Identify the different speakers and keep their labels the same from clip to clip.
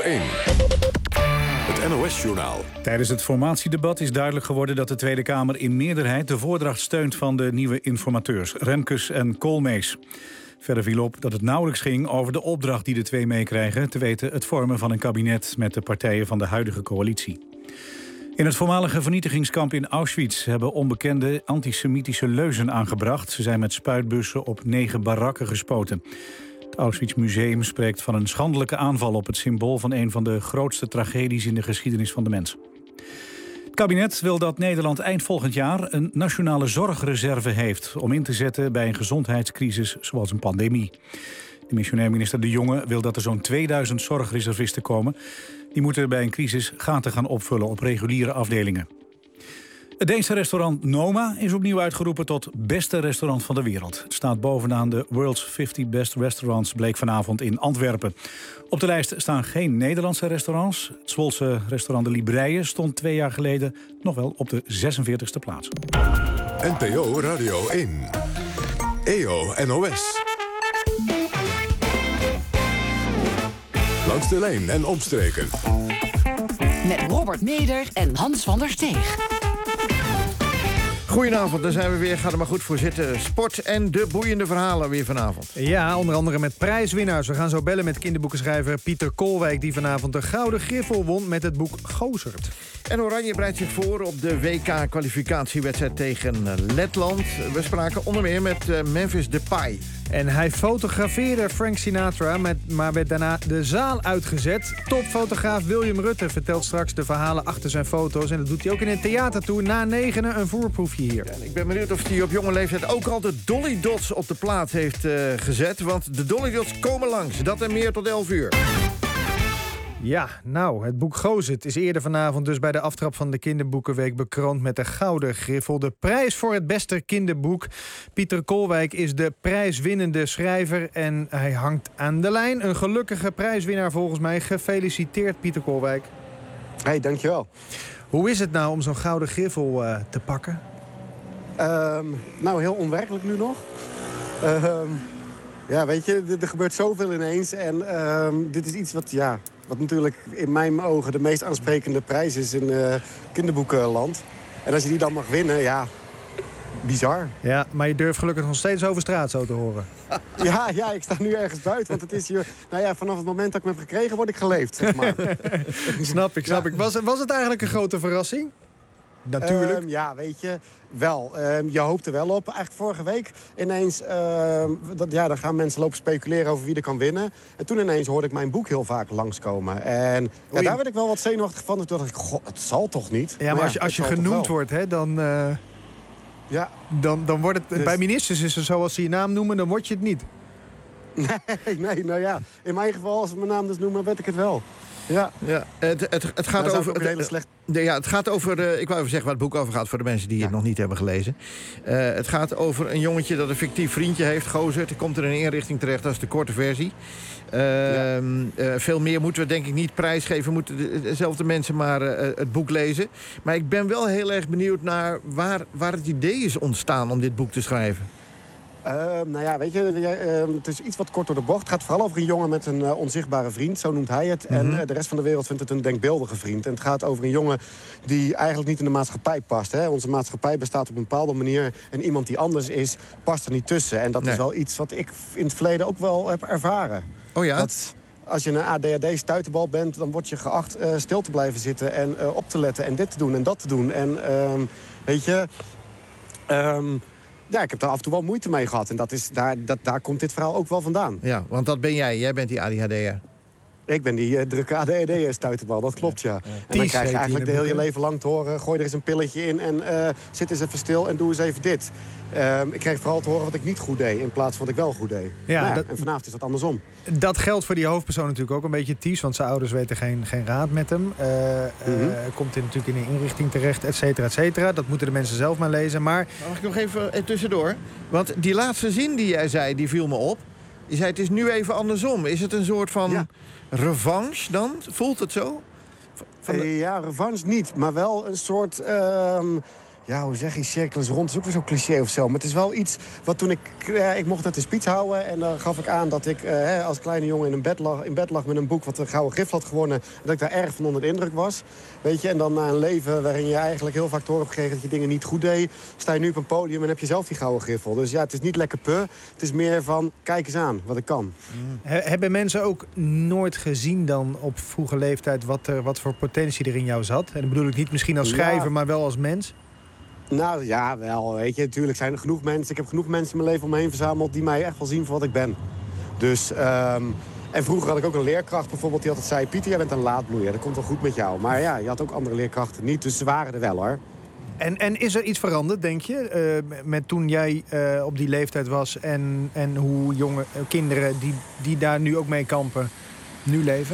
Speaker 1: 1. Het NOS-journaal.
Speaker 2: Tijdens het formatiedebat is duidelijk geworden dat de Tweede Kamer in meerderheid de voordracht steunt van de nieuwe informateurs Remkes en Koolmees. Verder viel op dat het nauwelijks ging over de opdracht die de twee meekrijgen, te weten het vormen van een kabinet met de partijen van de huidige coalitie. In het voormalige vernietigingskamp in Auschwitz hebben onbekenden antisemitische leuzen aangebracht. Ze zijn met spuitbussen op 9 barakken gespoten. Het Auschwitz Museum spreekt van een schandelijke aanval op het symbool van een van de grootste tragedies in de geschiedenis van de mens. Het kabinet wil dat Nederland eind volgend jaar een nationale zorgreserve heeft om in te zetten bij een gezondheidscrisis zoals een pandemie. De missionair minister De Jonge wil dat er zo'n 2000 zorgreservisten komen. Die moeten bij een crisis gaten gaan opvullen op reguliere afdelingen. Het Deense restaurant Noma is opnieuw uitgeroepen tot beste restaurant van de wereld. Het staat bovenaan de World's 50 Best Restaurants, bleek vanavond in Antwerpen. Op de lijst staan geen Nederlandse restaurants. Het Zwolse restaurant De Libreien stond 2 jaar geleden nog wel op de 46e plaats.
Speaker 1: NPO Radio 1. EO NOS. Langs de lijn en omstreken.
Speaker 3: Met Robert Meder en Hans van der Steeg.
Speaker 4: Goedenavond, daar zijn we weer. Ga er maar goed voor zitten. Sport en de boeiende verhalen weer vanavond.
Speaker 5: Ja, onder andere met prijswinnaars. We gaan zo bellen met kinderboekenschrijver Pieter Koolwijk, die vanavond de Gouden Griffel won met het boek Gozerd.
Speaker 4: En Oranje bereidt zich voor op de WK-kwalificatiewedstrijd tegen Letland. We spraken onder meer met Memphis Depay.
Speaker 5: En hij fotografeerde Frank Sinatra, maar werd daarna de zaal uitgezet. Topfotograaf William Rutte vertelt straks de verhalen achter zijn foto's. En dat doet hij ook in een theatertour. Na 9 een voorproefje hier.
Speaker 4: Ja, ik ben benieuwd of hij op jonge leeftijd ook al de Dolly Dots op de plaat heeft gezet. Want de Dolly Dots komen langs. Dat en meer tot 11 uur.
Speaker 5: Ja, nou, het boek Gozerd is eerder vanavond dus bij de aftrap van de Kinderboekenweek bekroond met de Gouden Griffel. De prijs voor het beste kinderboek. Pieter Koolwijk is de prijswinnende schrijver en hij hangt aan de lijn. Een gelukkige prijswinnaar volgens mij. Gefeliciteerd, Pieter Koolwijk.
Speaker 6: Hey, dankjewel.
Speaker 5: Hoe is het nou om zo'n Gouden Griffel te pakken?
Speaker 6: Nou, heel onwerkelijk nu nog. Ja, weet je, er gebeurt zoveel ineens. En dit is iets wat natuurlijk in mijn ogen de meest aansprekende prijs is in kinderboekenland. En als je die dan mag winnen, ja, bizar.
Speaker 5: Ja, maar je durft gelukkig nog steeds over straat zo te horen.
Speaker 6: Ja, ik sta nu ergens buiten, want het is hier... Nou ja, vanaf het moment dat ik hem heb gekregen, word ik geleefd, zeg maar.
Speaker 5: Snap ik. Was het eigenlijk een grote verrassing? Natuurlijk.
Speaker 6: Ja, weet je, wel. Je hoopt er wel op. Eigenlijk vorige week ineens... dan gaan mensen lopen speculeren over wie er kan winnen. En toen ineens hoorde ik mijn boek heel vaak langskomen. En ja, daar werd ik wel wat zenuwachtig van. Toen dacht ik, goh, het zal toch niet?
Speaker 5: Ja, maar als je genoemd wordt, hè, dan... Dan wordt het... Dus... Bij ministers is het zo, als ze je naam noemen, dan word je het niet.
Speaker 6: Nee, nou ja. In mijn geval, als ze mijn naam dus noemen, weet ik het wel. Ja.
Speaker 4: Het gaat over... Het gaat over... Ik wou even zeggen waar het boek over gaat voor de mensen die het nog niet hebben gelezen. Het gaat over een jongetje dat een fictief vriendje heeft, Gozerd. Die komt er in een inrichting terecht, dat is de korte versie. Veel meer moeten we denk ik niet prijsgeven. Moeten dezelfde mensen maar het boek lezen. Maar ik ben wel heel erg benieuwd naar waar het idee is ontstaan om dit boek te schrijven.
Speaker 6: Nou ja, weet je, het is iets wat kort door de bocht. Het gaat vooral over een jongen met een onzichtbare vriend, zo noemt hij het. Mm-hmm. En de rest van de wereld vindt het een denkbeeldige vriend. En het gaat over een jongen die eigenlijk niet in de maatschappij past. Hè? Onze maatschappij bestaat op een bepaalde manier en iemand die anders is, past er niet tussen. En dat is wel iets wat ik in het verleden ook wel heb ervaren.
Speaker 4: Oh ja?
Speaker 6: Dat als je een ADHD-stuiterbal bent, dan word je geacht stil te blijven zitten en op te letten en dit te doen en dat te doen. En weet je... Ja, ik heb daar af en toe wel moeite mee gehad. En daar komt dit verhaal ook wel vandaan.
Speaker 4: Ja, want dat ben jij. Jij bent die ADHD'er.
Speaker 6: Ik ben die drukke ADHD-stuiterbal, dat klopt, ja. En dan krijg je eigenlijk de hele leven lang te horen... gooi er eens een pilletje in en zit eens even stil en doe eens even dit. Ik kreeg vooral te horen wat ik niet goed deed... in plaats van wat ik wel goed deed. Ja, en vanavond is dat andersom.
Speaker 5: Dat geldt voor die hoofdpersoon natuurlijk ook een beetje Ties... want zijn ouders weten geen raad met hem. Komt natuurlijk in een inrichting terecht, et cetera, et cetera. Dat moeten de mensen zelf maar lezen, maar...
Speaker 4: Mag ik nog even tussendoor? Want die laatste zin die jij zei, die viel me op. Je zei, het is nu even andersom. Is het een soort van revanche dan? Voelt het zo?
Speaker 6: Ja, revanche niet. Maar wel een soort... Ja, hoe zeg je, cirkel is rond, is ook weer zo'n cliché of zo. Maar het is wel iets wat toen ik mocht het in Spiets houden. En dan gaf ik aan dat ik als kleine jongen in bed lag met een boek wat de Gouden Griffel had gewonnen. En dat ik daar erg van onder de indruk was. Weet je, en dan na een leven waarin je eigenlijk heel vaak te horen hebt gekregen dat je dingen niet goed deed. Sta je nu op een podium en heb je zelf die Gouden Griffel. Dus ja, het is niet lekker Het is meer van, kijk eens aan wat ik kan.
Speaker 5: Hebben mensen ook nooit gezien dan op vroege leeftijd wat voor potentie er in jou zat? En dat bedoel ik niet misschien als schrijver, maar wel als mens?
Speaker 6: Nou ja, wel, weet je, natuurlijk zijn er genoeg mensen. Ik heb genoeg mensen in mijn leven om me heen verzameld die mij echt wel zien voor wat ik ben. Dus, en vroeger had ik ook een leerkracht bijvoorbeeld die altijd zei, Pieter, jij bent een laadbloeier, dat komt wel goed met jou. Maar ja, je had ook andere leerkrachten niet, dus ze waren er wel hoor.
Speaker 5: En is er iets veranderd, denk je, met toen jij op die leeftijd was en hoe jonge kinderen die daar nu ook mee kampen, nu leven?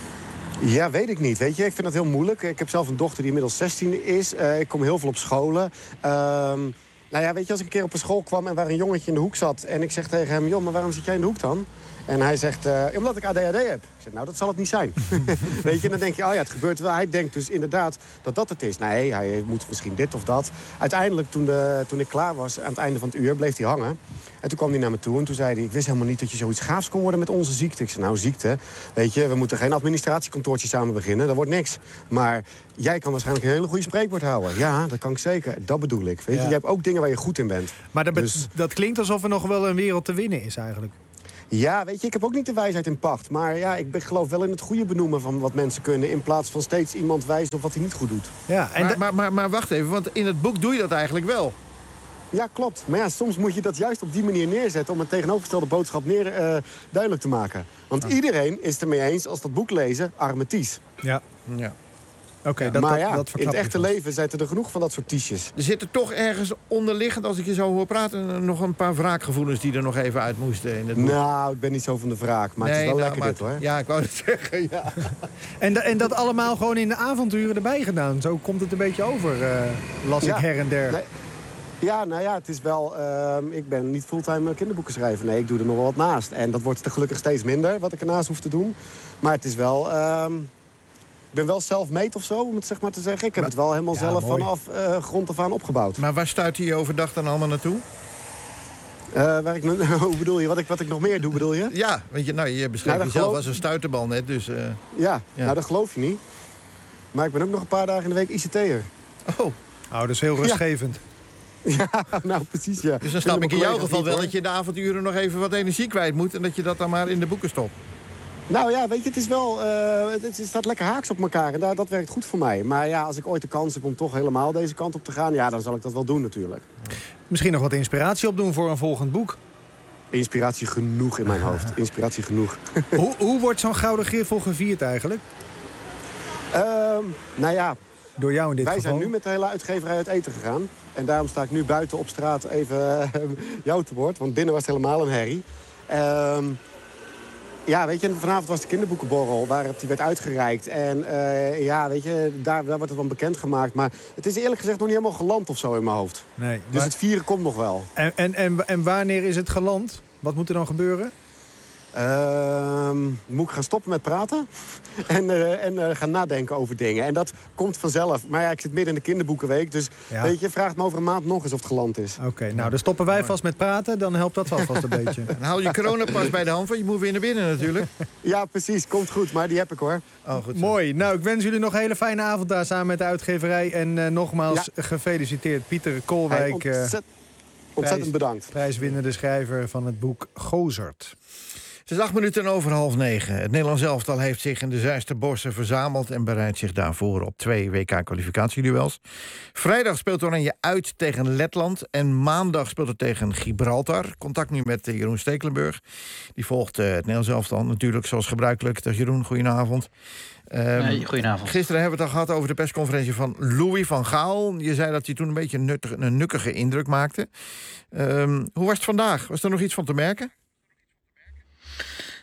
Speaker 6: Ja, weet ik niet. Weet je, ik vind dat heel moeilijk. Ik heb zelf een dochter die inmiddels 16 is. Ik kom heel veel op scholen. Nou ja, weet je, als ik een keer op een school kwam en waar een jongetje in de hoek zat en ik zeg tegen hem, joh, maar waarom zit jij in de hoek dan? En hij zegt, omdat ik ADHD heb. Ik zeg, nou, dat zal het niet zijn. Weet je, en dan denk je, oh ja, het gebeurt wel. Hij denkt dus inderdaad dat het is. Nee, hij moet misschien dit of dat. Uiteindelijk, toen ik klaar was, aan het einde van het uur, bleef hij hangen. En toen kwam hij naar me toe en toen zei hij, ik wist helemaal niet dat je zoiets gaafs kon worden met onze ziekte. Ik zei, nou, ziekte, weet je, we moeten geen administratiekantoortje samen beginnen. Dat wordt niks. Maar jij kan waarschijnlijk een hele goede spreekwoord houden. Ja, dat kan ik zeker. Dat bedoel ik. Weet je, je hebt ook dingen waar je goed in bent.
Speaker 5: Maar dat klinkt alsof er nog wel een wereld te winnen is eigenlijk.
Speaker 6: Ja, weet je, ik heb ook niet de wijsheid in pacht. Maar ja, ik geloof wel in het goede benoemen van wat mensen kunnen, in plaats van steeds iemand wijzen op wat hij niet goed doet.
Speaker 5: Ja,
Speaker 4: maar wacht even, want in het boek doe je dat eigenlijk wel.
Speaker 6: Ja, klopt. Maar ja, soms moet je dat juist op die manier neerzetten om een tegenovergestelde boodschap duidelijk te maken. Want iedereen is het ermee eens als dat boek lezen, armeties.
Speaker 5: Ja. Oké,
Speaker 6: maar
Speaker 5: dat
Speaker 6: in het echte leven zitten er genoeg van dat soort tiesjes.
Speaker 4: Er zitten toch ergens onderliggend, als ik je zo hoor praten, nog een paar wraakgevoelens die er nog even uit moesten in het boek.
Speaker 6: Nou, ik ben niet zo van de wraak, maar het is wel lekker dit hoor.
Speaker 4: Ja, ik wou het zeggen, ja.
Speaker 5: En dat allemaal gewoon in de avonturen erbij gedaan. Zo komt het een beetje over, las ik her en der.
Speaker 6: Nee. Ja, nou ja, het is wel... ik ben niet fulltime kinderboeken schrijver. Nee, ik doe er nog wel wat naast. En dat wordt gelukkig steeds minder, wat ik ernaast hoef te doen. Maar het is wel... ik ben wel self-made of zo, om het zeg maar te zeggen. Ik heb het wel helemaal zelf vanaf grond af aan opgebouwd.
Speaker 4: Maar waar stuit hij je overdag dan allemaal naartoe?
Speaker 6: Hoe bedoel je? Wat ik nog meer doe, bedoel je?
Speaker 4: Ja, want je beschrijft jezelf als een stuiterbal net, dus...
Speaker 6: Ja, nou dat geloof je niet. Maar ik ben ook nog een paar dagen in de week ICT'er.
Speaker 4: Oh,
Speaker 5: dat is heel rustgevend.
Speaker 6: Ja, nou precies, ja.
Speaker 4: Dus dan snap ik in jouw geval wel dat je in de avonduren nog even wat energie kwijt moet en dat je dat dan maar in de boeken stopt.
Speaker 6: Nou ja, weet je, het is wel... het staat lekker haaks op elkaar en dat werkt goed voor mij. Maar ja, als ik ooit de kans heb om toch helemaal deze kant op te gaan, ja, dan zal ik dat wel doen natuurlijk.
Speaker 5: Misschien nog wat inspiratie opdoen voor een volgend boek?
Speaker 6: Inspiratie genoeg in mijn hoofd. Inspiratie genoeg.
Speaker 5: Hoe wordt zo'n Gouden Griffel gevierd eigenlijk?
Speaker 6: Nou ja...
Speaker 5: Door jou in dit geval?
Speaker 6: Wij zijn nu met de hele uitgeverij uit eten gegaan. En daarom sta ik nu buiten op straat even jou te woord. Want binnen was het helemaal een herrie. Ja, weet je, vanavond was de kinderboekenborrel waarop die werd uitgereikt. En ja, weet je, daar wordt het dan bekendgemaakt. Maar het is eerlijk gezegd nog niet helemaal geland of zo in mijn hoofd. Nee, dus het vieren komt nog wel.
Speaker 5: En wanneer is het geland? Wat moet er dan gebeuren?
Speaker 6: Moet ik gaan stoppen met praten en gaan nadenken over dingen. En dat komt vanzelf. Maar ja, ik zit midden in de kinderboekenweek. Dus weet je, vraag me over een maand nog eens of het geland is.
Speaker 5: Oké, nou dan stoppen wij vast met praten. Dan helpt dat vast een beetje.
Speaker 4: Dan hou je coronapas bij de hand, want je moet weer naar binnen natuurlijk.
Speaker 6: Ja, precies. Komt goed, maar die heb ik hoor.
Speaker 5: Oh, goed mooi. Nou, ik wens jullie nog een hele fijne avond daar samen met de uitgeverij. En nogmaals gefeliciteerd Pieter Koolwijk.
Speaker 6: Ontzettend bedankt.
Speaker 5: Prijswinnende schrijver van het boek Gozert.
Speaker 4: Het is 8 minuten over 8:30. Het Nederlands elftal heeft zich in de Zuisterbossen verzameld en bereidt zich daarvoor op 2 WK-kwalificatieduels. Vrijdag speelt Oranje uit tegen Letland en maandag speelt het tegen Gibraltar. Contact nu met Jeroen Stekelenburg. Die volgt het Nederlands elftal natuurlijk zoals gebruikelijk. Dag Jeroen, goedenavond.
Speaker 7: Goedenavond.
Speaker 4: Gisteren hebben we het al gehad over de persconferentie van Louis van Gaal. Je zei dat hij toen een beetje een nukkige indruk maakte. Hoe was het vandaag? Was er nog iets van te merken?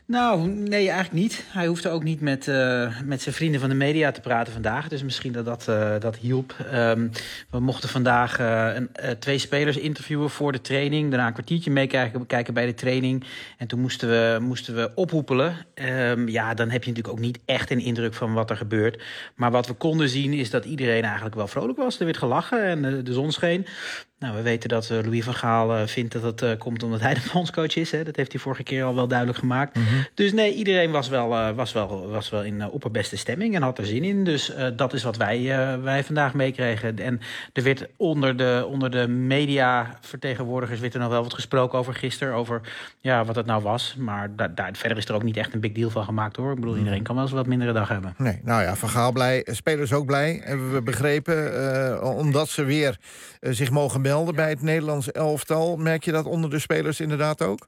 Speaker 7: Nou, nee, eigenlijk niet. Hij hoefde ook niet met zijn vrienden van de media te praten vandaag. Dus misschien dat hielp. We mochten vandaag 2 spelers interviewen voor de training. Daarna een kwartiertje meekijken bij de training. En toen moesten we ophoepelen. Dan heb je natuurlijk ook niet echt een indruk van wat er gebeurt. Maar wat we konden zien is dat iedereen eigenlijk wel vrolijk was. Er werd gelachen en de zon scheen. Nou, we weten dat Louis van Gaal vindt dat het komt omdat hij de bondscoach is. Hè. Dat heeft hij vorige keer al wel duidelijk gemaakt. Mm-hmm. Dus nee, iedereen was wel in opperbeste stemming en had er zin in. Dus dat is wat wij vandaag meekregen. En er werd onder de mediavertegenwoordigers werd er nog wel wat gesproken over gisteren. Over wat het nou was. Maar verder is er ook niet echt een big deal van gemaakt, hoor. Ik bedoel, iedereen kan wel eens een wat mindere dag hebben.
Speaker 4: Nee, nou ja, Van Gaal blij. Spelers ook blij, hebben we begrepen. Omdat ze weer zich mogen melden bij het Nederlands elftal. Merk je dat onder de spelers inderdaad ook?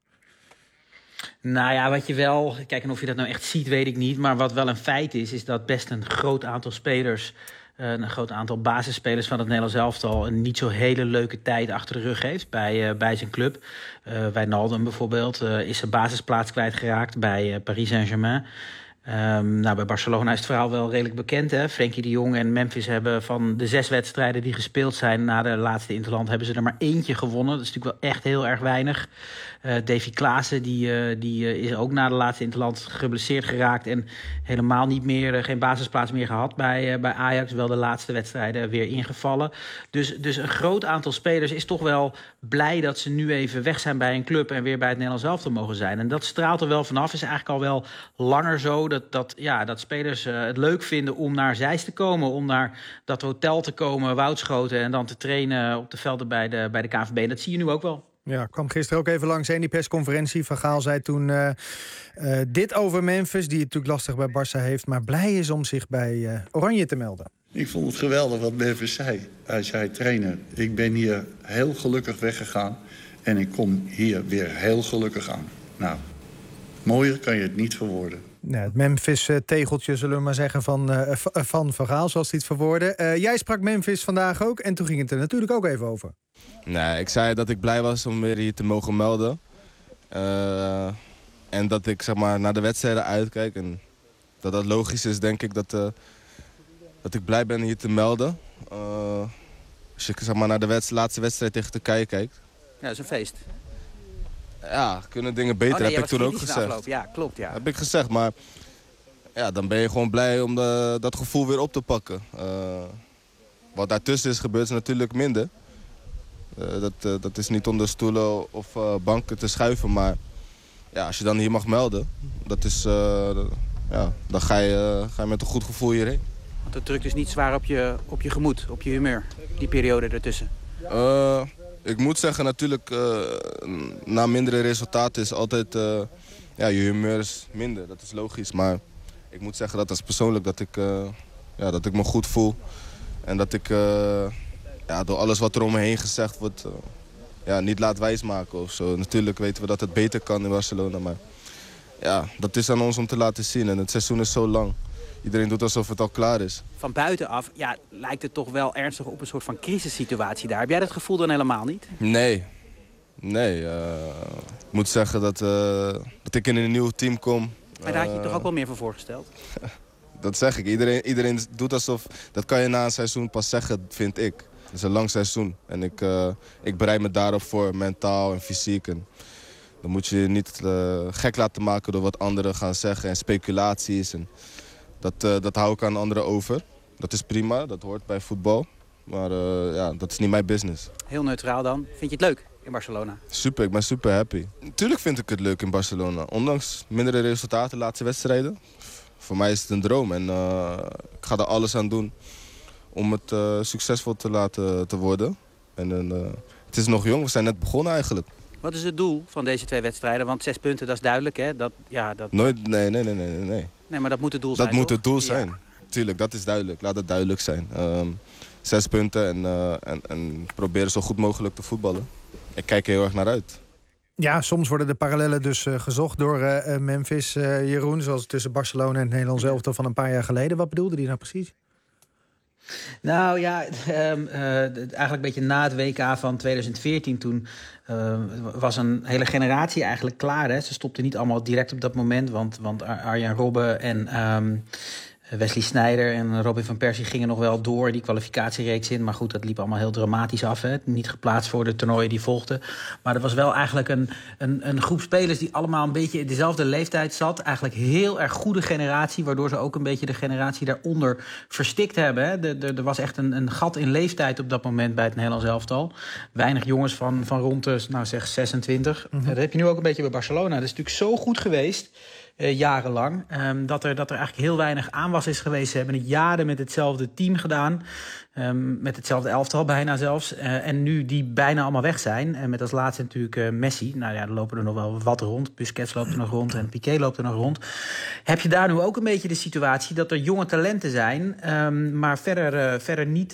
Speaker 7: Nou ja, wat je wel... Kijk, en of je dat nou echt ziet, weet ik niet. Maar wat wel een feit is dat best een groot aantal spelers... een groot aantal basisspelers van het Nederlands elftal... een niet zo hele leuke tijd achter de rug heeft bij zijn club. Wijnaldum bijvoorbeeld is zijn basisplaats kwijtgeraakt bij Paris Saint-Germain. Bij Barcelona is het verhaal wel redelijk bekend. Hè? Frenkie de Jong en Memphis hebben van de 6 wedstrijden die gespeeld zijn... na de laatste interland hebben ze er maar 1 gewonnen. Dat is natuurlijk wel echt heel erg weinig. Davy Klaassen die is ook na de laatste interland geblesseerd geraakt... en helemaal niet meer, geen basisplaats meer gehad bij Ajax. Wel de laatste wedstrijden weer ingevallen. Dus een groot aantal spelers is toch wel blij dat ze nu even weg zijn bij een club... en weer bij het Nederlands elftal mogen zijn. En dat straalt er wel vanaf. Is eigenlijk al wel langer zo dat spelers het leuk vinden om naar Zeist te komen... om naar dat hotel te komen, Woudschoten... en dan te trainen op de velden bij de KNVB. Dat zie je nu ook wel.
Speaker 5: Ja, kwam gisteren ook even langs in die persconferentie. Van Gaal zei toen dit over Memphis, die het natuurlijk lastig bij Barça heeft... maar blij is om zich bij Oranje te melden.
Speaker 8: Ik vond het geweldig wat Memphis zei. Hij zei, trainer, ik ben hier heel gelukkig weggegaan... en ik kom hier weer heel gelukkig aan. Nou, mooier kan je het niet verwoorden.
Speaker 5: Ja, het Memphis-tegeltje, zullen we maar zeggen, van Gaal, zoals hij het verwoordde. Jij sprak Memphis vandaag ook en toen ging het er natuurlijk ook even over.
Speaker 9: Nee, ik zei dat ik blij was om weer hier te mogen melden. En dat ik zeg maar, naar de wedstrijden uitkijk. En dat logisch is, denk ik, dat ik blij ben hier te melden. Als je zeg maar, naar de laatste wedstrijd tegen Turkije kijkt.
Speaker 7: Ja, dat is een feest.
Speaker 9: Ja, kunnen dingen beter, heb ik toen ook gezegd.
Speaker 7: Ja, klopt, ja.
Speaker 9: Heb ik gezegd, maar ja, dan ben je gewoon blij om dat gevoel weer op te pakken. Wat daartussen is gebeurd is natuurlijk minder. Dat is niet onder stoelen of banken te schuiven, maar ja, als je dan hier mag melden, dat is, dan ga je met een goed gevoel hierheen.
Speaker 7: Want het drukt dus niet zwaar op je gemoed, op je humeur, die periode ertussen?
Speaker 9: Ik moet zeggen, natuurlijk, na mindere resultaten is altijd... je humeur is minder, dat is logisch. Maar ik moet zeggen dat als persoonlijk dat ik me goed voel. En dat ik door alles wat er om me heen gezegd wordt... niet laat wijsmaken of zo. Natuurlijk weten we dat het beter kan in Barcelona. Maar ja, dat is aan ons om te laten zien. En het seizoen is zo lang. Iedereen doet alsof het al klaar is.
Speaker 7: Van buitenaf lijkt het toch wel ernstig op een soort van crisissituatie daar. Heb jij dat gevoel dan helemaal niet?
Speaker 9: Nee. Ik moet zeggen dat ik in een nieuw team kom.
Speaker 7: Maar daar had je toch ook wel meer van voorgesteld?
Speaker 9: Dat zeg ik. Iedereen doet alsof... Dat kan je na een seizoen pas zeggen, vind ik. Het is een lang seizoen. En ik bereid me daarop voor, mentaal en fysiek. En dan moet je je niet gek laten maken door wat anderen gaan zeggen. En speculaties. En dat hou ik aan anderen over. Dat is prima, dat hoort bij voetbal. Maar dat is niet mijn business.
Speaker 7: Heel neutraal dan. Vind je het leuk in Barcelona?
Speaker 9: Super, ik ben super happy. Tuurlijk vind ik het leuk in Barcelona. Ondanks mindere resultaten, laatste wedstrijden. Voor mij is het een droom. En ik ga er alles aan doen om het succesvol te laten te worden. En het is nog jong, we zijn net begonnen eigenlijk.
Speaker 7: Wat is het doel van deze 2 wedstrijden? Want 6 punten, dat is duidelijk, hè?
Speaker 9: Nooit, nee.
Speaker 7: Nee, maar dat moet het doel zijn,
Speaker 9: Dat moet het doel zijn.
Speaker 7: Ja.
Speaker 9: Tuurlijk, dat is duidelijk. Laat het duidelijk zijn. 6 punten en proberen zo goed mogelijk te voetballen. Ik kijk er heel erg naar uit.
Speaker 5: Ja, soms worden de parallellen dus gezocht door Memphis, Jeroen. Zoals tussen Barcelona en het Nederlands elftal van een paar jaar geleden. Wat bedoelde die nou precies?
Speaker 7: Nou ja, eigenlijk een beetje na het WK van 2014... toen was een hele generatie eigenlijk klaar. Hè? Ze stopten niet allemaal direct op dat moment... want Arjen Robben en Wesley Sneijder en Robin van Persie gingen nog wel door die kwalificatiereeks in. Maar goed, dat liep allemaal heel dramatisch af. Hè? Niet geplaatst voor de toernooien die volgden. Maar er was wel eigenlijk een groep spelers die allemaal een beetje in dezelfde leeftijd zat. Eigenlijk heel erg goede generatie, waardoor ze ook een beetje de generatie daaronder verstikt hebben. Hè? Er was echt een gat in leeftijd op dat moment bij het Nederlands elftal. Weinig jongens van rond de, nou zeg 26. Dat heb je nu ook een beetje bij Barcelona. Dat is natuurlijk zo goed geweest. Jarenlang. Dat er eigenlijk heel weinig aanwas is geweest. Ze hebben het jaren met hetzelfde team gedaan. Met hetzelfde elftal bijna zelfs. En nu die bijna allemaal weg zijn. En met als laatste natuurlijk Messi. Nou ja, er lopen er nog wel wat rond. Busquets loopt er nog rond en Piqué loopt er nog rond. Heb je daar nu ook een beetje de situatie dat er jonge talenten zijn. Maar verder niet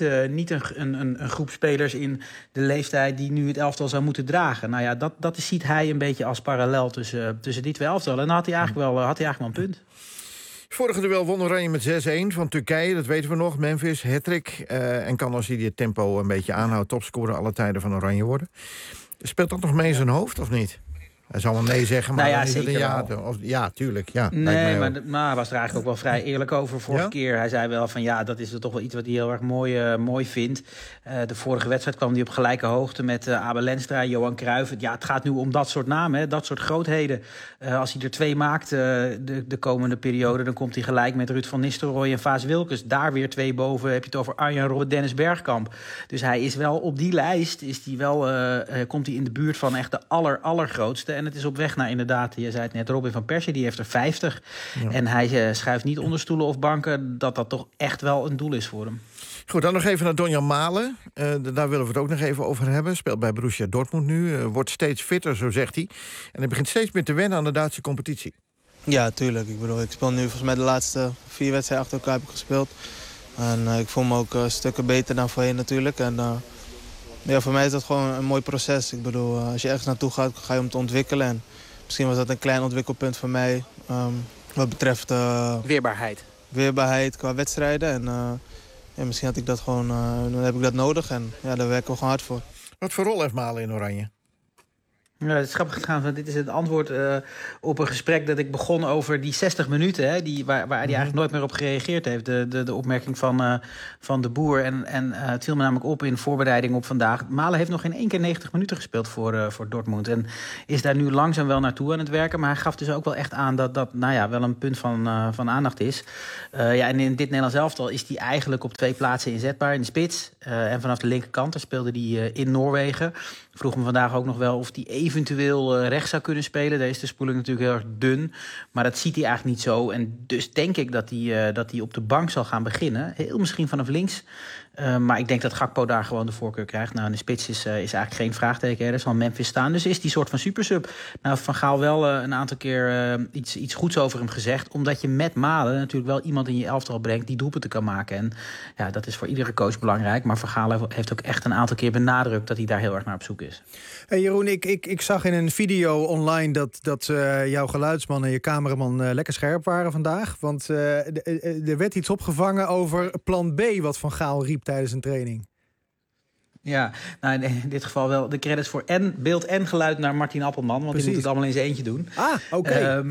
Speaker 7: een groep spelers in de leeftijd die nu het elftal zou moeten dragen. Nou ja, dat ziet hij een beetje als parallel tussen die twee elftallen. En dan had hij eigenlijk wel een punt.
Speaker 4: Vorige duel won Oranje met 6-1 van Turkije, dat weten we nog. Memphis, hattrick. En kan als hij dit tempo een beetje aanhoudt... topscorer alle tijden van Oranje worden. Speelt dat nog mee in zijn hoofd, of niet? Hij zal wel nee zeggen, maar
Speaker 7: nou ja,
Speaker 4: is het
Speaker 7: zeker
Speaker 4: ja, tuurlijk. Ja,
Speaker 7: nee, maar hij was er eigenlijk ook wel vrij eerlijk over vorige keer. Hij zei wel van ja, dat is toch wel iets wat hij heel erg mooi vindt. De vorige wedstrijd kwam hij op gelijke hoogte met Abel Lenstra, Johan Cruijff. Ja, het gaat nu om dat soort namen, hè, dat soort grootheden. Als hij er 2 maakt de komende periode... dan komt hij gelijk met Ruud van Nistelrooy en Vaas Wilkes. Daar weer 2 boven heb je het over Arjen Robben, Dennis Bergkamp. Dus hij is wel op die lijst, komt hij in de buurt van echt de allergrootste. En het is op weg naar inderdaad, je zei het net, Robin van Persie, die heeft er 50. Ja. En hij schuift niet onder stoelen of banken, dat toch echt wel een doel is voor hem.
Speaker 4: Goed, dan nog even naar Donjan Malen. Daar willen we het ook nog even over hebben. Speelt bij Borussia Dortmund nu. Wordt steeds fitter, zo zegt hij. En hij begint steeds meer te wennen aan de Duitse competitie.
Speaker 10: Ja, tuurlijk. Ik bedoel, ik speel nu volgens mij de laatste 4 wedstrijden achter elkaar heb ik gespeeld. En ik voel me ook stukken beter dan voorheen natuurlijk. En ja, voor mij is dat gewoon een mooi proces. Ik bedoel, als je ergens naartoe gaat, ga je om te ontwikkelen. En misschien was dat een klein ontwikkelpunt voor mij wat betreft... Weerbaarheid qua wedstrijden. En misschien had ik dat gewoon, dan heb ik dat nodig. En ja, daar werken we gewoon hard voor.
Speaker 4: Wat voor rol heeft Malen in Oranje?
Speaker 7: Ja, het is grappig gegaan, want dit is het antwoord op een gesprek dat ik begon over die 60 minuten... Hè, waar hij eigenlijk nooit meer op gereageerd heeft. De opmerking van de Boer. En het viel me namelijk op in voorbereiding op vandaag. Malen heeft nog geen 1 keer 90 minuten gespeeld voor Dortmund. En is daar nu langzaam wel naartoe aan het werken. Maar hij gaf dus ook wel echt aan dat nou ja, wel een punt van aandacht is. Ja, en in dit Nederlands elftal is hij eigenlijk op 2 plaatsen inzetbaar. In de spits en vanaf de linkerkant. Daar speelde hij in Noorwegen. Ik vroeg me vandaag ook nog wel of hij eventueel rechts zou kunnen spelen. Daar is de spoeling natuurlijk heel erg dun. Maar dat ziet hij eigenlijk niet zo. En dus denk ik dat hij op de bank zal gaan beginnen. Heel misschien vanaf links. Maar ik denk dat Gakpo daar gewoon de voorkeur krijgt. Nou, in de spits is eigenlijk geen vraagteken. Er zal Memphis staan. Dus is die soort van supersub. Nou, Van Gaal wel een aantal keer iets goeds over hem gezegd. Omdat je met Malen natuurlijk wel iemand in je elftal brengt die doelpunten kan maken. En ja, dat is voor iedere coach belangrijk. Maar Van Gaal heeft ook echt een aantal keer benadrukt dat hij daar heel erg naar op zoek is.
Speaker 5: Hey Jeroen, ik zag in een video online dat jouw geluidsman en je cameraman lekker scherp waren vandaag. Want er werd iets opgevangen over plan B wat Van Gaal riep tijdens een training. Ja,
Speaker 7: nou in dit geval wel de credits voor beeld en geluid naar Martin Appelman. Want die moet het allemaal in zijn eentje doen.
Speaker 5: Ah, oké.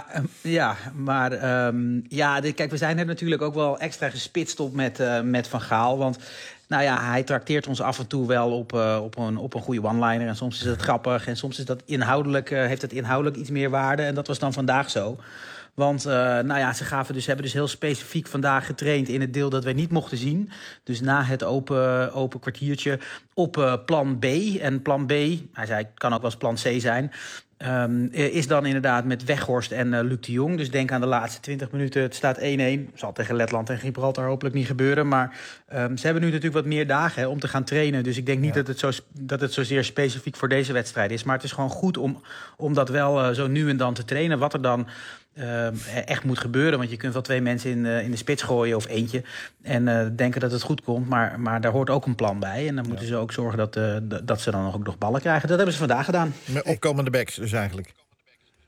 Speaker 7: Kijk, we zijn er natuurlijk ook wel extra gespitst op met Van Gaal. Want nou ja, hij trakteert ons af en toe wel op een goede one-liner. En soms is het grappig en soms is dat heeft het inhoudelijk iets meer waarde. En dat was dan vandaag zo. Want ze hebben dus heel specifiek vandaag getraind in het deel dat wij niet mochten zien. Dus na het open kwartiertje op plan B. En plan B, hij zei, kan ook wel eens plan C zijn. Is dan inderdaad met Weghorst en Luc de Jong. Dus denk aan de laatste 20 minuten. Het staat 1-1. Zal tegen Letland en Gibraltar hopelijk niet gebeuren. Maar ze hebben nu natuurlijk wat meer dagen om te gaan trainen. Dus ik denk niet dat het zozeer specifiek voor deze wedstrijd is. Maar het is gewoon goed om dat wel zo nu en dan te trainen. Wat er dan echt moet gebeuren. Want je kunt wel 2 mensen in de spits gooien of eentje. En denken dat het goed komt. Maar daar hoort ook een plan bij. En dan moeten ze ook zorgen dat ze dan ook nog ballen krijgen. Dat hebben ze vandaag gedaan.
Speaker 4: Met opkomende backs dus eigenlijk.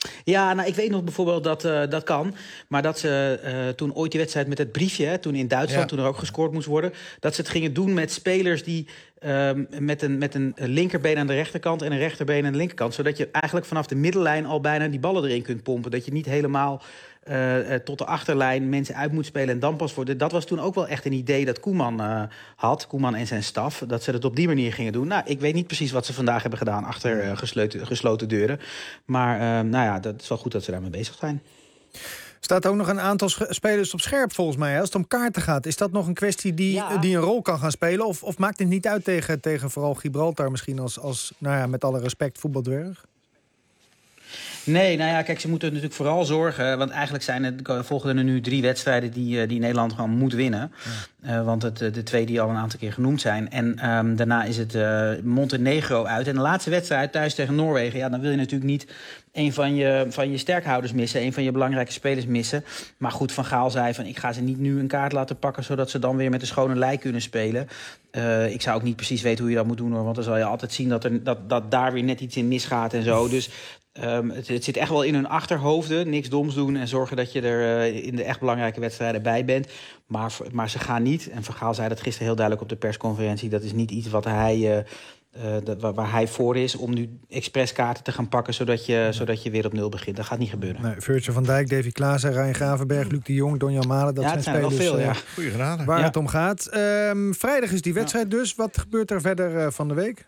Speaker 7: Ja, nou, ik weet nog bijvoorbeeld dat kan. Maar dat ze toen ooit die wedstrijd met het briefje... toen in Duitsland, toen er ook gescoord moest worden... dat ze het gingen doen met spelers die met een linkerbeen aan de rechterkant... en een rechterbeen aan de linkerkant. Zodat je eigenlijk vanaf de middellijn al bijna die ballen erin kunt pompen. Dat je niet helemaal tot de achterlijn mensen uit moet spelen en dan pas worden. Dat was toen ook wel echt een idee dat Koeman had. Koeman en zijn staf. Dat ze het op die manier gingen doen. Nou, ik weet niet precies wat ze vandaag hebben gedaan achter gesloten deuren. Maar nou ja, dat is wel goed dat ze daarmee bezig zijn.
Speaker 5: Staat ook nog een aantal spelers op scherp volgens mij. Als het om kaarten gaat, is dat nog een kwestie die een rol kan gaan spelen? Of maakt het niet uit tegen vooral Gibraltar misschien als nou ja, met alle respect voetbaldwerg?
Speaker 7: Nee, nou ja, kijk, ze moeten natuurlijk vooral zorgen... want eigenlijk volgen er nu 3 wedstrijden die Nederland gewoon moet winnen. Ja. Want de 2 die al een aantal keer genoemd zijn. En daarna is het Montenegro uit. En de laatste wedstrijd thuis tegen Noorwegen... ja, dan wil je natuurlijk niet een van je sterkhouders missen. Een van je belangrijke spelers missen. Maar goed, Van Gaal zei van... ik ga ze niet nu een kaart laten pakken... zodat ze dan weer met een schone lei kunnen spelen. Ik zou ook niet precies weten hoe je dat moet doen, hoor. Want dan zal je altijd zien dat daar weer net iets in misgaat en zo. Dus... het zit echt wel in hun achterhoofden. Niks doms doen en zorgen dat je er in de echt belangrijke wedstrijden bij bent. Maar ze gaan niet. En Van Gaal zei dat gisteren heel duidelijk op de persconferentie. Dat is niet iets wat hij, waar hij voor is om nu expresskaarten te gaan pakken... zodat je weer op 0 begint. Dat gaat niet gebeuren.
Speaker 5: Nee, Virgil van Dijk, Davy Klaassen, Ryan Gravenberg, Luc de Jong, Donjan Malen. Dat zijn spelers
Speaker 7: wel veel,
Speaker 4: goeie genade.
Speaker 5: Waar het om gaat. Vrijdag is die wedstrijd dus. Wat gebeurt er verder van de week?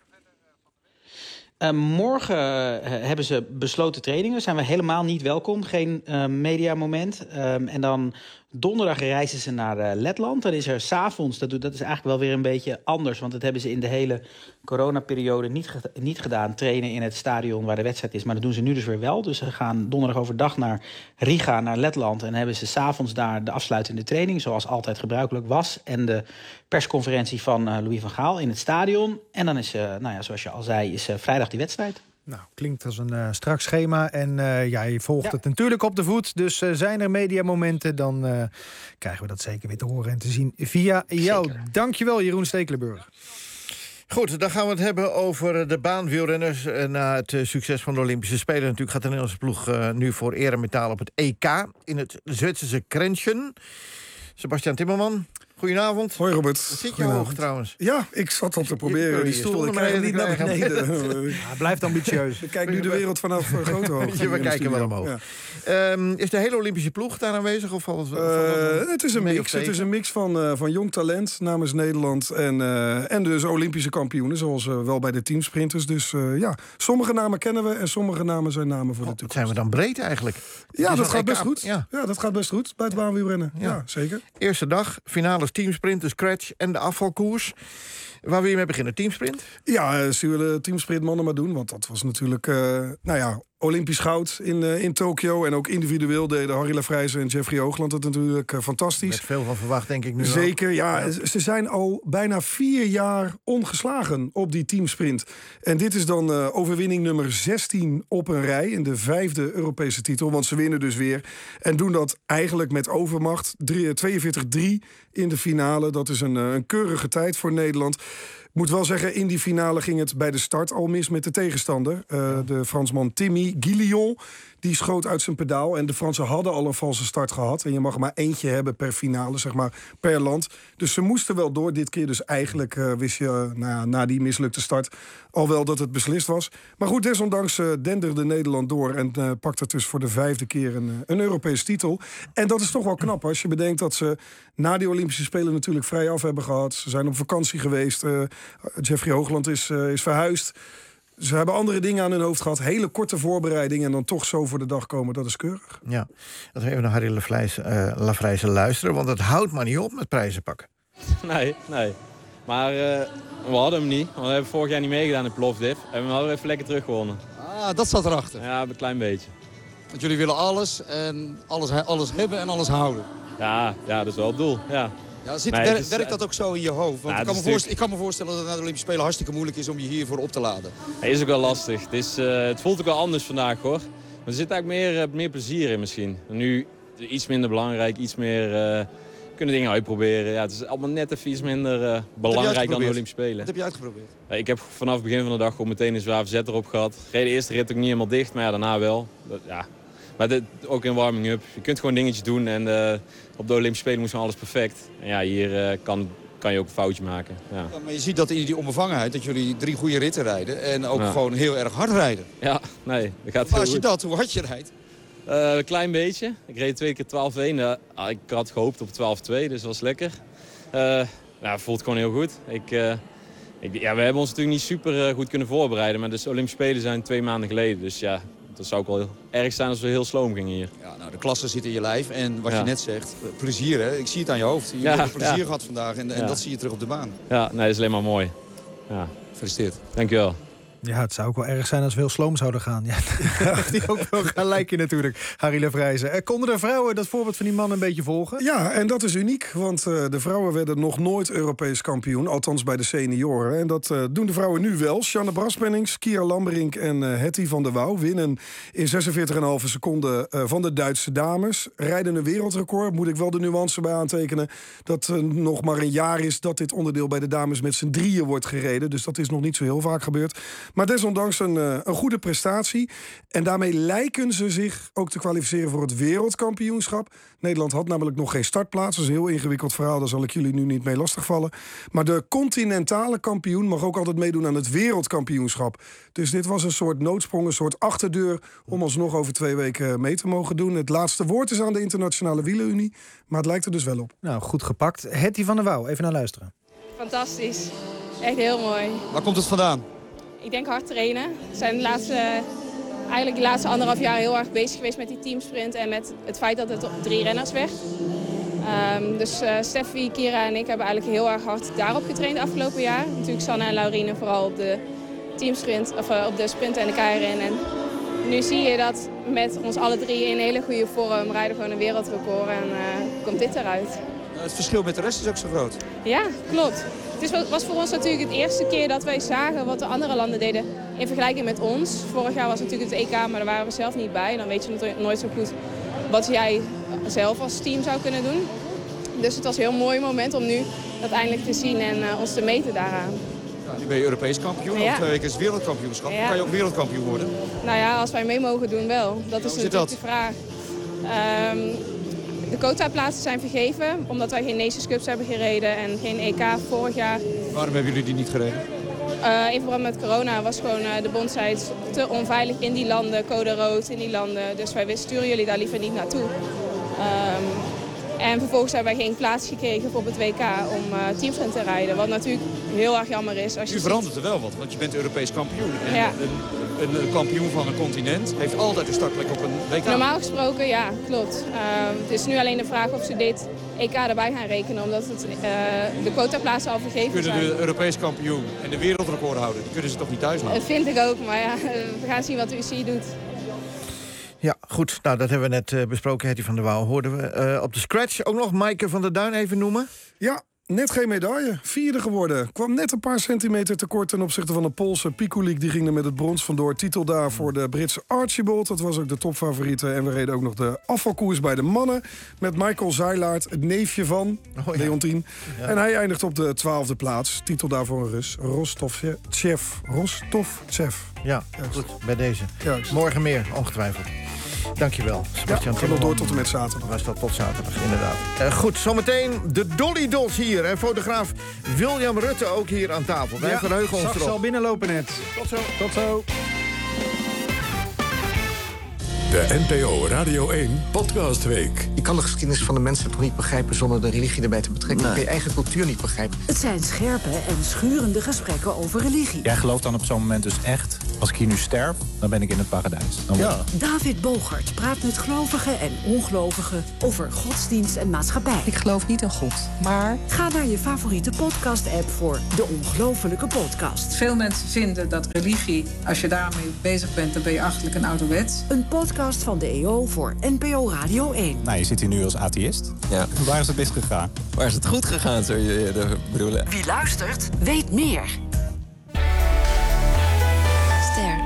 Speaker 7: Morgen hebben ze besloten trainingen. Zijn we helemaal niet welkom. Geen mediamoment. En dan donderdag reizen ze naar Letland. Dan is er 's avonds, dat is eigenlijk wel weer een beetje anders. Want dat hebben ze in de hele coronaperiode niet gedaan. Trainen in het stadion waar de wedstrijd is. Maar dat doen ze nu dus weer wel. Dus ze gaan donderdag overdag naar Riga, naar Letland. En hebben ze 's avonds daar de afsluitende training. Zoals altijd gebruikelijk was. En de persconferentie van Louis van Gaal in het stadion. En dan is, nou ja, zoals je al zei, is vrijdag die wedstrijd.
Speaker 5: Nou, klinkt als een strak schema. En je volgt het natuurlijk op de voet. Dus zijn er mediamomenten, dan krijgen we dat zeker weer te horen en te zien via jou. Zeker. Dankjewel, Jeroen Stekelenburg.
Speaker 4: Goed, dan gaan we het hebben over de baanwielrenners. Na het succes van de Olympische Spelen natuurlijk gaat de Nederlandse ploeg nu voor eremetaal op het EK in het Zwitserse Krenchen. Sebastian Timmerman, goedenavond.
Speaker 11: Hoi Robert.
Speaker 4: Zit je hoog trouwens?
Speaker 11: Ja, ik zat al te proberen die stoel. Ik krijg hem niet naar beneden.
Speaker 5: Ja, blijft ambitieus.
Speaker 11: Ik kijk nu de wereld vanaf grote hoogte.
Speaker 4: We kijken wel omhoog. Ja. Is de hele Olympische ploeg daar aanwezig? Of
Speaker 11: het is een mix. Het is een mix van jong talent namens Nederland en dus Olympische kampioenen, zoals wel bij de teamsprinters. Dus ja, sommige namen kennen we en sommige namen zijn namen voor de toekomst.
Speaker 4: Zijn we dan breed eigenlijk?
Speaker 11: Ja, dat gaat best goed. Ja, dat gaat best goed bij het baanwielrennen. Ja, zeker.
Speaker 4: Eerste dag, finales teamsprint, de scratch en de afvalkoers. Waar wil je mee beginnen? Teamsprint?
Speaker 11: Ja, ze willen teamsprint mannen maar doen. Want dat was natuurlijk, Olympisch goud in Tokio. En ook individueel deden Harry Lafrijzen en Jeffrey Hoogland het natuurlijk fantastisch.
Speaker 4: Er werd veel van verwacht, denk ik nu.
Speaker 11: Zeker, ja. Ze zijn al bijna 4 jaar ongeslagen op die teamsprint. En dit is dan overwinning nummer 16 op een rij. In de 5e Europese titel. Want ze winnen dus weer. En doen dat eigenlijk met overmacht. 42-3 in de finale. Dat is een keurige tijd voor Nederland. Ik moet wel zeggen, in die finale ging het bij de start al mis met de tegenstander. De Fransman Timmy Guillon, die schoot uit zijn pedaal. En de Fransen hadden al een valse start gehad. En je mag er maar eentje hebben per finale, zeg maar, per land. Dus ze moesten wel door. Dit keer dus eigenlijk wist je na die mislukte start al wel dat het beslist was. Maar goed, desondanks denderde Nederland door en pakt het dus voor de 5e keer een Europese titel. En dat is toch wel knap als je bedenkt dat ze na die Olympische Spelen natuurlijk vrij af hebben gehad. Ze zijn op vakantie geweest. Jeffrey Hoogland is verhuisd. Ze hebben andere dingen aan hun hoofd gehad. Hele korte voorbereidingen en dan toch zo voor de dag komen. Dat is keurig.
Speaker 4: Ja, dat we even naar Harry Lafrijzen luisteren. Want het houdt maar niet op met prijzen pakken.
Speaker 12: Nee. Maar we hadden hem niet. Want we hebben vorig jaar niet meegedaan in Plovdiv. En we hadden even lekker teruggewonnen.
Speaker 13: Ah, dat zat erachter.
Speaker 12: Ja, een klein beetje.
Speaker 13: Want jullie willen alles en alles hebben en alles houden.
Speaker 12: Ja, dat is wel het doel. Ja.
Speaker 13: Werkt dat ook zo in je hoofd? Want ik kan me voorstellen dat het na de Olympische Spelen hartstikke moeilijk is om je hiervoor op te laden.
Speaker 12: Het is ook wel lastig. Het voelt ook wel anders vandaag, hoor. Maar er zit eigenlijk meer plezier in misschien. Nu iets minder belangrijk, iets meer kunnen dingen uitproberen. Ja, het is allemaal net even iets minder belangrijk dan de Olympische Spelen.
Speaker 13: Wat heb je uitgeprobeerd?
Speaker 12: Ik heb vanaf het begin van de dag gewoon meteen een zwaar verzet erop gehad. De eerste rit ook niet helemaal dicht, maar ja, daarna wel. Maar ook in warming-up. Je kunt gewoon dingetjes doen en op de Olympische Spelen moest alles perfect. En ja, hier kan je ook een foutje maken. Ja.
Speaker 13: Ja, maar je ziet dat in die onbevangenheid, dat jullie 3 goede ritten rijden en ook gewoon heel erg hard rijden.
Speaker 12: Ja, nee, dat gaat heel goed.
Speaker 13: Hoe hard je rijdt?
Speaker 12: Een klein beetje. Ik reed 2 keer 12-1. Ik had gehoopt op 12-2, dus dat was lekker. Het voelt gewoon heel goed. We hebben ons natuurlijk niet super goed kunnen voorbereiden. Maar de Olympische Spelen zijn 2 maanden geleden. Dus ja, dat zou ook wel heel erg zijn als we heel sloom gingen hier. Ja,
Speaker 13: nou, de klasse zit in je lijf. En wat je net zegt, plezier hè. Ik zie het aan je hoofd. Je hebt plezier gehad vandaag en dat zie je terug op de baan.
Speaker 12: Ja, nee, dat is alleen maar mooi. Ja.
Speaker 13: Gefeliciteerd.
Speaker 12: Dank je wel.
Speaker 5: Ja, het zou ook wel erg zijn als we heel sloom zouden gaan. Ja, die ook wel gaan lijken natuurlijk, Harry Lefrijzen. Konden de vrouwen dat voorbeeld van die man een beetje volgen?
Speaker 11: Ja, en dat is uniek, want de vrouwen werden nog nooit Europees kampioen. Althans bij de senioren. En dat doen de vrouwen nu wel. Sjanne Braspennings, Kira Lamberink en Hetty van der Wouw winnen in 46,5 seconden van de Duitse dames. Rijden een wereldrecord, moet ik wel de nuance bij aantekenen. Dat nog maar een jaar is dat dit onderdeel bij de dames met z'n drieën wordt gereden. Dus dat is nog niet zo heel vaak gebeurd. Maar desondanks een goede prestatie. En daarmee lijken ze zich ook te kwalificeren voor het wereldkampioenschap. Nederland had namelijk nog geen startplaats. Dat is een heel ingewikkeld verhaal, daar zal ik jullie nu niet mee lastigvallen. Maar de continentale kampioen mag ook altijd meedoen aan het wereldkampioenschap. Dus dit was een soort noodsprong, een soort achterdeur om alsnog over 2 weken mee te mogen doen. Het laatste woord is aan de Internationale Wielerunie, maar het lijkt er dus wel op.
Speaker 5: Nou, goed gepakt. Hetty van der Wouw, even naar luisteren.
Speaker 14: Fantastisch. Echt heel mooi.
Speaker 13: Waar komt het vandaan?
Speaker 14: Ik denk hard trainen. We zijn de laatste 1,5 jaar heel erg bezig geweest met die teamsprint en met het feit dat het 3 renners werd. Dus Steffi, Kira en ik hebben eigenlijk heel erg hard daarop getraind afgelopen jaar. Natuurlijk Sanne en Laurine vooral op de teamsprint, of op de sprint en de KRN. En nu zie je dat met ons alle 3 in hele goede vorm rijden gewoon een wereldrecord en komt dit eruit.
Speaker 13: Het verschil met de rest is ook zo groot.
Speaker 14: Ja, klopt. Het was voor ons natuurlijk het eerste keer dat wij zagen wat de andere landen deden in vergelijking met ons. Vorig jaar was het natuurlijk het EK, maar daar waren we zelf niet bij. Dan weet je nooit zo goed wat jij zelf als team zou kunnen doen. Dus het was een heel mooi moment om nu dat eindelijk te zien en ons te meten daaraan.
Speaker 13: Ja, nu ben je Europees kampioen, over 2 weken is het wereldkampioenschap. Ja. Kan je ook wereldkampioen worden?
Speaker 14: Nou ja, als wij mee mogen doen wel. Dat is natuurlijk de vraag. De quotaplaatsen zijn vergeven, omdat wij geen Nations Cups hebben gereden en geen EK vorig jaar.
Speaker 13: Waarom hebben jullie die niet gereden?
Speaker 14: In verband met corona was gewoon de bond zei te onveilig in die landen, code rood in die landen. Dus wij sturen jullie daar liever niet naartoe. En vervolgens hebben wij geen plaats gekregen voor het WK om teamsprint te rijden. Wat natuurlijk heel erg jammer is. Als je
Speaker 13: nu verandert er wel wat, want je bent Europees kampioen. En
Speaker 14: ja.
Speaker 13: Een kampioen van een continent heeft altijd een startplek op een WK.
Speaker 14: Normaal gesproken, ja, klopt. Het is nu alleen de vraag of ze dit EK erbij gaan rekenen, omdat de quotaplaatsen al vergeven zijn.
Speaker 13: Kunnen de Europees kampioen en de wereldrecord houden, die kunnen ze toch niet thuis laten?
Speaker 14: Dat vind ik ook, maar ja, we gaan zien wat de UCI doet.
Speaker 4: Ja, goed. Nou, dat hebben we net besproken. Hetty van der Wouw hoorden we. Op de scratch ook nog Maaike van der Duin even noemen.
Speaker 11: Ja, net geen medaille. 4e geworden. Kwam net een paar centimeter tekort ten opzichte van de Poolse Pikulik. Die ging er met het brons vandoor. Titel daar voor de Britse Archibald. Dat was ook de topfavoriete. En we reden ook nog de afvalkoers bij de mannen. Met Michael Zeilaert, het neefje van Leontien. Ja. En hij eindigt op de 12e plaats. Titel daarvoor een Rus. Rostovtsev.
Speaker 4: Ja, goed. Bij deze. Ja, morgen meer, ongetwijfeld. Dankjewel, Sebastian.
Speaker 11: Ja, nog door tot en met zaterdag.
Speaker 4: Was dat tot zaterdag, inderdaad. Goed, zometeen de Dolly Dots hier. En fotograaf William Rutte ook hier aan tafel. Wij verheugen ons erop.
Speaker 5: Zag ze al binnenlopen net.
Speaker 4: Tot zo.
Speaker 5: Tot zo.
Speaker 1: De NPO Radio 1 Podcastweek.
Speaker 15: Je kan de geschiedenis van de mensen toch niet begrijpen zonder de religie erbij te betrekken. Je kan je eigen cultuur niet begrijpen.
Speaker 3: Het zijn scherpe en schurende gesprekken over religie.
Speaker 16: Jij gelooft dan op zo'n moment dus echt, als ik hier nu sterf, dan ben ik in het paradijs.
Speaker 3: David Bogert praat met gelovigen en ongelovigen over godsdienst en maatschappij.
Speaker 17: Ik geloof niet in God, maar...
Speaker 3: Ga naar je favoriete podcast-app voor De Ongelofelijke Podcast.
Speaker 17: Veel mensen vinden dat religie, als je daarmee bezig bent, dan ben je achterlijk een ouderwets.
Speaker 3: Een podcast van de EO voor NPO Radio 1.
Speaker 16: Nou, je zit hier nu als atheïst. Ja. Waar is het misgegaan?
Speaker 18: Waar is het goed gegaan, zou je bedoelen?
Speaker 3: Wie luistert, weet meer.
Speaker 19: Ster.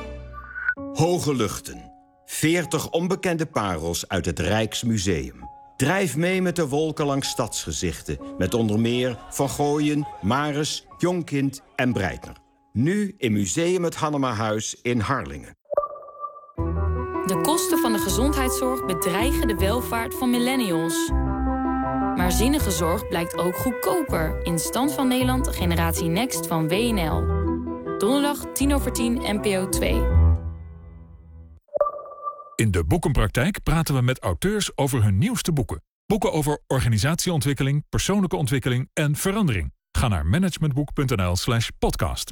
Speaker 19: Hoge luchten. 40 onbekende parels uit het Rijksmuseum. Drijf mee met de wolken langs stadsgezichten. Met onder meer Van Gooien, Maris, Jonkind en Breitner. Nu in Museum het Hannemahuis in Harlingen.
Speaker 20: De kosten van de gezondheidszorg bedreigen de welvaart van millennials. Maar zinnige zorg blijkt ook goedkoper. In Stand van Nederland, Generatie Next van WNL. Donderdag 10:10, NPO 2.
Speaker 21: In de Boekenpraktijk praten we met auteurs over hun nieuwste boeken. Boeken over organisatieontwikkeling, persoonlijke ontwikkeling en verandering. Ga naar managementboek.nl/podcast.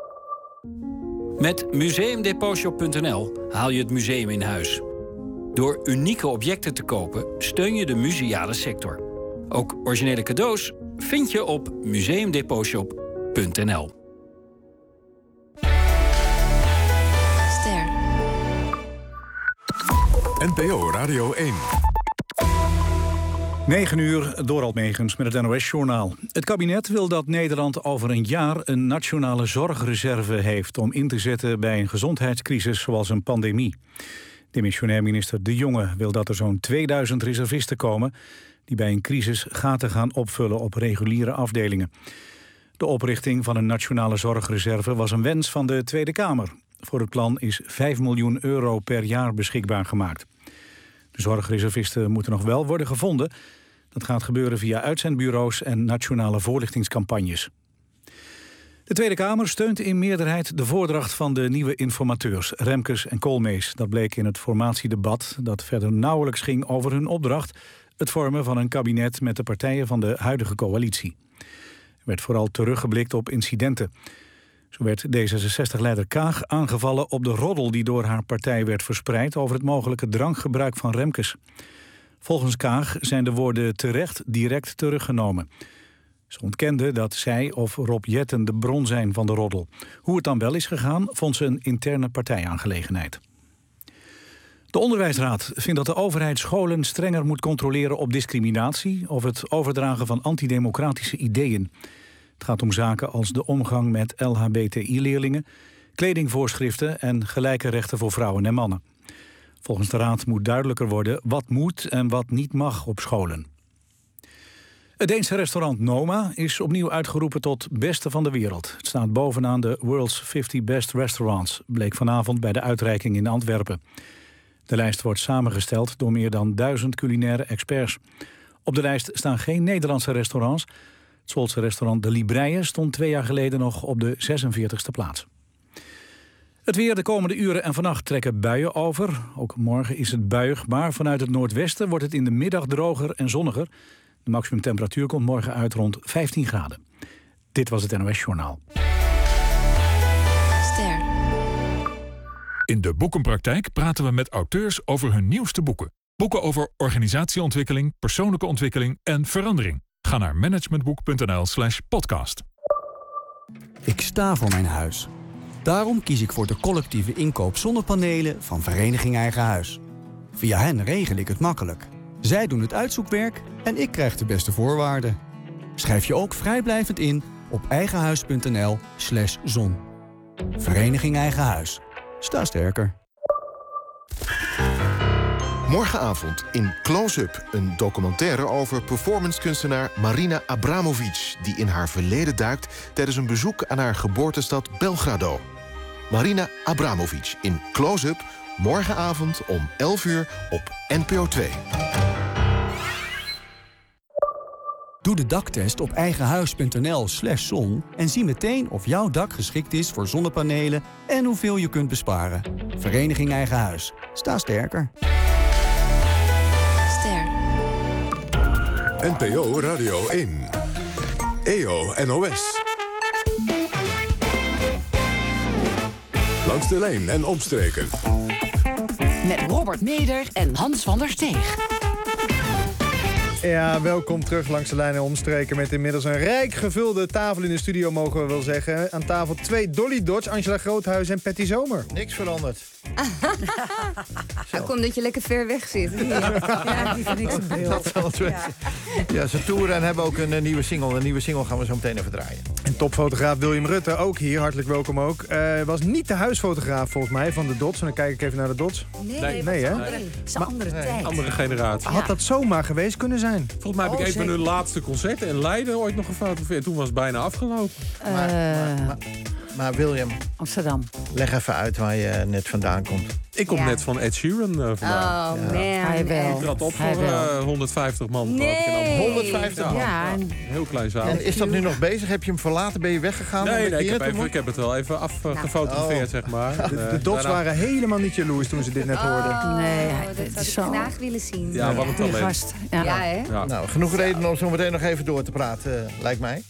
Speaker 22: Met museumdepotshop.nl haal je het museum in huis. Door unieke objecten te kopen steun je de museale sector. Ook originele cadeaus vind je op museumdepotshop.nl.
Speaker 20: Ster.
Speaker 1: NPO Radio 1.
Speaker 2: 9 uur, Dorald Megens met het NOS-journaal. Het kabinet wil dat Nederland over een jaar een nationale zorgreserve heeft om in te zetten bij een gezondheidscrisis zoals een pandemie. Demissionair minister De Jonge wil dat er zo'n 2000 reservisten komen die bij een crisis gaten gaan opvullen op reguliere afdelingen. De oprichting van een nationale zorgreserve was een wens van de Tweede Kamer. Voor het plan is €5 miljoen per jaar beschikbaar gemaakt. De zorgreservisten moeten nog wel worden gevonden. Dat gaat gebeuren via uitzendbureaus en nationale voorlichtingscampagnes. De Tweede Kamer steunt in meerderheid de voordracht van de nieuwe informateurs, Remkes en Koolmees. Dat bleek in het formatiedebat dat verder nauwelijks ging over hun opdracht, het vormen van een kabinet met de partijen van de huidige coalitie. Er werd vooral teruggeblikt op incidenten. Zo werd D66-leider Kaag aangevallen op de roddel die door haar partij werd verspreid over het mogelijke drankgebruik van Remkes. Volgens Kaag zijn de woorden terecht direct teruggenomen. Ze ontkende dat zij of Rob Jetten de bron zijn van de roddel. Hoe het dan wel is gegaan, vond ze een interne partijaangelegenheid. De Onderwijsraad vindt dat de overheid scholen strenger moet controleren op discriminatie of het overdragen van antidemocratische ideeën. Het gaat om zaken als de omgang met LHBTI-leerlingen, kledingvoorschriften en gelijke rechten voor vrouwen en mannen. Volgens de Raad moet duidelijker worden wat moet en wat niet mag op scholen. Het Deense restaurant Noma is opnieuw uitgeroepen tot beste van de wereld. Het staat bovenaan de World's 50 Best Restaurants, bleek vanavond bij de uitreiking in Antwerpen. De lijst wordt samengesteld door meer dan 1000 culinaire experts. Op de lijst staan geen Nederlandse restaurants. Het Zwolse restaurant De Libreie stond 2 jaar geleden nog op de 46e plaats. Het weer de komende uren en vannacht trekken buien over. Ook morgen is het buiig, maar vanuit het noordwesten wordt het in de middag droger en zonniger. De maximumtemperatuur komt morgen uit rond 15 graden. Dit was het NOS Journaal.
Speaker 20: Ster.
Speaker 21: In de Boekenpraktijk praten we met auteurs over hun nieuwste boeken. Boeken over organisatieontwikkeling, persoonlijke ontwikkeling en verandering. Ga naar managementboek.nl/podcast.
Speaker 23: Ik sta voor mijn huis. Daarom kies ik voor de collectieve inkoop zonnepanelen van Vereniging Eigen Huis. Via hen regel ik het makkelijk. Zij doen het uitzoekwerk en ik krijg de beste voorwaarden. Schrijf je ook vrijblijvend in op eigenhuis.nl/zon. Vereniging Eigen Huis. Sta sterker.
Speaker 24: Morgenavond in Close-up, een documentaire over performancekunstenaar Marina Abramovic, die in haar verleden duikt tijdens een bezoek aan haar geboortestad Belgrado. Marina Abramovic in Close-up, morgenavond om 11 uur op NPO 2.
Speaker 23: Doe de daktest op eigenhuis.nl/zon en zie meteen of jouw dak geschikt is voor zonnepanelen en hoeveel je kunt besparen. Vereniging Eigen Huis. Sta sterker.
Speaker 20: Ster.
Speaker 1: NPO Radio 1. EO NOS. Langs de lijn en omstreken.
Speaker 3: Met Robert Meder en Hans van der Steeg.
Speaker 5: Ja, welkom terug langs de lijn en omstreken met inmiddels een rijk gevulde tafel in de studio, mogen we wel zeggen. Aan tafel 2 Dolly Dodds, Angela Groothuis en Patty Zomer.
Speaker 4: Niks veranderd.
Speaker 6: Ook omdat je lekker ver weg zit. Ja, die vind ik zijn beeld.
Speaker 4: Ja, ze toeren en hebben ook een nieuwe single. Een nieuwe single gaan we zo meteen even draaien.
Speaker 5: En topfotograaf William Rutte, ook hier, hartelijk welkom ook. Was niet de huisfotograaf volgens mij van de Dots. En dan kijk ik even naar de Dots.
Speaker 6: Nee, hè?
Speaker 8: Het
Speaker 6: is een andere tijd.
Speaker 8: Andere generatie.
Speaker 5: Had dat zomaar geweest kunnen zijn?
Speaker 8: Volgens mij heb ik een van hun laatste concerten in Leiden ooit nog gefotografeerd. Toen was het bijna afgelopen.
Speaker 4: Maar William,
Speaker 6: Amsterdam.
Speaker 4: Leg even uit waar je net vandaan komt.
Speaker 8: Ik kom net van Ed Sheeran vandaan.
Speaker 6: Oh man, hij wel.
Speaker 8: Ik trad op voor 150 man.
Speaker 6: Nee.
Speaker 4: 150 man?
Speaker 6: Ja.
Speaker 8: Een heel klein zaal.
Speaker 4: En is dat nu nog bezig? Heb je hem verlaten? Ben je weggegaan?
Speaker 8: Nee, ik heb het wel even afgefotografeerd, zeg maar.
Speaker 5: De Dots waren helemaal niet jaloers toen ze dit net hoorden.
Speaker 6: Nee, dat had ik graag willen zien.
Speaker 8: Ja, wat een talent.
Speaker 6: Gast. Ja, hè?
Speaker 8: Ja.
Speaker 4: Nou, genoeg reden om zo meteen nog even door te praten, lijkt mij.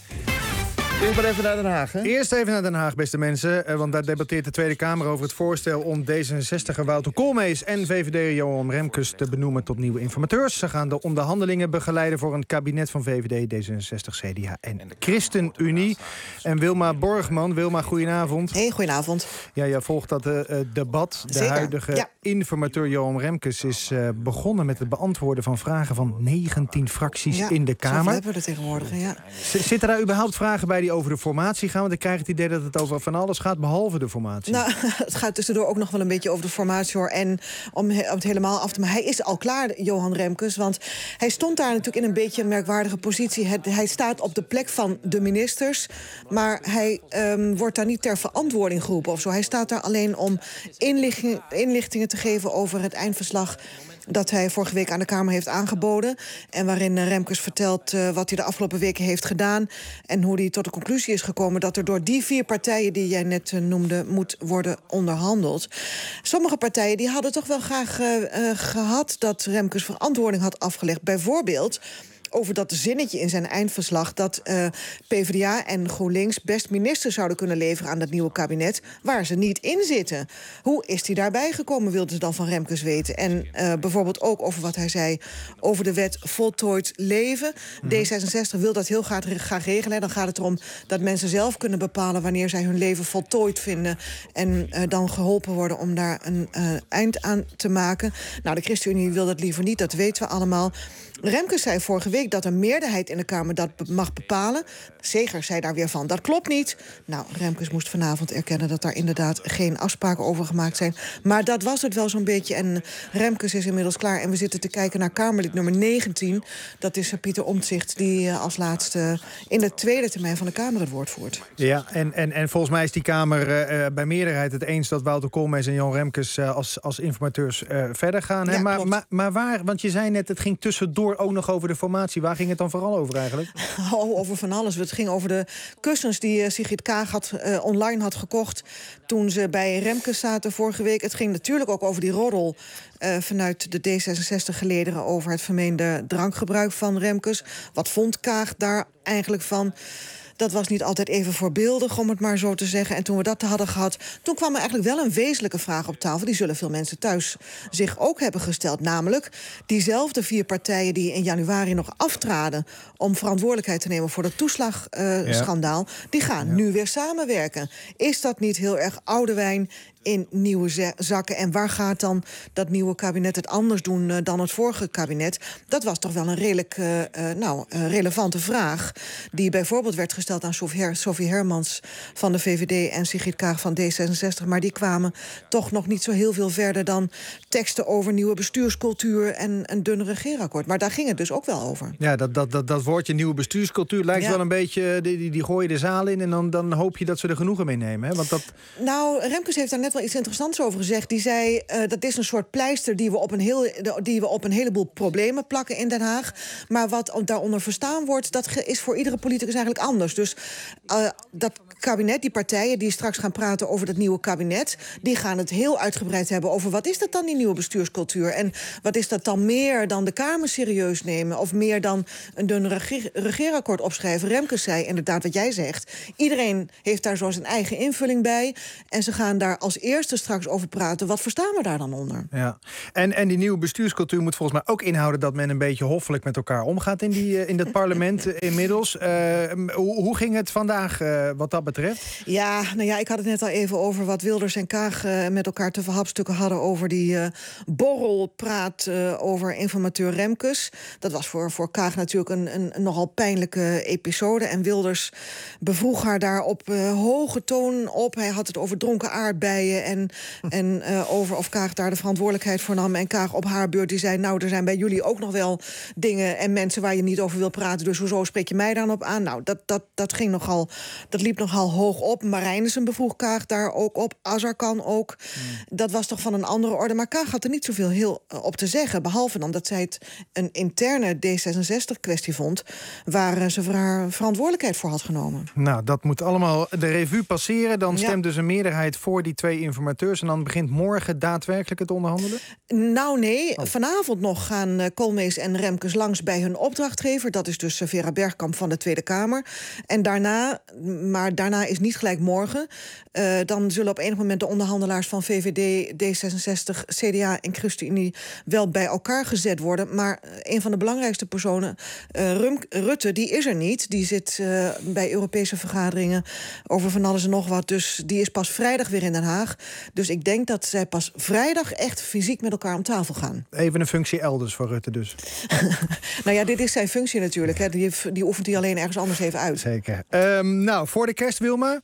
Speaker 4: Eerst maar even naar Den Haag, hè?
Speaker 5: Eerst even naar Den Haag, beste mensen. Want daar debatteert de Tweede Kamer over het voorstel om D66'er Wouter Koolmees en VVD'er Johan Remkes te benoemen tot nieuwe informateurs. Ze gaan de onderhandelingen begeleiden voor een kabinet van VVD, D66, CDA en ChristenUnie. En Wilma Borgman. Wilma, goedenavond.
Speaker 9: Hey, goedenavond.
Speaker 5: Ja, jij volgt dat debat. De
Speaker 9: Zeker,
Speaker 5: huidige informateur Johan Remkes is begonnen met het beantwoorden van vragen van 19 fracties in de Kamer.
Speaker 9: Zoveel hebben we er tegenwoordig, ja.
Speaker 5: Zitten daar überhaupt vragen bij die over de formatie gaan? Want ik krijg het idee dat het over van alles gaat, behalve de formatie.
Speaker 9: Nou, het gaat tussendoor ook nog wel een beetje over de formatie, hoor. En om het helemaal af te maken. Hij is al klaar, Johan Remkes. Want hij stond daar natuurlijk in een beetje een merkwaardige positie. Hij staat op de plek van de ministers. Maar hij wordt daar niet ter verantwoording geroepen of zo. Hij staat daar alleen om inlichtingen te geven over het eindverslag dat hij vorige week aan de Kamer heeft aangeboden. En waarin Remkes vertelt wat hij de afgelopen weken heeft gedaan. En hoe hij tot de conclusie is gekomen dat er door die 4 partijen die jij net noemde moet worden onderhandeld. Sommige partijen die hadden toch wel graag gehad dat Remkes verantwoording had afgelegd. Bijvoorbeeld over dat zinnetje in zijn eindverslag dat PvdA en GroenLinks best ministers zouden kunnen leveren aan dat nieuwe kabinet, waar ze niet in zitten. Hoe is hij daarbij gekomen, wilden ze dan van Remkes weten. En bijvoorbeeld ook over wat hij zei over de wet voltooid leven. D66 wil dat heel graag regelen. Dan gaat het erom dat mensen zelf kunnen bepalen wanneer zij hun leven voltooid vinden en dan geholpen worden om daar een eind aan te maken. Nou, de ChristenUnie wil dat liever niet, dat weten we allemaal. Remkes zei vorige week dat een meerderheid in de Kamer dat mag bepalen. Segers zei daar weer van, dat klopt niet. Nou, Remkes moest vanavond erkennen dat daar inderdaad geen afspraken over gemaakt zijn. Maar dat was het wel zo'n beetje. En Remkes is inmiddels klaar. En we zitten te kijken naar Kamerlid nummer 19. Dat is Pieter Omtzigt, die als laatste in de tweede termijn van de Kamer het woord voert.
Speaker 5: Ja, en volgens mij is die Kamer bij meerderheid het eens dat Wouter Koolmees en Johan Remkes als informateurs verder gaan. Hè?
Speaker 9: Ja,
Speaker 5: maar waar, want je zei net, het ging tussendoor ook nog over de formatie. Waar ging het dan vooral over eigenlijk?
Speaker 9: Over van alles. Het ging over de kussens die Sigrid Kaag online had gekocht toen ze bij Remkes zaten vorige week. Het ging natuurlijk ook over die roddel vanuit de D66-gelederen over het vermeende drankgebruik van Remkes. Wat vond Kaag daar eigenlijk van? Dat was niet altijd even voorbeeldig, om het maar zo te zeggen. En toen we dat hadden gehad, toen kwam er eigenlijk wel een wezenlijke vraag op tafel. Die zullen veel mensen thuis zich ook hebben gesteld. Namelijk, diezelfde 4 partijen die in januari nog aftraden om verantwoordelijkheid te nemen voor het toeslagschandaal, die gaan nu weer samenwerken. Is dat niet heel erg oude wijn in nieuwe zakken? En waar gaat dan dat nieuwe kabinet het anders doen dan het vorige kabinet? Dat was toch wel een redelijk relevante vraag, die bijvoorbeeld werd gesteld aan Sophie Hermans van de VVD en Sigrid Kaag van D66. Maar die kwamen toch nog niet zo heel veel verder dan teksten over nieuwe bestuurscultuur en een dun regeerakkoord. Maar daar ging het dus ook wel over.
Speaker 5: Ja, dat woordje nieuwe bestuurscultuur lijkt wel een beetje, die gooien de zaal in en dan hoop je dat ze er genoegen mee nemen. Hè? Want dat...
Speaker 9: Nou, Remkes heeft daar net wel iets interessants over gezegd. Die zei, dat is een soort pleister die we op een heleboel problemen plakken in Den Haag. Maar wat daaronder verstaan wordt, dat is voor iedere politicus eigenlijk anders. Dus dat kabinet, die partijen die straks gaan praten over dat nieuwe kabinet, die gaan het heel uitgebreid hebben over wat is dat dan, die nieuwe bestuurscultuur? En wat is dat dan meer dan de Kamer serieus nemen? Of meer dan een dun regeerakkoord opschrijven? Remkes zei inderdaad wat jij zegt. Iedereen heeft daar zo zijn eigen invulling bij. En ze gaan daar als eerste straks over praten. Wat verstaan we daar dan onder?
Speaker 5: Ja. En die nieuwe bestuurscultuur moet volgens mij ook inhouden dat men een beetje hoffelijk met elkaar omgaat in dat parlement inmiddels. Hoe ging het vandaag wat dat betreft?
Speaker 9: Ja, nou ja, ik had het net al even over wat Wilders en Kaag met elkaar te verhapstukken hadden over die borrelpraat over informateur Remkes. Dat was voor Kaag natuurlijk een nogal pijnlijke episode. En Wilders bevroeg haar daar op hoge toon op. Hij had het over dronken aardbeien en over of Kaag daar de verantwoordelijkheid voor nam. En Kaag op haar beurt die zei, nou, er zijn bij jullie ook nog wel dingen en mensen waar je niet over wil praten. Dus hoezo spreek je mij dan op aan? Nou, dat liep nogal hoog op. Marijnissen bevroeg Kaag daar ook op. Azarkan ook. Dat was toch van een andere orde. Maar Kaag had er niet zoveel heel op te zeggen. Behalve dan dat zij het een interne D66-kwestie vond, waar ze voor haar verantwoordelijkheid voor had genomen.
Speaker 5: Nou, dat moet allemaal de revue passeren. Dan stemt dus een meerderheid voor die 2 informateurs. En dan begint morgen daadwerkelijk het onderhandelen?
Speaker 9: Nou nee, vanavond nog gaan Koolmees en Remkes langs bij hun opdrachtgever. Dat is dus Vera Bergkamp van de Tweede Kamer. En daarna is niet gelijk morgen. Dan zullen op enig moment de onderhandelaars van VVD, D66, CDA en ChristenUnie wel bij elkaar gezet worden. Maar een van de belangrijkste personen, Rutte, die is er niet. Die zit bij Europese vergaderingen over van alles en nog wat. Dus die is pas vrijdag weer in Den Haag. Dus ik denk dat zij pas vrijdag echt fysiek met elkaar om tafel gaan.
Speaker 5: Even een functie elders voor Rutte dus.
Speaker 9: Nou ja, dit is zijn functie natuurlijk. Hè. Die oefent hij alleen ergens anders even uit.
Speaker 5: Zeker. Nou, voor de kerst, Wilma?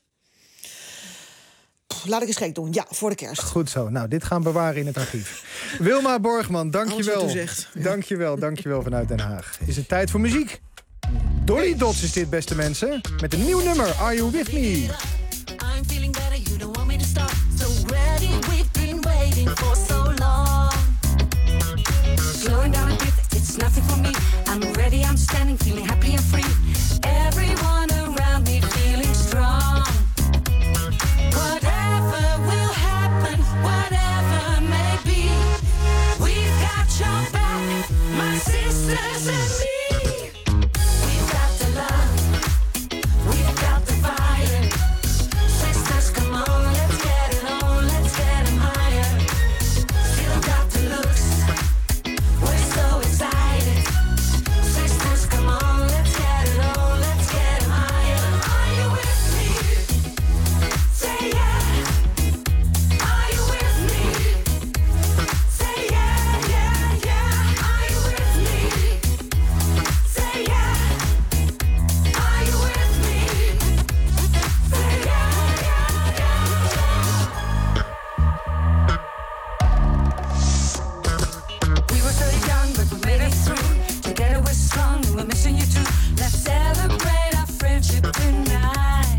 Speaker 9: Laat ik eens gek doen. Ja, voor de kerst.
Speaker 5: Goed zo. Nou, dit gaan we bewaren in het archief. Wilma Borgman, dankjewel. Dankjewel vanuit Den Haag. Is het tijd voor muziek? Dolly Dots is dit, beste mensen. Met een nieuw nummer, Are You With Me?
Speaker 7: I'm feeling better, you don't want me to stop. So ready, we've been waiting for so long. Slowing down a bit, it's nothing for me. I'm ready, I'm standing, feeling happy and free. Everyone around me feeling strong. Whatever will happen, whatever may be, we've got your back, my sisters and me. We've got the love, we've got the fire. Sisters, come on, let's get it on, let's get them higher. Still got the looks, we're so excited. Sisters, come on, let's get it on, let's get them higher. Are you with me? Say yeah. Are you with me? Say yeah, yeah, yeah. Are you with me? Say yeah. Are you with me? Say yeah, yeah, yeah. We were so young, but we made it through. Together we're strong, we're missing you too. Let's celebrate our friendship tonight.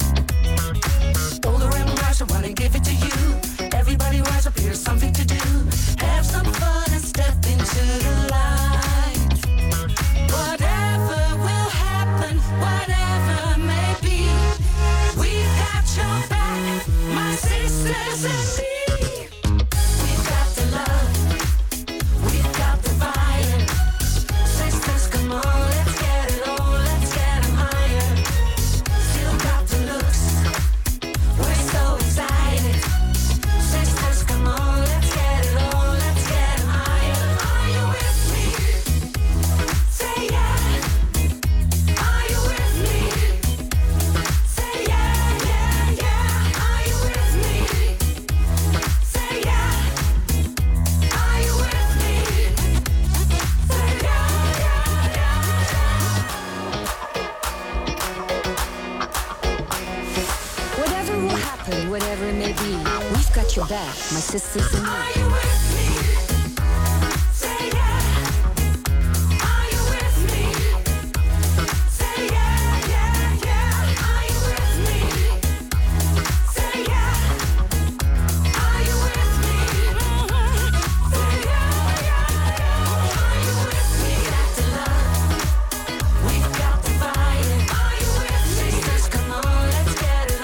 Speaker 7: Older and wiser, wanna give it to you. Everybody rise up, here's something to do. Have some fun and step into the light. Whatever will happen, whatever may be, we've got your back, my sisters and me. We've got the love, we've got the fire. Sisters, come on, let's get it on, let's get them higher. Still got the looks, we're so excited. Sisters, come on, let's get it on, let's get them higher. Are you with me? Say yeah. Are you with me? Say yeah, yeah, yeah. Are you with me? Say yeah. Are you with me? Say yeah, yeah, yeah.
Speaker 10: Whatever will happen, whatever it may be, we've got your back, my sisters and me.
Speaker 7: Are you with me? Say yeah. Are you with me? Say yeah, yeah, yeah. Are you with me? Say yeah. Are you with me? Say yeah, yeah, yeah. Are you with me? We've got the love, we've got the fire. Are you with me? Sisters, come on, let's get it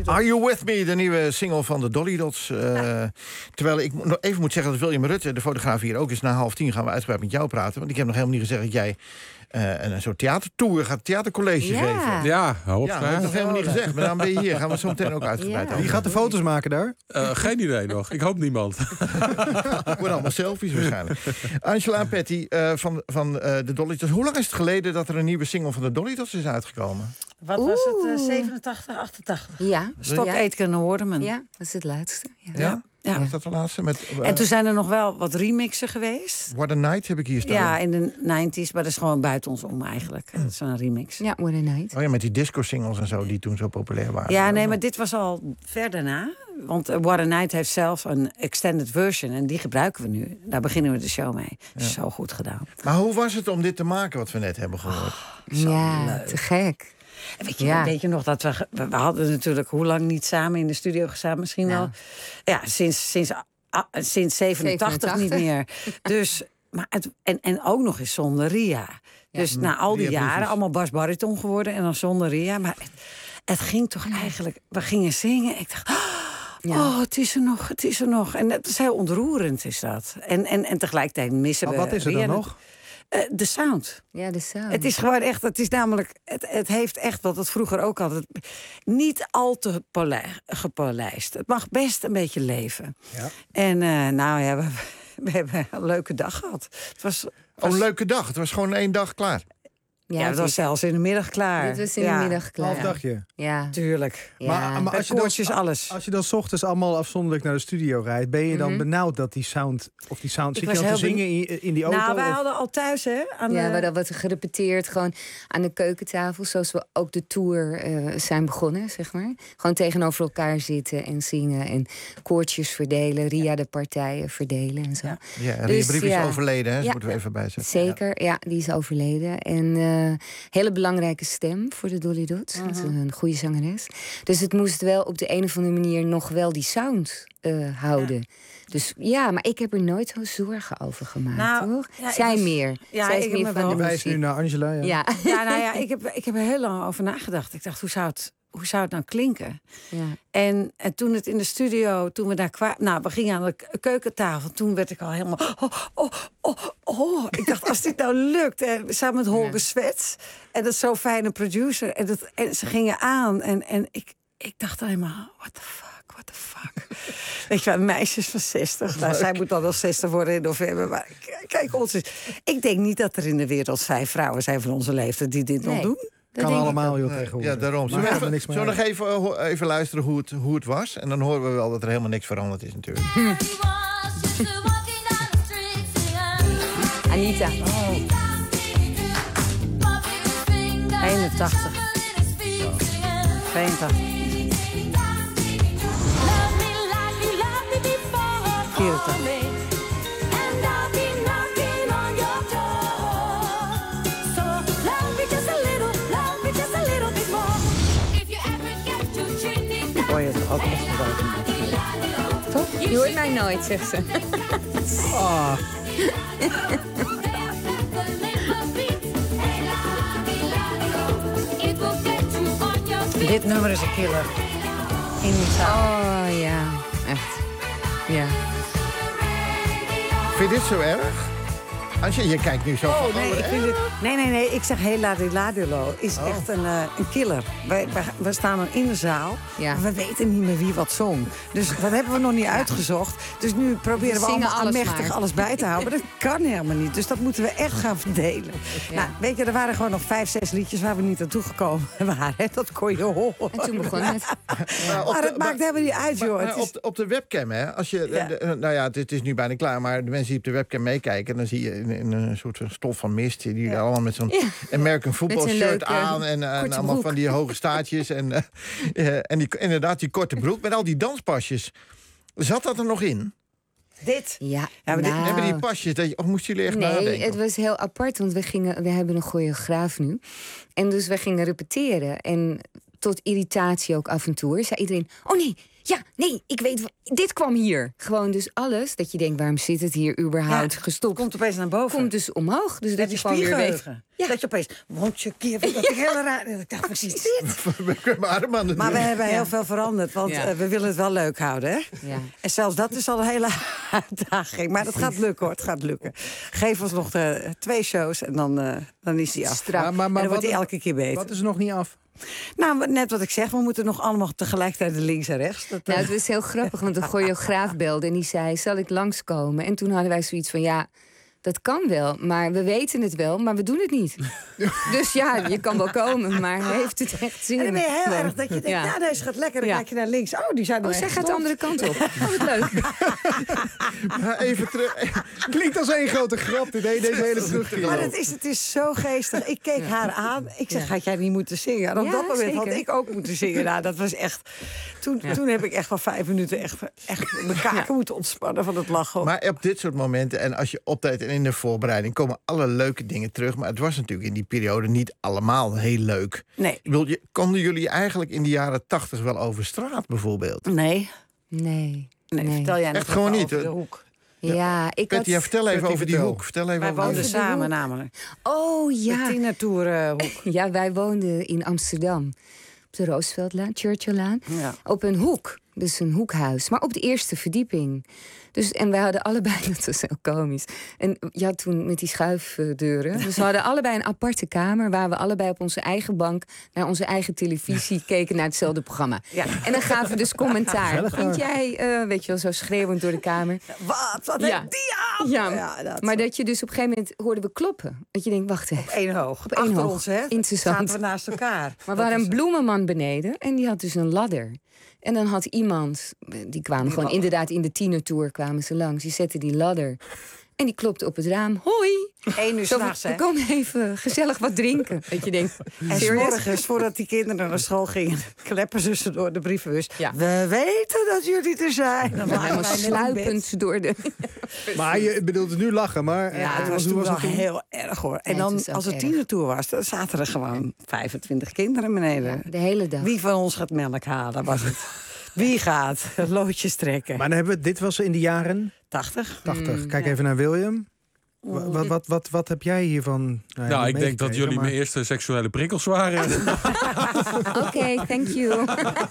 Speaker 4: Are You With Me, de nieuwe single van de Dolly Dots. Terwijl ik nog even moet zeggen dat William Rutte, de fotograaf hier ook is, na 9:30 gaan we uitgebreid met jou praten. Want ik heb nog helemaal niet gezegd dat jij een soort theatertour gaat, theatercollege geven.
Speaker 8: Ja, hoop
Speaker 4: dat heb ik helemaal niet gezegd. Maar dan ben je hier. Gaan we zo meteen ook uitgebreid over.
Speaker 5: Wie gaat de foto's maken daar?
Speaker 8: Geen idee nog. Ik hoop niemand.
Speaker 4: Het worden allemaal selfies waarschijnlijk. Angela en Patty van de Dolly Dots. Hoe lang is het geleden dat er een nieuwe single van de Dolly Dots is uitgekomen?
Speaker 6: Wat was het? 87, 88?
Speaker 11: Ja.
Speaker 6: Stop, Aitken en Hoordeman.
Speaker 11: Ja, dat is het laatste.
Speaker 4: Ja? Was dat de laatste?
Speaker 6: En toen zijn er nog wel wat remixen geweest.
Speaker 4: What a Night heb ik hier staan.
Speaker 6: Ja, in de 90s, maar dat is gewoon buiten ons om eigenlijk. Dat is een remix.
Speaker 11: Ja, What a Night.
Speaker 4: Oh ja, met die disco-singles en zo die toen zo populair waren.
Speaker 6: Ja, nee, maar dit was al ver daarna. Want What a Night heeft zelf een extended version en die gebruiken we nu. Daar beginnen we de show mee. Ja. Zo goed gedaan.
Speaker 4: Maar hoe was het om dit te maken wat we net hebben gehoord?
Speaker 11: Ja, te gek.
Speaker 6: Weet je nog dat we hadden natuurlijk hoe lang niet samen in de studio gestaan? Misschien wel. Ja, sinds 87 niet meer. Dus, maar en ook nog eens zonder Ria. Dus na al die jaren allemaal basbariton geworden en dan zonder Ria. Maar het ging toch eigenlijk. We gingen zingen. Ik dacht. Oh, het is er nog, het is er nog. En het is heel ontroerend, is dat. En tegelijkertijd missen we.
Speaker 5: Wat is er dan nog?
Speaker 6: De sound.
Speaker 11: Ja, de sound.
Speaker 6: Het is gewoon echt, het is namelijk, het heeft echt wat het vroeger ook altijd, niet al te gepolijst. Het mag best een beetje leven. Ja. En we hebben een leuke dag gehad. Het was
Speaker 4: een leuke dag? Het was gewoon 1 dag klaar?
Speaker 6: Ja, het was zelfs in de middag klaar.
Speaker 11: Dit was in de middag klaar.
Speaker 5: Halfdagje.
Speaker 11: Ja.
Speaker 6: Tuurlijk.
Speaker 5: Ja. Maar als je dan 's ochtends allemaal afzonderlijk naar de studio rijdt, ben je dan benauwd dat die sound zit je dan te zingen in die auto?
Speaker 6: Nou, wij hadden al thuis, hè?
Speaker 11: We hadden wat gerepeteerd, gewoon aan de keukentafel, zoals we ook de tour zijn begonnen, zeg maar. Gewoon tegenover elkaar zitten en zingen en koortjes verdelen, Ria de partijen verdelen en zo.
Speaker 4: Ja, Ria Brief is overleden, hè? Dat moeten we even bijzetten.
Speaker 11: Zeker, ja, die is overleden. En hele belangrijke stem voor de Dolly Dots. Dat is een goede zangeres. Dus het moest wel op de een of andere manier nog wel die sound houden. Ja. Dus ja, maar ik heb er nooit zo zorgen over gemaakt, toch?
Speaker 6: Ja,
Speaker 11: Zij meer.
Speaker 6: Ja,
Speaker 11: Zij is meer van de
Speaker 5: wijs nu naar Angela. Ja.
Speaker 6: Ik heb er heel lang over nagedacht. Ik dacht, hoe zou het nou klinken? Ja. En toen het in de studio, toen we daar kwamen. Nou, we gingen aan de keukentafel. Toen werd ik al helemaal. Ik dacht, als dit nou lukt. En samen met Holger Swets. En dat is zo'n fijne producer. En ze gingen aan. En ik dacht alleen maar, what the fuck. Weet je wel, meisjes van 60. Nou, zij moet dan nog 60 worden in november. Maar kijk ons eens. Ik denk niet dat er in de wereld 5 vrouwen zijn van onze leeftijd die dit nog doen.
Speaker 5: Kan allemaal, joh, tegenwoordig.
Speaker 4: Ja, daarom. Zullen we nog even luisteren hoe het was? En dan horen we wel dat er helemaal niks veranderd is natuurlijk.
Speaker 11: Anita.
Speaker 6: 81. 82. 84. Hoor je het ook echt wel?
Speaker 11: Toch? Je hoort mij nooit, zegt ze.
Speaker 5: Oh.
Speaker 6: Dit nummer is een killer. In die zaal.
Speaker 11: Oh ja, echt. Ja.
Speaker 4: Vind je dit zo erg? Antje, je kijkt nu zo van...
Speaker 6: Nee. Ik zeg Hela de Ladilo is echt een killer. We staan dan in de zaal. Ja. Maar we weten niet meer wie wat zong. Dus dat hebben we nog niet uitgezocht. Dus nu proberen we allemaal aanmächtig alles bij te houden. Maar dat kan helemaal niet. Dus dat moeten we echt gaan verdelen. Ja. Nou, weet je, er waren gewoon nog 5, 6 liedjes waar we niet naartoe gekomen waren. Dat kon je horen.
Speaker 11: En toen begon het.
Speaker 6: Maar het maakt helemaal niet uit, joh.
Speaker 4: Op de webcam, hè? Als je, nou ja, het is nu bijna klaar. Maar de mensen die op de webcam meekijken, dan zie je in een soort stof van mist. Die allemaal met zo'n American football shirt aan. En allemaal van die hoge staartjes. En inderdaad die korte broek. Met al die danspasjes. Zat dat er nog in?
Speaker 6: Dit?
Speaker 11: Ja.
Speaker 4: Hebben die pasjes? Of moesten jullie echt nadenken?
Speaker 11: Nee, het was heel apart. Want we hebben een choreograaf nu. En dus we gingen repeteren. En tot irritatie ook af en toe. Zei iedereen, oh nee, ja, nee, ik weet, dit kwam hier. Gewoon dus alles, dat je denkt, waarom zit het hier überhaupt gestopt?
Speaker 6: Komt opeens naar boven.
Speaker 11: Komt dus omhoog, dus dat je gewoon weer weet.
Speaker 6: Ja. Dat je opeens, mondje, keer, dat ik hele raar... Ik dacht, precies dit. Maar we hebben heel veel veranderd, want we willen het wel leuk houden, hè? Ja. En zelfs dat is al een hele uitdaging. Maar dat gaat lukken, hoor, het gaat lukken. Geef ons nog 2 shows en dan is die af.
Speaker 5: Maar
Speaker 6: en dan wordt hij elke keer beter.
Speaker 5: Wat is er nog niet af?
Speaker 6: Nou, net wat ik zeg, we moeten nog allemaal tegelijkertijd links en rechts.
Speaker 11: Nou, het was heel grappig, want de choreograaf belde en die zei, zal ik langskomen? En toen hadden wij zoiets van, ja, dat kan wel, maar we weten het wel, maar we doen het niet. Dus ja, je kan wel komen, maar heeft het echt zin?
Speaker 6: En dan ben je heel erg dat je denkt, ja, deze gaat lekker, dan kijk je naar links. Oh, die zijn nog
Speaker 11: zij gaat de andere kant op. Oh, wat leuk.
Speaker 4: Maar even terug.
Speaker 5: Klinkt als één grote grap, deze hele terugkeer.
Speaker 6: Maar het is zo geestig. Ik keek haar aan. Ik zeg, had jij niet moeten zingen? En op dat moment had ik ook moeten zingen. Nou, dat was echt... Toen heb ik echt wel 5 minuten echt mijn kaken moeten ontspannen van het lachen.
Speaker 4: Maar op dit soort momenten, en als je optreedt en in de voorbereiding, komen alle leuke dingen terug. Maar het was natuurlijk in die periode niet allemaal heel leuk.
Speaker 6: Nee.
Speaker 4: Konden jullie eigenlijk in de jaren 80 wel over straat bijvoorbeeld?
Speaker 6: Nee.
Speaker 11: Vertel
Speaker 6: jij
Speaker 4: echt gewoon niet,
Speaker 6: over de hoek.
Speaker 11: Ja,
Speaker 4: Petty, vertel even over die hoek.
Speaker 6: Wij woonden samen namelijk.
Speaker 11: Oh ja.
Speaker 6: De Tienertour-hoek.
Speaker 11: Ja, wij woonden in Amsterdam. Op de Roosveldlaan, Churchilllaan. Ja. Op een hoek. Dus een hoekhuis. Maar op de eerste verdieping. Dus, en wij hadden allebei, dat was heel komisch. En je had toen met die schuifdeuren. Dus we hadden allebei een aparte kamer, waar we allebei op onze eigen bank naar onze eigen televisie keken naar hetzelfde programma. Ja. En dan gaven we dus commentaar. Vind jij, weet je wel, zo schreeuwend door de kamer.
Speaker 6: Wat heeft die aan?
Speaker 11: Ja, maar dat je dus op een gegeven moment hoorden we kloppen. Dat je denkt, wacht even.
Speaker 6: Op één hoog.
Speaker 11: Op één
Speaker 6: Achter
Speaker 11: hoog.
Speaker 6: ons, hè?
Speaker 11: Interessant.
Speaker 6: Zaten we naast elkaar.
Speaker 11: Maar we hadden een bloemenman beneden en die had dus een ladder. En dan had iemand, die kwamen gewoon inderdaad in de Tienertour kwamen ze langs. Die zette die ladder en die klopte op het raam. Hoi!
Speaker 6: 1 uur 's nachts, hè?
Speaker 11: We komen even gezellig wat drinken. Dat je denkt,
Speaker 6: en 's morgens, voordat die kinderen naar school gingen, kleppen ze door de brievenbus. Ja. We weten dat jullie er zijn. Dan
Speaker 11: helemaal sluipend door de...
Speaker 5: Maar je bedoelt het nu lachen, maar...
Speaker 6: Ja, het was toen wel heel erg, hoor. En dan, als het Tienertour was, dan zaten er gewoon 25 kinderen beneden.
Speaker 11: Ja, de hele dag.
Speaker 6: Wie van ons gaat melk halen, was het. Wie gaat loodjes trekken?
Speaker 5: Maar dan hebben we, dit was in de jaren...
Speaker 6: 80.
Speaker 5: Kijk even naar William. Wat heb jij hiervan?
Speaker 8: Nou, ik denk dat jullie mijn eerste seksuele prikkels waren.
Speaker 11: Oké, thank you.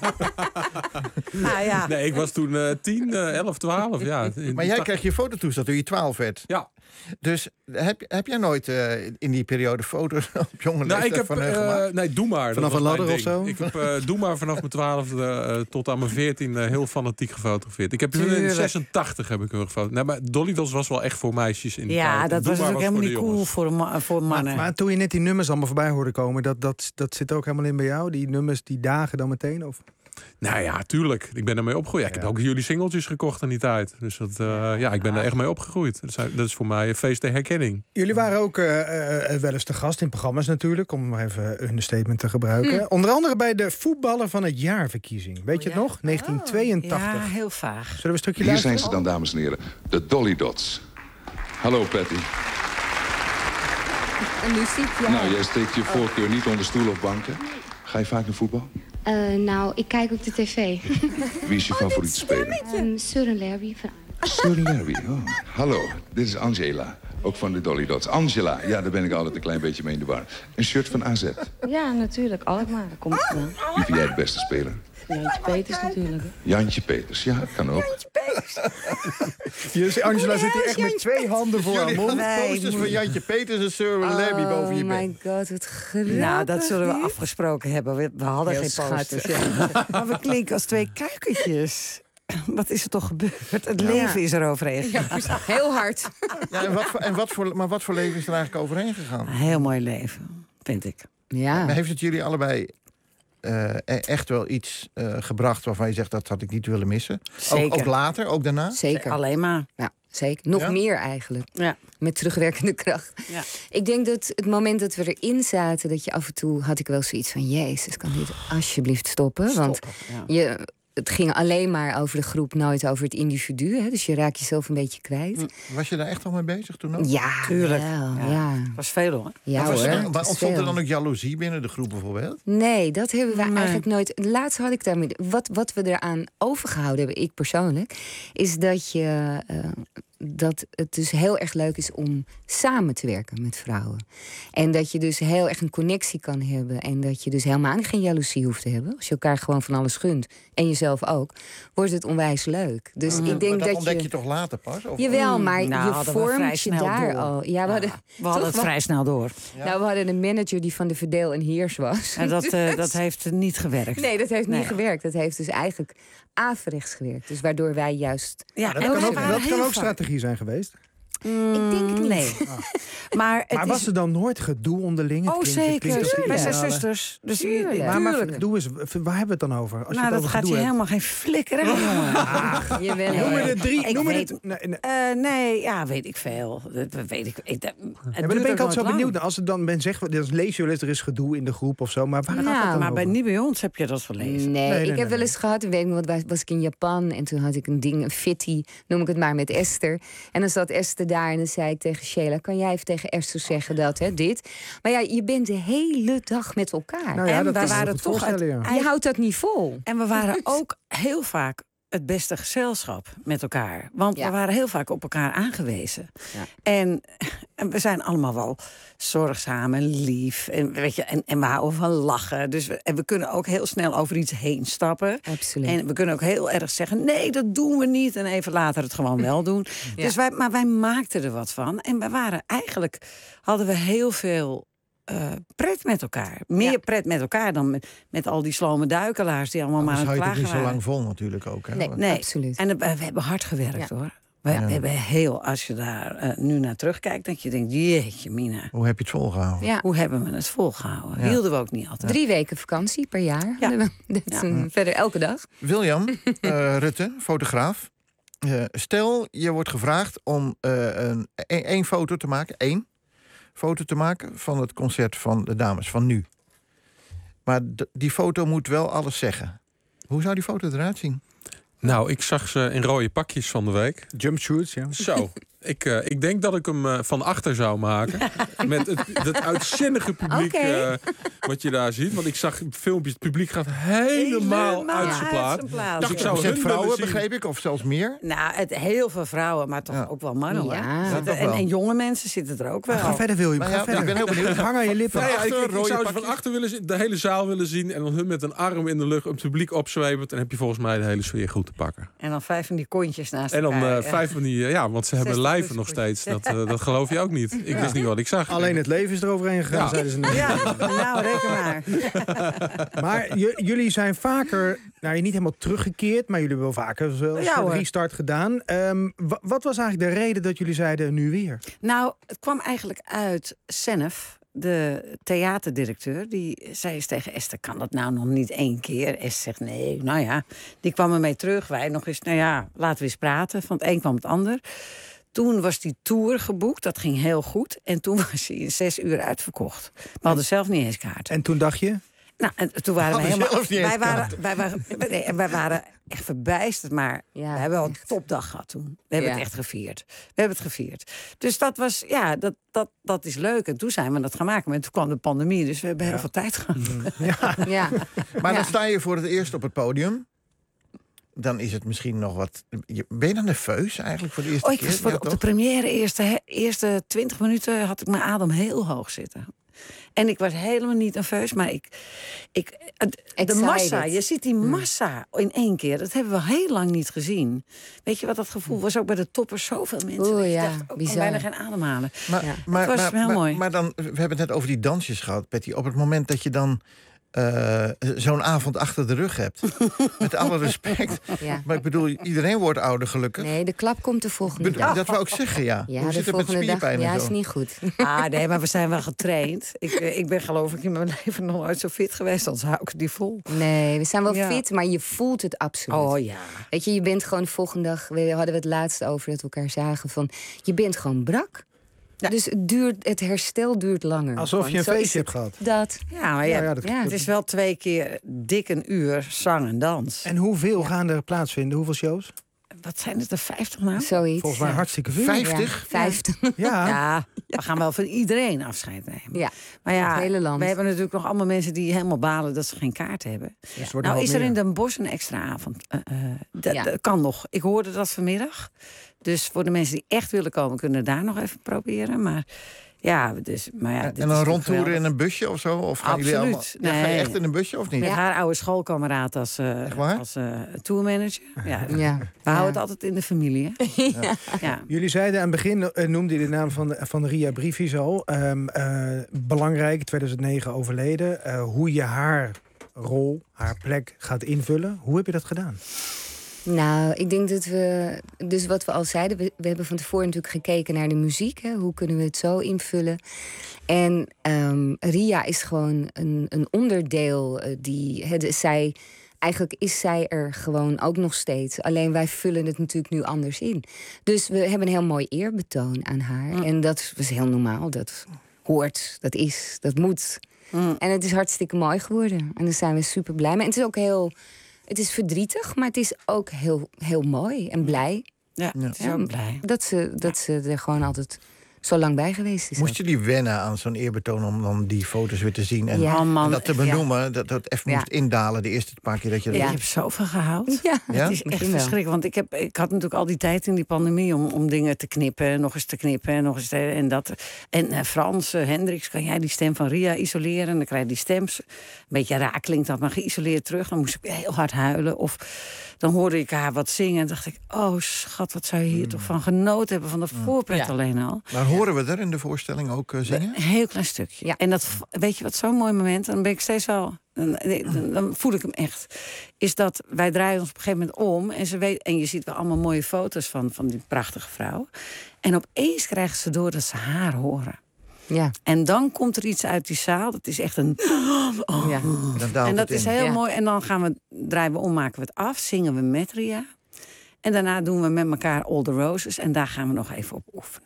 Speaker 6: Nou ja.
Speaker 8: Nee, ik was toen 10, 11, 12. Ja.
Speaker 4: Maar jij kreeg je fototoestel toen je 12 werd.
Speaker 8: Ja.
Speaker 4: Dus heb jij nooit in die periode foto's op jonge leeftijd van gemaakt?
Speaker 8: Nee, doe maar.
Speaker 5: Vanaf een ladder of zo?
Speaker 8: Ik heb doe maar vanaf mijn 12e tot aan mijn 14 heel fanatiek gefotografeerd. Ik heb in 86 heb ik hem gefotografeerd. Nee, maar Dolly Dots was wel echt voor meisjes in die tijd.
Speaker 6: Ja, dat was ook helemaal niet cool voor mannen.
Speaker 5: Maar toen je net die nummers allemaal voorbij hoorde komen, dat zit ook helemaal in bij jou? Die nummers, die dagen dan meteen? Of?
Speaker 8: Nou ja, tuurlijk. Ik ben ermee opgegroeid. Ja, ik heb ook jullie singeltjes gekocht aan die tijd. Dus dat, ik ben er echt mee opgegroeid. Dat is voor mij een feest der herkenning.
Speaker 5: Jullie waren ook wel eens te gast in programma's natuurlijk, om maar even een statement te gebruiken. Onder andere bij de voetballer van het jaarverkiezing. Weet je het nog? 1982.
Speaker 6: Ja, heel vaag.
Speaker 5: Zullen we een stukje
Speaker 12: Hier
Speaker 5: luisteren?
Speaker 12: zijn ze dan, dames en heren. De Dolly Dots. Hallo, Patty.
Speaker 11: En muziek, ja.
Speaker 12: Nou, jij steekt je voorkeur niet onder stoel of banken. Ga je vaak naar voetbal?
Speaker 10: Nou, ik kijk op de tv.
Speaker 12: Wie is je favoriete speler?
Speaker 10: Søren Lerby.
Speaker 12: Søren Lerby, oh. Hallo, dit is Angela. Ook van de Dolly Dots. Angela, ja, daar ben ik altijd een klein beetje mee in de war. Een shirt van AZ.
Speaker 10: Ja, natuurlijk. Alkmaar, daar komt het wel.
Speaker 12: Wie vind jij de beste speler?
Speaker 10: Jantje Peters natuurlijk.
Speaker 12: Jantje Peters, ja, kan ook.
Speaker 6: Jantje Peters.
Speaker 5: Angela zit hier echt met 2 handen voor haar mond.
Speaker 4: Posters van Jantje Peters en Søren Lerby boven je bed.
Speaker 11: Oh my god, wat grappig.
Speaker 6: Nou, dat zullen we afgesproken hebben. We hadden geen posters. Ja. Maar we klinken als 2 kuikentjes. Wat is er toch gebeurd? Het leven is er overheen gegaan.
Speaker 11: Ja, heel hard.
Speaker 4: Ja, maar wat voor leven is er eigenlijk overheen gegaan?
Speaker 6: Een heel mooi leven, vind ik.
Speaker 11: Ja.
Speaker 4: Maar heeft het jullie allebei echt wel iets gebracht waarvan je zegt dat had ik niet willen missen?
Speaker 6: Zeker.
Speaker 4: Ook later, ook daarna?
Speaker 11: Zeker.
Speaker 6: Alleen maar.
Speaker 11: Ja, zeker. Nog meer eigenlijk. Ja. Met terugwerkende kracht. Ja. Ik denk dat het moment dat we erin zaten, dat je af en toe had ik wel zoiets van, Jezus, kan dit alsjeblieft stoppen? Want het ging alleen maar over de groep, nooit over het individu. Hè? Dus je raakt jezelf een beetje kwijt.
Speaker 4: Was je daar echt al mee bezig toen ook?
Speaker 11: Ja, tuurlijk. Ja.
Speaker 6: Was veel hoor.
Speaker 11: Ja,
Speaker 4: maar ontstond er dan ook jaloezie binnen de groep bijvoorbeeld?
Speaker 11: Nee, dat hebben wij eigenlijk nooit. Laatst had ik daarmee. Wat we eraan overgehouden hebben, ik persoonlijk, is dat het dus heel erg leuk is om samen te werken met vrouwen. En dat je dus heel erg een connectie kan hebben. En dat je dus helemaal geen jaloezie hoeft te hebben. Als je elkaar gewoon van alles gunt. En jezelf ook. Wordt het onwijs leuk. Dus ik denk
Speaker 4: maar
Speaker 11: dat
Speaker 4: ontdek je toch later pas? Of?
Speaker 11: Jawel, maar je
Speaker 6: we
Speaker 11: vormt je daar
Speaker 6: door.
Speaker 11: al. Ja,
Speaker 6: we hadden het vrij snel door.
Speaker 11: Ja. Nou, we hadden een manager die van de verdeel en heers was.
Speaker 6: En dat heeft niet gewerkt.
Speaker 11: Nee, dat heeft niet gewerkt. Dat heeft dus eigenlijk averechts gewerkt. Dus waardoor wij juist...
Speaker 5: Ja, dat kan ook strategie zijn geweest.
Speaker 11: Ik denk het niet.
Speaker 6: Nee. Maar
Speaker 5: was er dan nooit gedoe onderling?
Speaker 6: Oh, zeker. Wij zijn zusters. Dus
Speaker 5: maar gedoe is... Waar hebben we het dan over? Als
Speaker 6: dat gaat je helemaal geen flikker aan, jongen.
Speaker 11: Noem
Speaker 5: er 3.
Speaker 6: Nee, weet ik veel. Dat weet ik.
Speaker 5: Maar dan ben ik altijd zo benieuwd. Als het dan zegt, dan lees je wel eens, er is gedoe in de groep of zo. Maar waar gaat dat dan over?
Speaker 6: Niet bij ons heb je dat gelezen.
Speaker 11: Nee, ik heb wel eens gehad, weet ik nog, was ik in Japan en toen had ik een fitty, noem ik het maar, met Esther. En dan zat Esther daar en dan zei ik tegen Sheila, kan jij even tegen Esther zeggen dat, dit? Maar ja, je bent de hele dag met elkaar.
Speaker 5: Nou ja,
Speaker 11: en
Speaker 5: we waren toch
Speaker 11: je houdt dat niet vol.
Speaker 6: En we waren ook heel vaak het beste gezelschap met elkaar. Want we waren heel vaak op elkaar aangewezen. Ja. En we zijn allemaal wel zorgzaam en lief. En, weet je, en we houden van lachen. Dus we kunnen ook heel snel over iets heen stappen.
Speaker 11: Absoluut.
Speaker 6: En we kunnen ook heel erg zeggen, nee, dat doen we niet. En even later het gewoon wel doen. Ja. Dus wij maakten er wat van. En hadden we heel veel pret met elkaar. Meer pret met elkaar dan met al die slome duikelaars die allemaal maar aan het klagen waren.
Speaker 4: Het niet zo lang vol natuurlijk ook. Hè?
Speaker 11: Nee, absoluut.
Speaker 6: En we hebben hard gewerkt hoor. We hebben heel, als je daar nu naar terugkijkt, dat je denkt, jeetje mina.
Speaker 4: Hoe heb je het volgehouden?
Speaker 11: Ja.
Speaker 6: Hoe hebben we het volgehouden? Ja. Hielden we ook niet altijd.
Speaker 11: 3 weken vakantie per jaar. Ja. Verder elke dag.
Speaker 4: William Rutte, fotograaf. Stel, je wordt gevraagd om één foto te maken. 1 foto te maken van het concert van de dames van nu. Maar die foto moet wel alles zeggen. Hoe zou die foto eruit zien?
Speaker 8: Nou, ik zag ze in rode pakjes van de week.
Speaker 5: Jumpsuits, ja.
Speaker 8: Zo. Ik denk dat ik hem van achter zou maken. Met het uitzinnige publiek wat je daar ziet. Want ik zag filmpjes, het publiek gaat helemaal uit zijn plaat.
Speaker 4: Dus ik zou vrouwen, begreep ik, of zelfs meer?
Speaker 6: Nou, heel veel vrouwen, maar toch ook wel mannen.
Speaker 11: Ja.
Speaker 6: En jonge mensen zitten er ook wel.
Speaker 5: Ga verder, William.
Speaker 4: Ik ben heel benieuwd.
Speaker 5: Hang aan je lippen.
Speaker 8: Ik zou ze van achter willen zien, de hele zaal willen zien. En dan hun met een arm in de lucht, het publiek opzwepend. En heb je volgens mij de hele sfeer goed te pakken.
Speaker 6: En dan 5 van die kontjes naast
Speaker 8: elkaar.
Speaker 6: En
Speaker 8: dan 5 van die, want ze hebben lijven nog steeds. Dat geloof je ook niet. Ik wist niet wat ik zag.
Speaker 5: Alleen het leven is eroverheen gegaan, zeiden ze net.
Speaker 6: Ja, nou, reken maar.
Speaker 5: Maar jullie zijn vaker, niet helemaal teruggekeerd, maar jullie hebben wel vaker een restart gedaan. Wat was eigenlijk de reden dat jullie zeiden nu weer?
Speaker 6: Nou, het kwam eigenlijk uit Senef, de theaterdirecteur. Die zei eens tegen Esther, kan dat nou nog niet 1 keer? Esther zegt, nee, die kwam ermee terug. Wij nog eens, laten we eens praten. Van het een kwam het ander. Toen was die tour geboekt, dat ging heel goed. En toen was hij in 6 uur uitverkocht. We hadden zelf niet eens kaart.
Speaker 5: En toen dacht je?
Speaker 6: Nou, en toen waren we helemaal... Wij waren echt verbijsterd, maar we hebben wel een topdag gehad toen. We hebben het echt gevierd. Dus dat was, dat is leuk. En toen zijn we dat gaan maken. Maar toen kwam de pandemie, dus we hebben heel veel tijd gehad.
Speaker 11: Ja.
Speaker 4: Maar dan sta je voor het eerst op het podium. Dan is het misschien nog wat... Ben je dan nerveus eigenlijk voor de eerste keer?
Speaker 6: Ik was op de première eerste 20 minuten had ik mijn adem heel hoog zitten. En ik was helemaal niet nerveus, maar de massa, je ziet die massa in 1 keer. Dat hebben we heel lang niet gezien. Weet je wat dat gevoel was? Ook bij de toppers zoveel mensen. Ik dacht, ook kon bijna geen ademhalen. Maar het was heel mooi.
Speaker 4: Maar dan, we hebben het net over die dansjes gehad, Betty. Op het moment dat je dan zo'n avond achter de rug hebt. Met alle respect. Ja. Maar ik bedoel, iedereen wordt ouder gelukkig.
Speaker 11: Nee, de klap komt de volgende dag.
Speaker 4: Dat wou ik zeggen, ja.
Speaker 11: Ja,
Speaker 4: hoe
Speaker 11: de
Speaker 4: zit het met spierpijn
Speaker 11: dag,
Speaker 4: en zo?
Speaker 11: is niet goed.
Speaker 6: Nee, maar we zijn wel getraind. Ik ben geloof ik in mijn leven nog nooit zo fit geweest. Anders hou ik het niet vol.
Speaker 11: Nee, we zijn wel fit, maar je voelt het absoluut.
Speaker 6: Oh ja.
Speaker 11: Weet je bent gewoon de volgende dag... We hadden het laatst over dat we elkaar zagen van... Je bent gewoon brak. Dus het herstel duurt langer.
Speaker 5: Alsof je een feestje hebt gehad.
Speaker 11: Dat.
Speaker 6: Ja, maar het is wel 2 keer dik een uur zang en dans.
Speaker 5: En hoeveel gaan er plaatsvinden? Hoeveel shows?
Speaker 6: Wat zijn het er 50 nou?
Speaker 11: Zoiets.
Speaker 5: Volgens mij hartstikke veel.
Speaker 4: 50?
Speaker 11: Ja, 50.
Speaker 6: Ja, we gaan wel van iedereen afscheid nemen.
Speaker 11: Ja,
Speaker 6: maar ja,
Speaker 11: het hele land.
Speaker 6: we hebben natuurlijk nog allemaal mensen die helemaal balen dat ze geen kaart hebben.
Speaker 5: Ja.
Speaker 6: Nou, is er in Den Bosch een extra avond? Dat kan nog. Ik hoorde dat vanmiddag. Dus voor de mensen die echt willen komen, kunnen daar nog even proberen. Maar ja,
Speaker 4: en een rondtour in een busje of zo? Of gaan jullie allemaal...
Speaker 6: Nee.
Speaker 4: Ga je echt in een busje of niet?
Speaker 6: Met haar oude schoolkameraad als tourmanager. Ja. We houden het altijd in de familie. Hè? Ja.
Speaker 5: Jullie zeiden aan het begin, noemde je de naam van Ria Briefies al. Belangrijk, 2009 overleden. Hoe je haar rol, haar plek gaat invullen. Hoe heb je dat gedaan?
Speaker 11: Nou, ik denk dat dus wat we al zeiden, we hebben van tevoren natuurlijk gekeken naar de muziek. Hè? Hoe kunnen we het zo invullen? En Ria is gewoon een onderdeel eigenlijk is zij er gewoon ook nog steeds. Alleen wij vullen het natuurlijk nu anders in. Dus we hebben een heel mooi eerbetoon aan haar. En dat was heel normaal. Dat hoort, dat is, dat moet. En het is hartstikke mooi geworden. En daar zijn we super blij mee. En het is ook het is verdrietig, maar het is ook heel, heel mooi en blij.
Speaker 6: Ja, het is ook blij.
Speaker 11: Dat ze er gewoon altijd zo lang bij geweest is.
Speaker 4: Moest jullie wennen aan zo'n eerbetoon om dan die foto's weer te zien? En, en dat te benoemen, dat het even moest indalen de eerste paar keer dat je...
Speaker 6: Ik heb zoveel gehouden.
Speaker 11: Ja?
Speaker 6: Het is echt verschrikkelijk. Want ik had natuurlijk al die tijd in die pandemie om dingen te knippen. Nog eens te knippen en nog eens en dat. En Frans Hendricks, kan jij die stem van Ria isoleren? En dan krijg je die stem, een beetje raar klinkt dat, maar geïsoleerd terug. Dan moest ik heel hard huilen. Of dan hoorde ik haar wat zingen en dacht ik... oh schat, wat zou je hier toch van genoten hebben van de voorpret alleen al.
Speaker 4: Maar horen we er in de voorstelling ook zingen?
Speaker 6: Een heel klein stukje. Ja. En dat, weet je wat zo'n mooi moment... dan ben ik steeds wel... Dan voel ik hem echt. Is dat wij draaien ons op een gegeven moment om... en je ziet wel allemaal mooie foto's van die prachtige vrouw. En opeens krijgen ze door dat ze haar horen.
Speaker 11: Ja.
Speaker 6: En dan komt er iets uit die zaal. Dat is echt een...
Speaker 11: Ja.
Speaker 6: En dat is heel mooi. En dan draaien we om, maken we het af. Zingen we met Ria. En daarna doen we met elkaar All the Roses. En daar gaan we nog even op oefenen.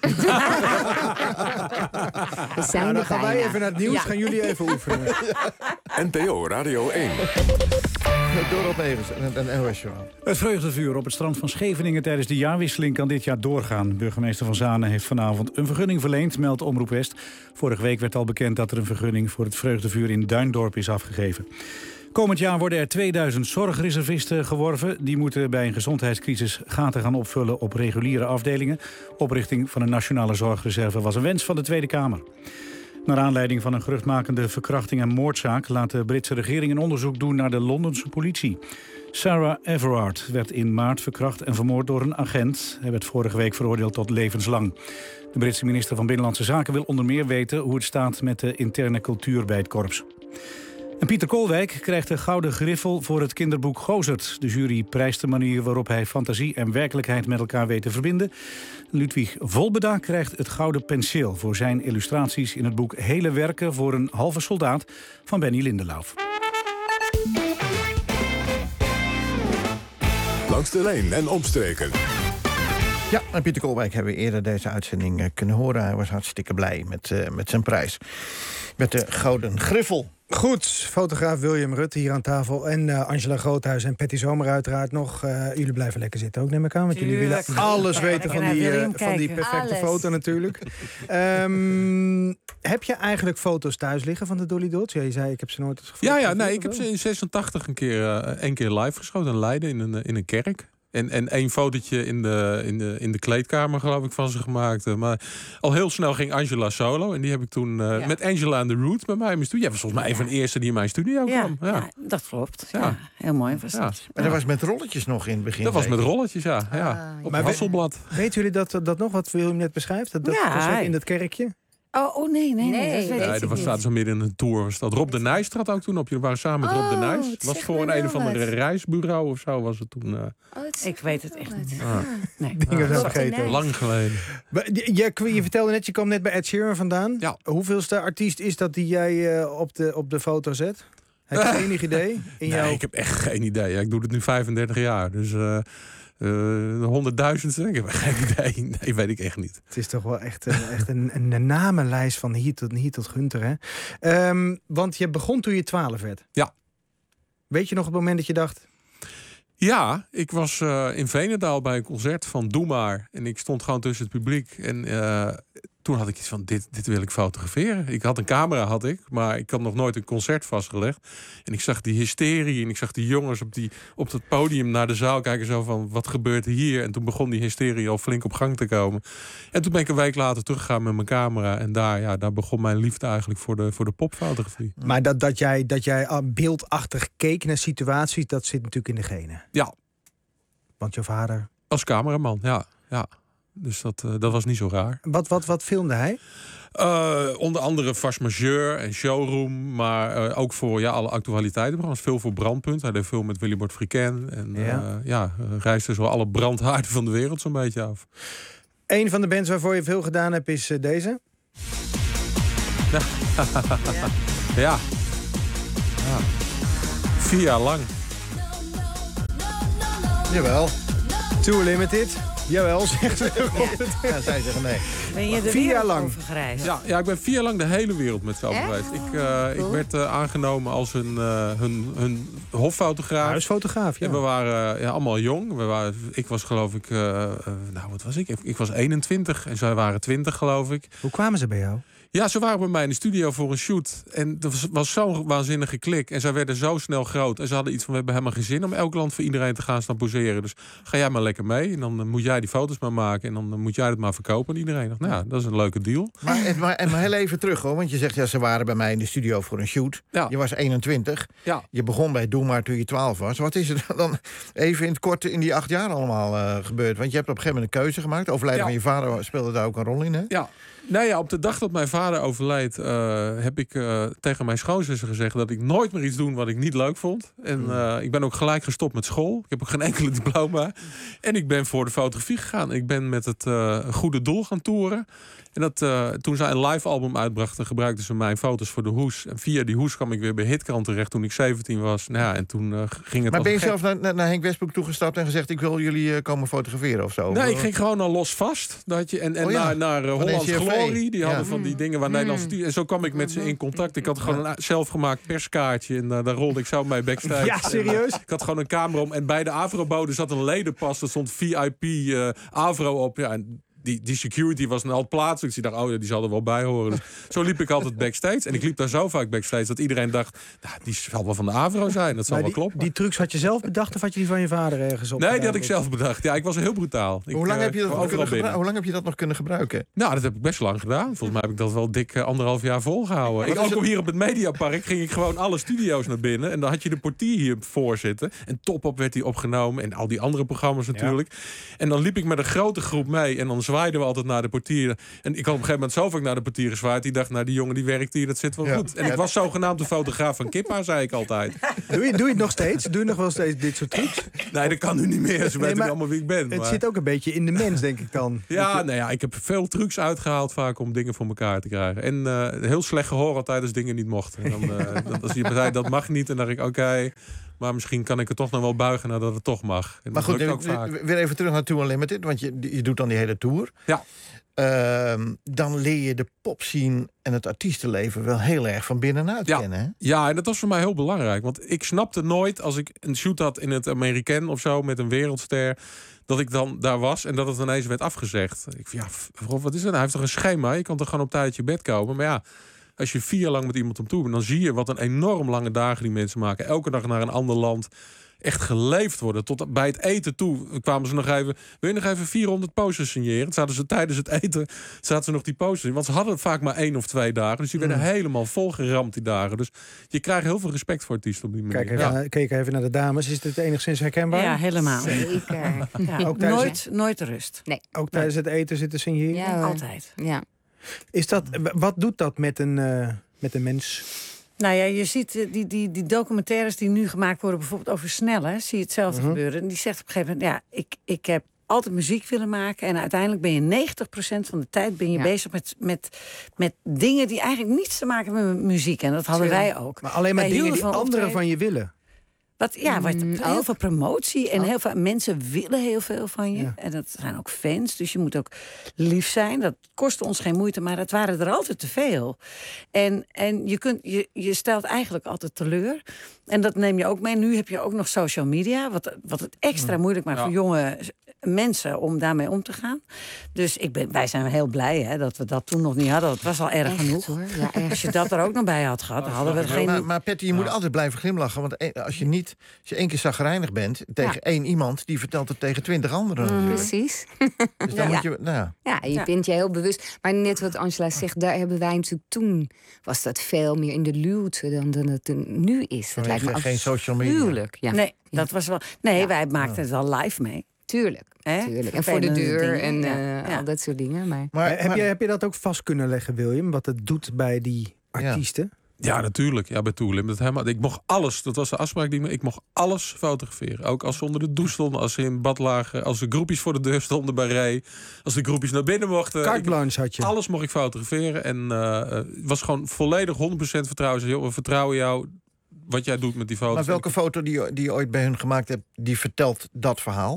Speaker 5: Dan gaan wij even naar het nieuws. Gaan jullie even oefenen.
Speaker 1: NPO Radio 1.
Speaker 4: Dorop Evers en een NOS-journaal.
Speaker 2: Het vreugdevuur op het strand van Scheveningen tijdens de jaarwisseling kan dit jaar doorgaan. Burgemeester Van Zanen heeft vanavond een vergunning verleend, meldt Omroep West. Vorige week werd al bekend dat er een vergunning voor het vreugdevuur in Duindorp is afgegeven. Komend jaar worden er 2000 zorgreservisten geworven. Die moeten bij een gezondheidscrisis gaten gaan opvullen op reguliere afdelingen. Oprichting van een nationale zorgreserve was een wens van de Tweede Kamer. Naar aanleiding van een geruchtmakende verkrachting en moordzaak laat de Britse regering een onderzoek doen naar de Londense politie. Sarah Everard werd in maart verkracht en vermoord door een agent. Hij werd vorige week veroordeeld tot levenslang. De Britse minister van Binnenlandse Zaken wil onder meer weten hoe het staat met de interne cultuur bij het korps. En Pieter Koolwijk krijgt de Gouden Griffel voor het kinderboek Gozert. De jury prijst de manier waarop hij fantasie en werkelijkheid met elkaar weet te verbinden. Ludwig Volbeda krijgt het Gouden Penseel voor zijn illustraties in het boek Hele Werken voor een halve soldaat van Benny Lindelauf.
Speaker 1: Langs de lijn en omstreken.
Speaker 4: Ja, en Pieter Koolwijk hebben we eerder deze uitzending kunnen horen. Hij was hartstikke blij met zijn prijs. Met de Gouden Griffel.
Speaker 5: Goed, fotograaf William Rutte hier aan tafel. En Angela Groothuis en Patty Zomer uiteraard nog. Jullie blijven lekker zitten ook, neem ik aan. Want jullie willen alles weten van die perfecte foto natuurlijk. Heb je eigenlijk foto's thuis liggen van de Dolly Dots? Ja, je zei, ik heb ze nooit eens gefotografeerd.
Speaker 8: Ja, ik heb ze in 86 een keer live geschoten in Leiden in een kerk. En één fotootje in de kleedkamer, geloof ik, van ze gemaakt. Maar al heel snel ging Angela solo. En die heb ik toen met Angela and the Roots bij mij in mijn studio. Jij was volgens mij een van de eerste die in mijn studio kwam.
Speaker 6: Ja, dat klopt. Ja, heel mooi was dat.
Speaker 4: Maar dat was met rolletjes nog in het begin.
Speaker 8: Dat was met rolletjes, ja. Op een Hasselblad.
Speaker 5: Weten jullie dat nog, wat Willem net beschrijft? Dat was in dat kerkje?
Speaker 6: Oh, nee.
Speaker 8: Dat staat zo midden in een tour. Rob de Nijs trad ook toen op. Jullie waren samen met Rob de Nijs. Het was voor een of andere reisbureau of zo was het toen.
Speaker 6: Ik weet het echt niet.
Speaker 5: Nee. Dingen zijn vergeten.
Speaker 8: Lang geleden.
Speaker 5: Je vertelde net, je kwam net bij Ed Sheeran vandaan.
Speaker 8: Ja.
Speaker 5: Hoeveelste artiest is dat die jij op de foto zet? Heb je enig idee?
Speaker 8: Ik heb echt geen idee. Ja, ik doe het nu 35 jaar. Dus 100.000ste? Ik heb geen idee. Nee, weet ik echt niet.
Speaker 5: Het is toch wel echt een namenlijst van hier tot Gunther, hè? Want je begon toen je 12 werd.
Speaker 8: Ja.
Speaker 5: Weet je nog het moment dat je dacht...
Speaker 8: Ja, ik was in Veenendaal bij een concert van Doe Maar. En ik stond gewoon tussen het publiek. En toen had ik iets van, dit wil ik fotograferen. Ik had een camera, maar ik had nog nooit een concert vastgelegd. En ik zag die hysterie en ik zag die jongens op dat podium naar de zaal kijken. Zo van, wat gebeurt hier? En toen begon die hysterie al flink op gang te komen. En toen ben ik een week later teruggegaan met mijn camera. En daar begon mijn liefde eigenlijk voor de popfotografie.
Speaker 5: Maar dat jij beeldachtig keek naar situaties, dat zit natuurlijk in de genen.
Speaker 8: Ja.
Speaker 5: Want je vader...
Speaker 8: Als cameraman, ja. Dus dat was niet zo raar.
Speaker 5: Wat filmde hij?
Speaker 8: Onder andere Force Majeure en Showroom. Maar ook voor alle actualiteitenprogramma's. Veel voor Brandpunt. Hij deed veel met Willybord Friken. En reisde zo alle brandhaarden van de wereld zo'n beetje af.
Speaker 5: Een van de bands waarvoor je veel gedaan hebt is deze.
Speaker 8: Ja. 4 jaar lang.
Speaker 4: Jawel.
Speaker 5: Too Limited. Jawel, zegt ze.
Speaker 4: Ja, zij zeggen nee.
Speaker 6: Ben je
Speaker 5: 4 jaar lang
Speaker 6: gereisd?
Speaker 8: Ja, ik ben 4 jaar lang de hele wereld met ze overgereisd. Ik werd aangenomen als hun hoffotograaf.
Speaker 5: Huisfotograaf, ja.
Speaker 8: En we waren allemaal jong. Ik was geloof ik... wat was ik? Ik was 21 en zij waren 20 geloof ik.
Speaker 5: Hoe kwamen ze bij jou?
Speaker 8: Ja, ze waren bij mij in de studio voor een shoot. En dat was zo'n waanzinnige klik. En zij werden zo snel groot. En ze hadden iets van, we hebben helemaal geen zin om elk land voor iedereen te gaan staan poseren. Dus ga jij maar lekker mee. En dan moet jij die foto's maar maken. En dan moet jij het maar verkopen. En iedereen dacht, nou ja, dat is een leuke deal.
Speaker 4: Maar heel even terug hoor. Want je zegt, ze waren bij mij in de studio voor een shoot. Ja. Je was 21.
Speaker 8: Ja.
Speaker 4: Je begon bij Doe Maar toen je 12 was. Wat is er dan even in het kort in die 8 jaar allemaal gebeurd? Want je hebt op een gegeven moment een keuze gemaakt. Overlijden van je vader speelde daar ook een rol in, hè?
Speaker 8: Ja. Nou ja, op de dag dat mijn vader overleed, heb ik tegen mijn schoonzussen gezegd dat ik nooit meer iets doe wat ik niet leuk vond. En ik ben ook gelijk gestopt met school. Ik heb ook geen enkele diploma. En ik ben voor de fotografie gegaan. Ik ben met het goede doel gaan toeren. En toen zij een live album uitbrachten, gebruikten ze mijn foto's voor de hoes. En via die hoes kwam ik weer bij Hitkrant terecht toen ik 17 was. Nou ja, en toen ging het.
Speaker 4: Maar ben je zelf naar Henk Westbroek toegestapt en gezegd, ik wil jullie komen fotograferen of zo?
Speaker 8: Nee, ik ging gewoon al los vast. Naar Hollands Glory. Die hadden van die dingen waar Nederlandse... En zo kwam ik met ze in contact. Ik had gewoon een zelfgemaakt perskaartje. En daar rolde ik zo mee backstage.
Speaker 5: Ja, serieus?
Speaker 8: Ik had gewoon een camera om. En bij de Avro-bode zat een ledenpas. Er stond VIP Avro op. Ja, en die security was al plaatselijk. Dus ik dacht, die zal er wel bij horen. Dus zo liep ik altijd backstage. En ik liep daar zo vaak backstage dat iedereen dacht, die zal wel van de Avro zijn. Dat zal wel kloppen.
Speaker 5: Die trucs had je zelf bedacht of had je die van je vader ergens op?
Speaker 8: Nee, die had ik zelf bedacht. Ja, ik was heel brutaal.
Speaker 4: Hoe lang heb je dat nog kunnen gebruiken?
Speaker 8: Nou, dat heb ik best lang gedaan. Volgens mij heb ik dat wel dik 1,5 jaar volgehouden. Ook hier op het Mediapark ging ik gewoon alle studio's naar binnen. En dan had je de portier hier voor zitten. En Top Op werd die opgenomen. En al die andere programma's natuurlijk. Ja. En dan liep ik met een grote groep mee. En dan zwaaiden we altijd naar de portier. En ik had op een gegeven moment zo vaak naar de portier gezwaaid. Die dacht, die jongen die werkt hier, dat zit wel goed. En ik was zogenaamd de fotograaf van Kippa, zei ik altijd.
Speaker 5: Doe je het nog steeds? Doe je nog wel steeds dit soort trucs?
Speaker 8: Nee, dat kan nu niet meer. Ze weten allemaal wie ik ben.
Speaker 5: Het zit ook een beetje in de mens, denk ik dan.
Speaker 8: Ja, ik heb veel trucs uitgehaald vaak om dingen voor elkaar te krijgen. En heel slecht gehoor altijd als dingen niet mochten. En dan als je zei, dat mag niet, en dan dacht ik, oké, maar misschien kan ik het toch nog wel buigen nadat het toch mag. En
Speaker 4: maar goed, weer even terug naar Too Unlimited, want je doet dan die hele tour.
Speaker 8: Ja.
Speaker 4: Dan leer je de popscene en het artiestenleven wel heel erg van binnenuit kennen. Hè?
Speaker 8: Ja, en dat was voor mij heel belangrijk. Want ik snapte nooit, als ik een shoot had in het American of zo met een wereldster, dat ik dan daar was en dat het ineens werd afgezegd. Ik wat is dat? Hij heeft toch een schema? Je kan toch gewoon op tijd uit je bed komen? Maar ja, als je 4 jaar lang met iemand om toe bent, dan zie je wat een enorm lange dagen die mensen maken. Elke dag naar een ander land. Echt geleefd worden. Tot bij het eten toe kwamen ze nog even, wil je nog even 400 posters signeren? Zaten ze tijdens het eten nog die posters in. Want ze hadden vaak maar 1 of 2 dagen. Dus die werden helemaal volgeramd die dagen. Dus je krijgt heel veel respect voor artiesten op die manier.
Speaker 5: Kijk even naar de dames. Is dit enigszins herkenbaar?
Speaker 6: Ja, helemaal.
Speaker 11: Zeker.
Speaker 6: Ook nooit rust.
Speaker 11: Nee.
Speaker 5: Ook tijdens het eten zitten signeren?
Speaker 11: Ja,
Speaker 6: altijd.
Speaker 11: Ja.
Speaker 5: Wat doet dat met een mens?
Speaker 6: Nou ja, je ziet die documentaires die nu gemaakt worden, bijvoorbeeld over Snelle, zie je hetzelfde gebeuren. En die zegt op een gegeven moment, ik heb altijd muziek willen maken. En uiteindelijk ben je 90% van de tijd bezig met dingen die eigenlijk niets te maken hebben met muziek. En dat hadden wij ook.
Speaker 5: Maar alleen maar dingen die anderen van je willen.
Speaker 6: Heel veel promotie en heel veel mensen willen heel veel van je. Ja. En dat zijn ook fans, dus je moet ook lief zijn. Dat kostte ons geen moeite, maar het waren er altijd te veel. En je stelt eigenlijk altijd teleur. En dat neem je ook mee. Nu heb je ook nog social media, wat het extra moeilijk maakt voor jonge mensen om daarmee om te gaan. Dus wij zijn heel blij dat we dat toen nog niet hadden. Het was al erg genoeg. Hoor. Ja, als je dat er ook nog bij had gehad, hadden we het geen...
Speaker 4: Maar Patty, je moet altijd blijven glimlachen. Want als je één keer chagrijnig bent tegen één iemand, die vertelt het tegen 20 anderen.
Speaker 11: Precies.
Speaker 4: Dus dan moet je...
Speaker 11: je bent je heel bewust. Maar net wat Angela zegt, daar hebben wij natuurlijk toen... was dat veel meer in de luwte dan het nu is. Dat lijkt me
Speaker 4: geen social media.
Speaker 11: Ja.
Speaker 6: Nee, dat was wel... Nee, wij maakten het wel live mee.
Speaker 11: Tuurlijk. En voor de deur en al dat soort dingen.
Speaker 5: Maar heb je dat ook vast kunnen leggen, William? Wat het doet bij die artiesten?
Speaker 8: Ja, natuurlijk. Ja, bij Toollim. Ik mocht alles. Dat was de afspraak die ik mocht alles fotograferen. Ook als ze onder de douche stonden, als ze in bad lagen, als de groepjes voor de deur stonden bij Ray, als de groepjes naar binnen mochten.
Speaker 5: Carte blanche had je.
Speaker 8: Alles mocht ik fotograferen. En het was gewoon volledig 100% vertrouwen. We vertrouwen jou wat jij doet met die foto's.
Speaker 4: Maar welke foto die je ooit bij hun gemaakt hebt, die vertelt dat verhaal?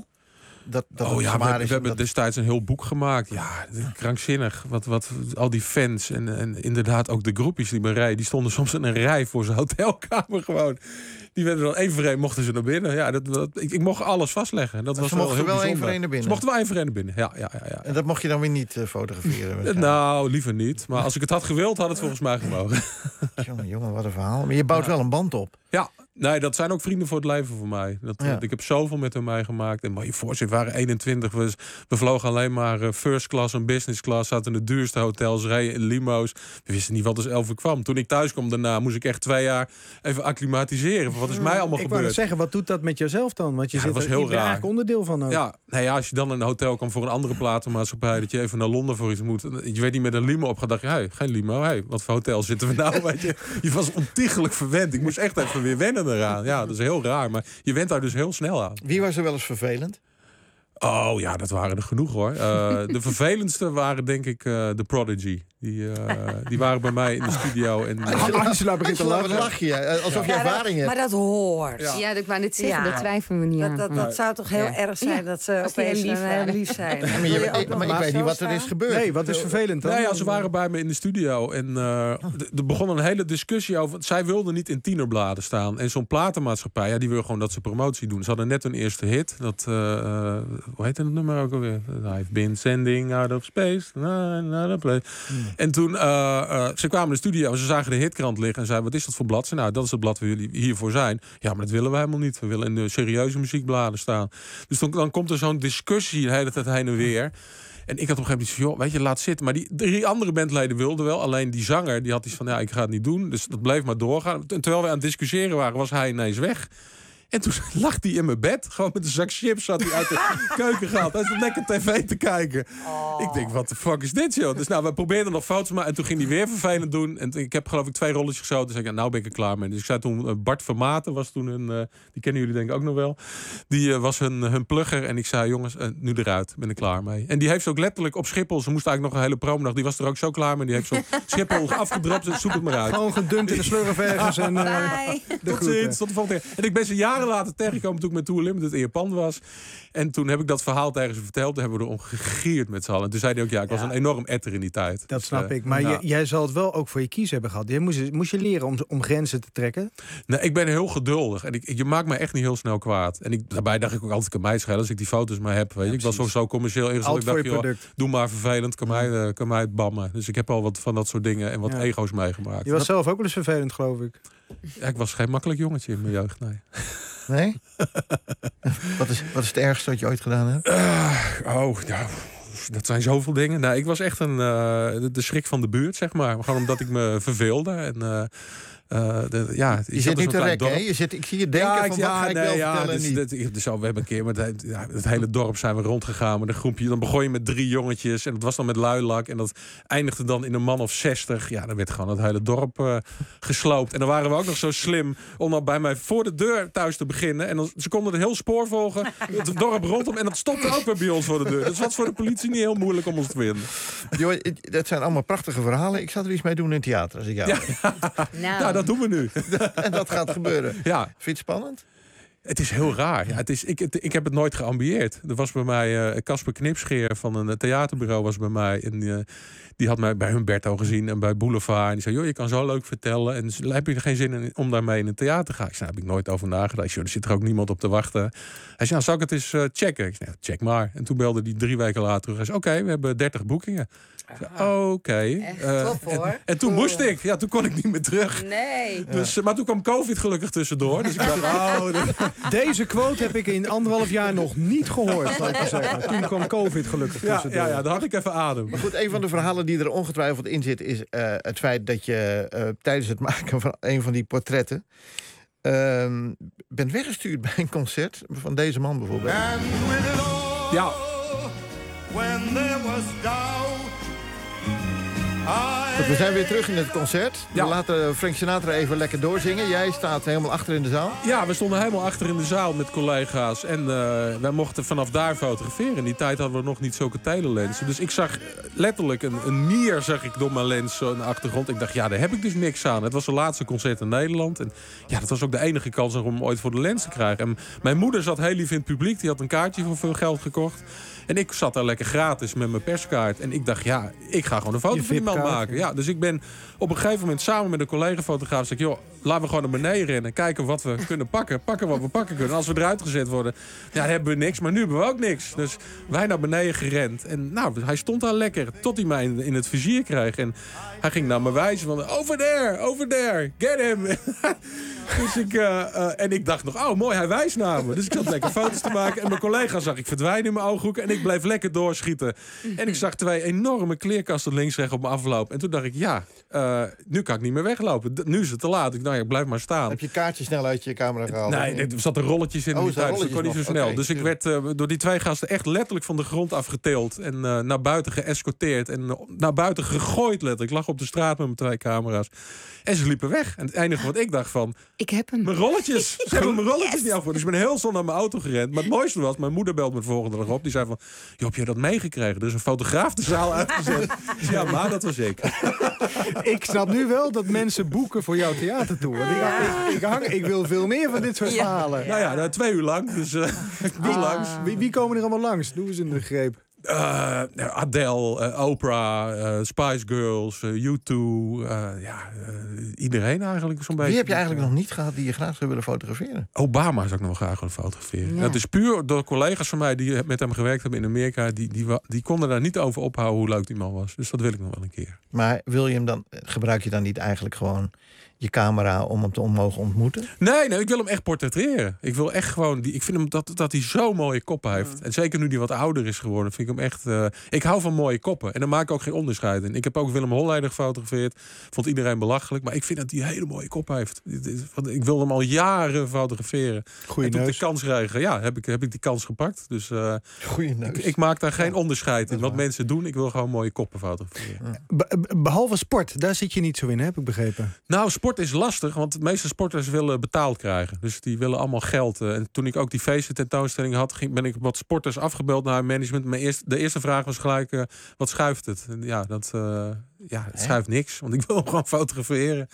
Speaker 8: We hebben destijds een heel boek gemaakt. Ja, krankzinnig. Wat al die fans en inderdaad ook de groepjes die bij Ray, die stonden soms in een rij voor zijn hotelkamer gewoon. Die werden dan één voor één, mochten ze naar binnen. Ja, ik mocht alles vastleggen. Dat was wel heel bijzonder.
Speaker 4: Één voor één naar binnen?
Speaker 8: Ze mochten wel één voor één naar binnen, ja.
Speaker 4: En dat mocht je dan weer niet fotograferen?
Speaker 8: Nou, liever niet. Maar als ik het had gewild, had het volgens mij gemogen.
Speaker 4: Jongen, wat een verhaal. Maar je bouwt wel een band op.
Speaker 8: Ja, nee, dat zijn ook vrienden voor het leven voor mij. Ik heb zoveel met hen meegemaakt. En je voorzit, we waren 21. We vlogen alleen maar first class en business class. Zaten in de duurste hotels, reden in limo's. We wisten niet wat dus 11 uur kwam. Toen ik thuis kwam daarna, moest ik echt 2 jaar even acclimatiseren. Wat is mij allemaal gebeurd?
Speaker 5: Ik wou zeggen, wat doet dat met jezelf dan? Want je zit
Speaker 8: was heel raar.
Speaker 5: Eigenlijk onderdeel van ook.
Speaker 8: Ja, als je dan in een hotel komt voor een andere platenmaatschappij, dat je even naar Londen voor iets moet. Je weet niet met een limo op gaat, dacht je, geen limo. Wat voor hotel zitten we nou? Weet je was ontiegelijk verwend. Ik moest echt even weer wennen eraan. Ja, dat is heel raar, maar je went daar dus heel snel aan.
Speaker 4: Wie was er wel eens vervelend?
Speaker 8: Oh ja, dat waren er genoeg hoor. De vervelendste waren denk ik de Prodigy. Die waren bij mij in de studio. En
Speaker 5: Angela begint te lachen.
Speaker 4: Lach je, alsof je ervaring hebt.
Speaker 6: Maar dat hoort.
Speaker 11: Ja, dat wou net zeggen, dat twijfelen we niet aan.
Speaker 6: Dat zou toch heel erg zijn dat ze opeens heel lief zijn.
Speaker 4: Maar ik weet niet wat er is gebeurd.
Speaker 5: Nee, wat is vervelend dan?
Speaker 8: Ja, ze waren bij me in de studio. En er begon een hele discussie over. Zij wilden niet in tienerbladen staan. En zo'n platenmaatschappij, die wil gewoon dat ze promotie doen. Ze hadden net een eerste hit. Dat, hoe heet het nummer ook alweer? I've been sending out of space. En toen, ze kwamen in de studio en ze zagen de hitkrant liggen en zeiden, wat is dat voor blad? Nou, dat is het blad waar jullie hiervoor zijn. Ja, maar dat willen we helemaal niet. We willen in de serieuze muziekbladen staan. Dus dan komt er zo'n discussie de hele tijd heen en weer. En ik had op een gegeven moment van, weet je, laat zitten. Maar die 3 andere bandleden wilden wel. Alleen die zanger, die had iets van, ik ga het niet doen. Dus dat bleef maar doorgaan. En terwijl we aan het discussiëren waren, was hij ineens weg. En toen lag hij in mijn bed. Gewoon met een zak chips had hij uit de keuken gehaald. Hij zat lekker tv te kijken. Ik denk, wat de fuck is dit, joh? Dus we probeerden nog foto's maken. En toen ging hij weer vervelend doen. En ik heb geloof ik 2 rolletjes geschoten. Dus ik zei, nou ben ik er klaar mee. Dus ik zei toen, Bart Vermaten was toen die kennen jullie denk ik ook nog wel. Die was hun plugger. En ik zei, jongens, nu eruit. Ben ik klaar mee. En die heeft ook letterlijk op Schiphol. Ze moest eigenlijk nog een hele promodag. Die was er ook zo klaar mee. Die heeft zo Schiphol afgedropt. Dus zoek het maar uit.
Speaker 5: Gewoon gedumpt in de slurf ergens. En
Speaker 8: tot ziens. Tot de volgende keer. En ik ben ze jaren later tegengekomen toen ik met Tour Limited in Japan was. En toen heb ik dat verhaal tegen ze verteld. Daar hebben we erom gegierd met z'n allen. En toen zei hij ook, ik was een enorm etter in die tijd.
Speaker 5: Dat snap ik. Maar jij zal het wel ook voor je kiezen hebben gehad. Moest je leren om grenzen te trekken?
Speaker 8: Nee, ik ben heel geduldig. En je maakt me echt niet heel snel kwaad. En daarbij dacht ik ook altijd, kan mij schelen als ik die foto's maar heb. Weet je? Ik was zo commercieel ingesteld. Ik dacht, joh, doe maar vervelend, kan mij het bammen. Dus ik heb al wat van dat soort dingen en wat ego's meegemaakt.
Speaker 5: Je was zelf ook wel eens vervelend, geloof ik.
Speaker 8: Ja, ik was geen makkelijk jongetje in mijn jeugd, nee.
Speaker 4: Nee? Wat is het ergste wat je ooit gedaan hebt?
Speaker 8: Dat zijn zoveel dingen. Nou, ik was echt de schrik van de buurt, zeg maar. Gewoon omdat ik me verveelde. En
Speaker 4: je zit niet te rekken, hè? Ik zie je denken van, wat ga ik wel vertellen niet.
Speaker 8: We hebben een keer met het hele dorp zijn we rondgegaan met een groepje. Dan begon je met 3 jongetjes en dat was dan met luilak. En dat eindigde dan in een man of 60. Ja, dan werd gewoon het hele dorp gesloopt. En dan waren we ook nog zo slim om dan bij mij voor de deur thuis te beginnen. En dan, ze konden het heel spoor volgen, het dorp rondom. En dat stopte ook weer bij ons voor de deur. Dus het was voor de politie niet heel moeilijk om ons te vinden.
Speaker 4: Jo, dat zijn allemaal prachtige verhalen. Ik zou er iets mee doen in het theater als ik jou.
Speaker 8: Nou, dat doen we nu.
Speaker 4: En dat gaat gebeuren.
Speaker 8: Ja.
Speaker 4: Vind je het spannend?
Speaker 8: Het is heel raar. Ja, ik heb het nooit geambieerd. Er was bij mij Casper Knipscheer van een theaterbureau was bij mij. En die had mij bij Humberto gezien en bij Boulevard. En die zei, joh, je kan zo leuk vertellen. En dus, heb je er geen zin in om daarmee in het theater te gaan? Ik zei, daar heb ik nooit over nagedacht. Er zit er ook niemand op te wachten. Hij zei, nou, zal ik het eens checken? Ik zei, check maar. En toen belde hij 3 weken later terug. Hij zei, oké, we hebben 30 boekingen. Oké.
Speaker 11: Top, hoor.
Speaker 8: En toen moest ik. Ja, toen kon ik niet meer terug.
Speaker 11: Nee.
Speaker 8: Dus, maar toen kwam COVID gelukkig tussendoor. Dus ik dacht,
Speaker 5: Deze quote heb ik in 1,5 jaar nog niet gehoord, zou ik maar zeggen. Toen kwam COVID gelukkig tussendoor.
Speaker 8: Ja, daar had ik even adem.
Speaker 4: Maar goed, een van de verhalen die er ongetwijfeld in zit... is het feit dat je tijdens het maken van een van die portretten... bent weggestuurd bij een concert van deze man bijvoorbeeld.
Speaker 8: Ja.
Speaker 4: When there was doubt, we zijn weer terug in het concert. We laten Frank Sinatra even lekker doorzingen. Jij staat helemaal achter in de zaal.
Speaker 8: Ja, we stonden helemaal achter in de zaal met collega's. En wij mochten vanaf daar fotograferen. In die tijd hadden we nog niet zulke telelensen. Dus ik zag letterlijk een mier zag ik door mijn lens zo in de achtergrond. Ik dacht, ja, daar heb ik dus niks aan. Het was zijn laatste concert in Nederland. En ja, dat was ook de enige kans om hem ooit voor de lens te krijgen. En mijn moeder zat heel lief in het publiek. Die had een kaartje voor veel geld gekocht. En ik zat daar lekker gratis met mijn perskaart. En ik dacht, ja, ik ga gewoon een foto van die man maken. Ja, dus ik ben op een gegeven moment samen met een collega-fotograaf... zeg ik, joh, laten we gewoon naar beneden rennen. Kijken wat we kunnen pakken. Pakken wat we pakken kunnen. En als we eruit gezet worden, ja, dan hebben we niks. Maar nu hebben we ook niks. Dus wij naar beneden gerend. En nou, hij stond daar lekker. Tot hij mij in het vizier kreeg. En hij ging naar me wijzen van... Over there, get him. Dus ik dacht nog, oh mooi, hij wijst naar me. Dus ik zat lekker foto's te maken. En mijn collega zag ik verdwijnen in mijn ooghoeken. En ik bleef lekker doorschieten. En ik zag 2 enorme kleerkasten links-rechts op me aflopen. En toen dacht ik, ja, nu kan ik niet meer weglopen. Nu is het te laat. Ik blijf maar staan.
Speaker 4: Heb je kaartje snel uit je camera gehaald?
Speaker 8: Nee, er zaten rolletjes in die tijd. Dus dat kon niet zo snel.
Speaker 4: Okay,
Speaker 8: dus ik werd door die 2 gasten echt letterlijk van de grond afgetild. En naar buiten geëscorteerd. En naar buiten gegooid letterlijk. Ik lag op de straat met mijn 2 camera's. En ze liepen weg. En het enige wat ik dacht van...
Speaker 11: Ik heb hem.
Speaker 8: Mijn rolletjes. Ze hebben mijn rolletjes niet afgevoerd. Dus ik ben heel snel naar mijn auto gerend. Maar het mooiste was, mijn moeder belt me de volgende dag op. Die zei van, joh, heb je dat meegekregen? Er is een fotograaf de zaal uitgezet. Ja, maar dat was ik.
Speaker 5: Ik snap nu wel dat mensen boeken voor jouw theatertour. Ik wil veel meer van dit soort verhalen.
Speaker 8: Nou ja, 2 uur lang. Dus langs.
Speaker 5: Wie komen er allemaal langs? Doe eens in de greep.
Speaker 8: Adele, Oprah, Spice Girls, U2, iedereen eigenlijk zo'n beetje.
Speaker 4: Wie heb je eigenlijk nog niet gehad die je graag zou willen fotograferen?
Speaker 8: Obama zou ik nog wel graag willen fotograferen. Ja. Dat is puur door collega's van mij die met hem gewerkt hebben in Amerika. Die konden daar niet over ophouden hoe leuk die man was. Dus dat wil ik nog wel een keer.
Speaker 4: Maar gebruik je dan niet eigenlijk gewoon je camera om hem te mogen ontmoeten?
Speaker 8: Nee, ik wil hem echt portretteren. Ik wil echt gewoon... Ik vind hem dat hij zo'n mooie koppen heeft. En zeker nu hij wat ouder is geworden, vind ik hem echt... ik hou van mooie koppen. En daar maak ik ook geen onderscheid in. Ik heb ook Willem Holleder gefotografeerd. Vond iedereen belachelijk. Maar ik vind dat hij een hele mooie kop heeft. Ik wilde hem al jaren fotograferen.
Speaker 5: Goeie neus.
Speaker 8: Toen de kans kreeg, heb ik die kans gepakt. Dus
Speaker 4: goeie neus.
Speaker 8: Ik maak daar geen onderscheid in wat mensen doen. Ik wil gewoon mooie koppen fotograferen.
Speaker 5: Behalve sport, daar zit je niet zo in, heb ik begrepen.
Speaker 8: Nou, sport is lastig, want de meeste sporters willen betaald krijgen. Dus die willen allemaal geld. En toen ik ook die feestententoonstelling had, ben ik wat sporters afgebeld naar management. De eerste vraag was gelijk, wat schuift het? En het schuift niks, want ik wil hem gewoon fotograferen.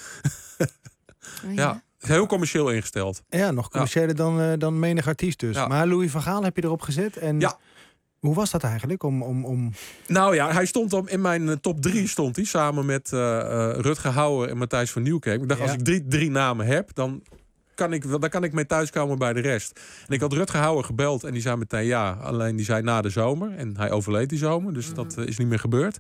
Speaker 8: Ja. Heel commercieel ingesteld.
Speaker 5: Ja, nog commerciëler dan menig artiest dus. Ja. Maar Louis van Gaal heb je erop gezet. En
Speaker 8: ja.
Speaker 5: Hoe was dat eigenlijk?
Speaker 8: Nou ja, hij stond in mijn top 3 stond hij samen met Rutger Hauer en Matthijs van Nieuwkerk. Ik dacht, als ik drie namen heb, dan kan ik mee thuiskomen bij de rest. En ik had Rutger Hauer gebeld en die zei meteen ja. Alleen die zei na de zomer. En hij overleed die zomer, dus dat is niet meer gebeurd.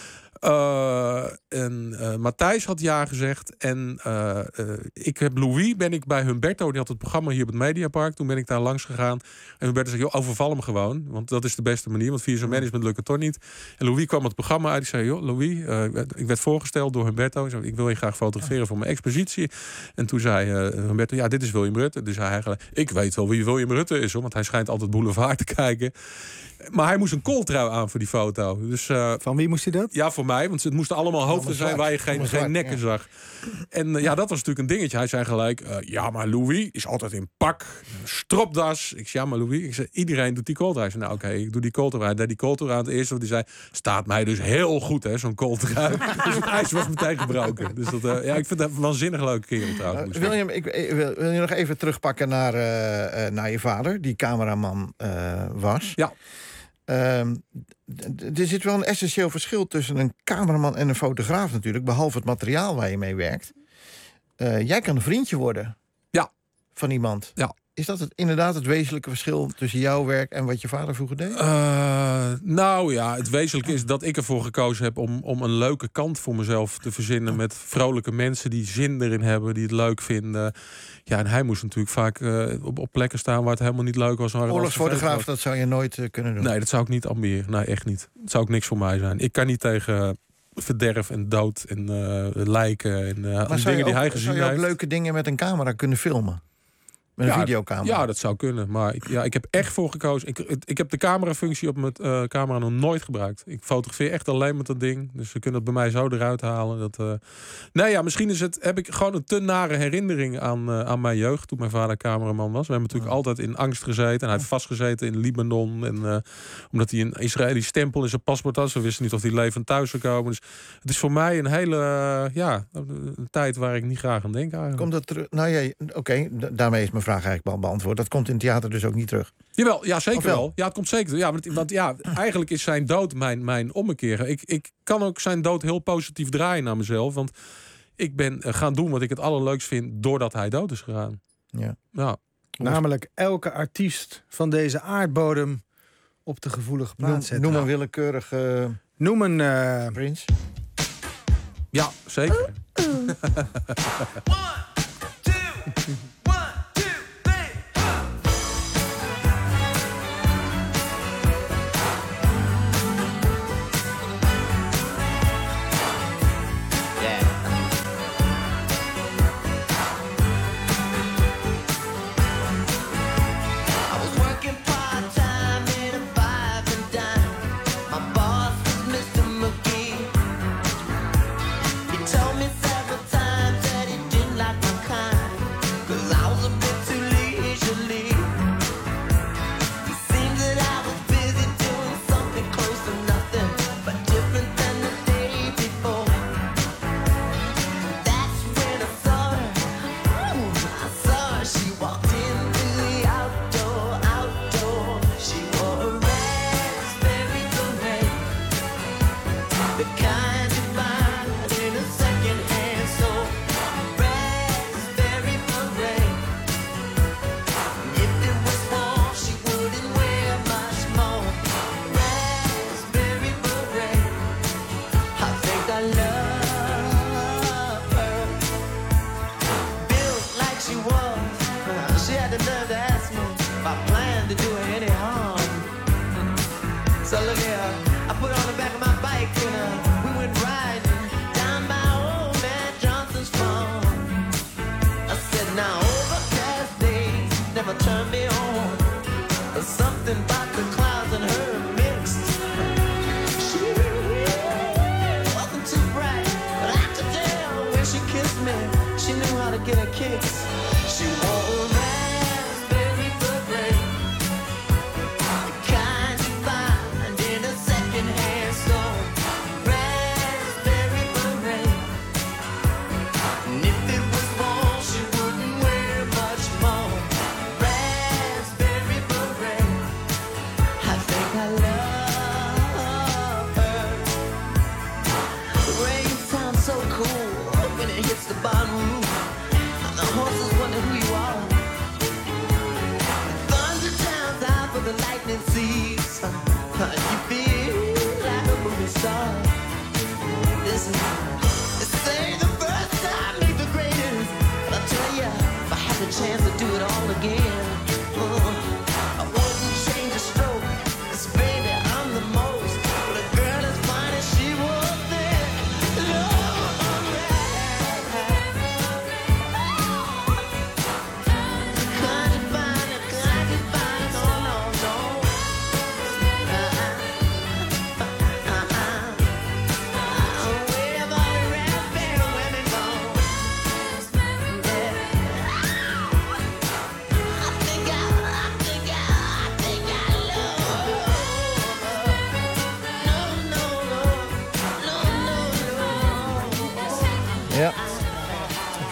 Speaker 8: Matthijs had ja gezegd. En ik heb Louis, ben ik bij Humberto, die had het programma hier op het Mediapark. Toen ben ik daar langs gegaan. En Humberto zei, joh, overval hem gewoon. Want dat is de beste manier, want via zijn management lukt het toch niet. En Louis kwam het programma uit. Ik zei, joh, Louis, ik werd voorgesteld door Humberto. Ik wil je graag fotograferen voor mijn expositie. En toen zei Humberto, ja, dit is William Rutte. Dus hij eigenlijk, ik weet wel wie William Rutte is, hoor, want hij schijnt altijd Boulevard te kijken. Maar hij moest een kooltrui aan voor die foto. Dus,
Speaker 5: van wie moest hij dat?
Speaker 8: Ja, voor mij. mij. Want het moesten allemaal hoofden zijn waar je geen nekken zag. En dat was natuurlijk een dingetje. Hij zei gelijk, ja, maar Louis is altijd in pak, stropdas. Ik zei, ja, maar Louis, ik zei, iedereen doet die kooltrui. Hij zei, nou oké, ik doe die kooltrui. Hij deed die kooltrui aan het eerste wat hij zei, staat mij dus heel goed, hè, zo'n kooltrui. Dus het ijs was meteen gebroken. Dus dat, ik vind dat een waanzinnig leuke kerel trouwens.
Speaker 4: William, ik wil je nog even terugpakken naar je vader, die cameraman was.
Speaker 8: Ja.
Speaker 4: Er zit wel een essentieel verschil tussen een cameraman en een fotograaf natuurlijk, behalve het materiaal waar je mee werkt. Jij kan een vriendje worden van iemand.
Speaker 8: Ja.
Speaker 4: Is dat inderdaad het wezenlijke verschil tussen jouw werk en wat je vader vroeger deed?
Speaker 8: Nou ja, het wezenlijke is dat ik ervoor gekozen heb om een leuke kant voor mezelf te verzinnen. Met vrolijke mensen die zin erin hebben, die het leuk vinden. Ja, en hij moest natuurlijk vaak op plekken staan waar het helemaal niet leuk was.
Speaker 4: Oorlogsfotograaf, dat zou je nooit kunnen doen?
Speaker 8: Nee, dat zou ik niet ambiëren. Nee, echt niet. Het zou ook niks voor mij zijn. Ik kan niet tegen verderf en dood en lijken en dingen die hij gezien heeft.
Speaker 4: Zou je ook leuke dingen met een camera kunnen filmen? Met een videocamera?
Speaker 8: Ja, dat zou kunnen. Maar ik heb echt voor gekozen. Ik heb de camerafunctie op mijn camera nog nooit gebruikt. Ik fotografeer echt alleen met dat ding. Dus ze kunnen het bij mij zo eruit halen. Misschien heb ik gewoon een te nare herinnering aan mijn jeugd. Toen mijn vader cameraman was. We hebben natuurlijk altijd in angst gezeten. En hij heeft vastgezeten in Libanon. En, omdat hij een Israëlisch stempel in zijn paspoort had. Ze wisten niet of hij levend thuis zou komen. Dus het is voor mij een hele een tijd waar ik niet graag aan denk eigenlijk.
Speaker 4: Komt dat terug? Nou oké, daarmee is mijn vraag eigenlijk beantwoord. Dat komt in het theater dus ook niet terug.
Speaker 8: Jawel, ja, zeker wel. Ja, het komt zeker. Ja, want eigenlijk is zijn dood mijn ommekeer. Ik kan ook zijn dood heel positief draaien naar mezelf. Want ik ben gaan doen wat ik het allerleukst vind doordat hij dood is gegaan. Ja.
Speaker 5: Namelijk elke artiest van deze aardbodem op de gevoelige plaats zetten.
Speaker 4: Noem een willekeurig...
Speaker 5: Noem een...
Speaker 4: Prins.
Speaker 8: Ja, zeker.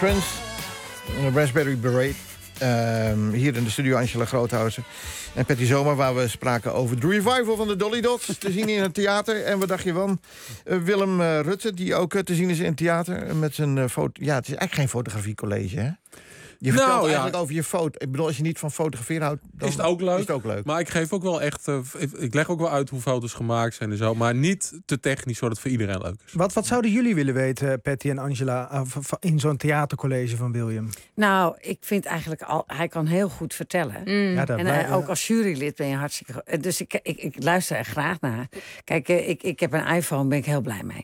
Speaker 4: Prince, Raspberry Beret. Hier in de studio Angela Groothuizen en Patty Zomer, waar we spraken over de revival van de Dolly Dots. Te zien in het theater. En wat dacht je van Willem Rutte, die ook te zien is in het theater. Met zijn foto. Ja, het is eigenlijk geen fotografiecollege, hè? Je vertelt eigenlijk over je foto. Ik bedoel, als je niet van fotograferen houdt, dan
Speaker 8: is het ook leuk.
Speaker 4: Is het ook leuk.
Speaker 8: Maar ik geef ook wel echt... ik leg ook wel uit hoe foto's gemaakt zijn en zo. Maar niet te technisch, zodat het voor iedereen leuk is.
Speaker 5: Wat zouden jullie willen weten, Patty en Angela, in zo'n theatercollege van William?
Speaker 6: Nou, ik vind eigenlijk hij kan heel goed vertellen.
Speaker 5: Ja,
Speaker 6: en ook als jurylid ben je hartstikke... Dus ik luister er graag naar. Kijk, ik heb een iPhone, ben ik heel blij mee.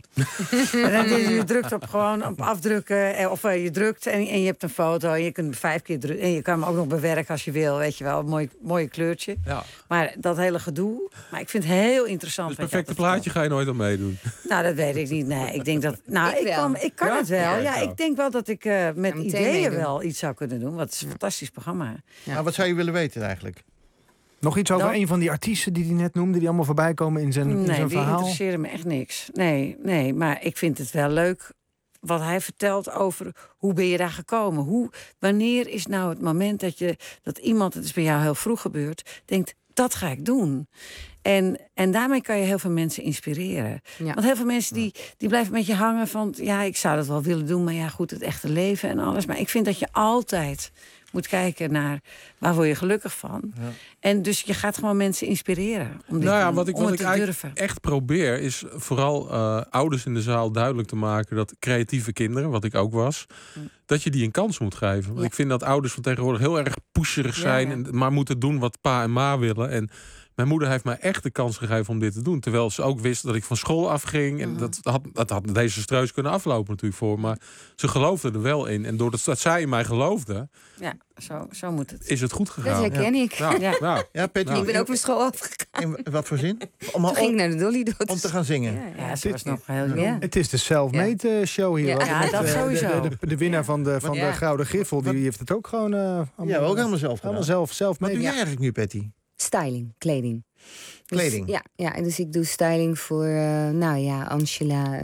Speaker 6: Je drukt op afdrukken, of je drukt en je hebt een foto en je kunt 5 keer drukken. En je kan hem ook nog bewerken als je wil, weet je wel. Een mooi kleurtje. Ja. Maar dat hele gedoe... Maar ik vind het heel interessant.
Speaker 8: Dus het perfecte plaatje ga je nooit aan meedoen?
Speaker 6: Nou, dat weet ik niet. Nee, ik denk dat... Nou, ik kan het wel. Ja, ik denk wel dat ik met ideeën wel iets zou kunnen doen. Wat is een fantastisch programma.
Speaker 4: Ja. Maar wat zou je willen weten eigenlijk?
Speaker 5: Nog iets over een van die artiesten die hij net noemde, die allemaal voorbij komen in zijn verhaal?
Speaker 6: Nee, die interesseerde me echt niks. Nee, maar ik vind het wel leuk wat hij vertelt over hoe ben je daar gekomen. Wanneer is nou het moment dat iemand, het is bij jou heel vroeg gebeurd, denkt, dat ga ik doen. En daarmee kan je heel veel mensen inspireren. Ja. Want heel veel mensen die blijven met je hangen van, ja, ik zou dat wel willen doen, maar ja, goed, het echte leven en alles. Maar ik vind dat je altijd moet kijken naar waar word je gelukkig van. Ja. En dus je gaat gewoon mensen inspireren om wat ik
Speaker 8: echt probeer is vooral ouders in de zaal duidelijk te maken dat creatieve kinderen, wat ik ook was, dat je die een kans moet geven. Want ik vind dat ouders van tegenwoordig heel erg pusherig zijn en maar moeten doen wat pa en ma willen. En mijn moeder heeft mij echt de kans gegeven om dit te doen. Terwijl ze ook wist dat ik van school afging. En dat had deze streus kunnen aflopen natuurlijk voor. Maar ze geloofde er wel in. En doordat zij in mij geloofde,
Speaker 6: ja, zo moet het.
Speaker 8: Is het goed gegaan.
Speaker 11: Dat herken ik.
Speaker 4: Ja, Patty,
Speaker 11: ik ben ook van school afgegaan.
Speaker 4: In wat voor zin?
Speaker 11: Toen ging ik naar de Dolly Dots.
Speaker 4: Om te gaan zingen.
Speaker 6: Ja, ze was nog heel jong.
Speaker 5: Het is de self-made show hier.
Speaker 6: Ja, dat sowieso.
Speaker 5: De winnaar van de Gouden Griffel, die heeft het ook gewoon
Speaker 4: ook helemaal zelf gedaan.
Speaker 5: Zelf
Speaker 4: Wat doe jij eigenlijk nu, Patty?
Speaker 11: Styling, kleding.
Speaker 4: Kleding?
Speaker 11: Dus, dus ik doe styling voor, Angela,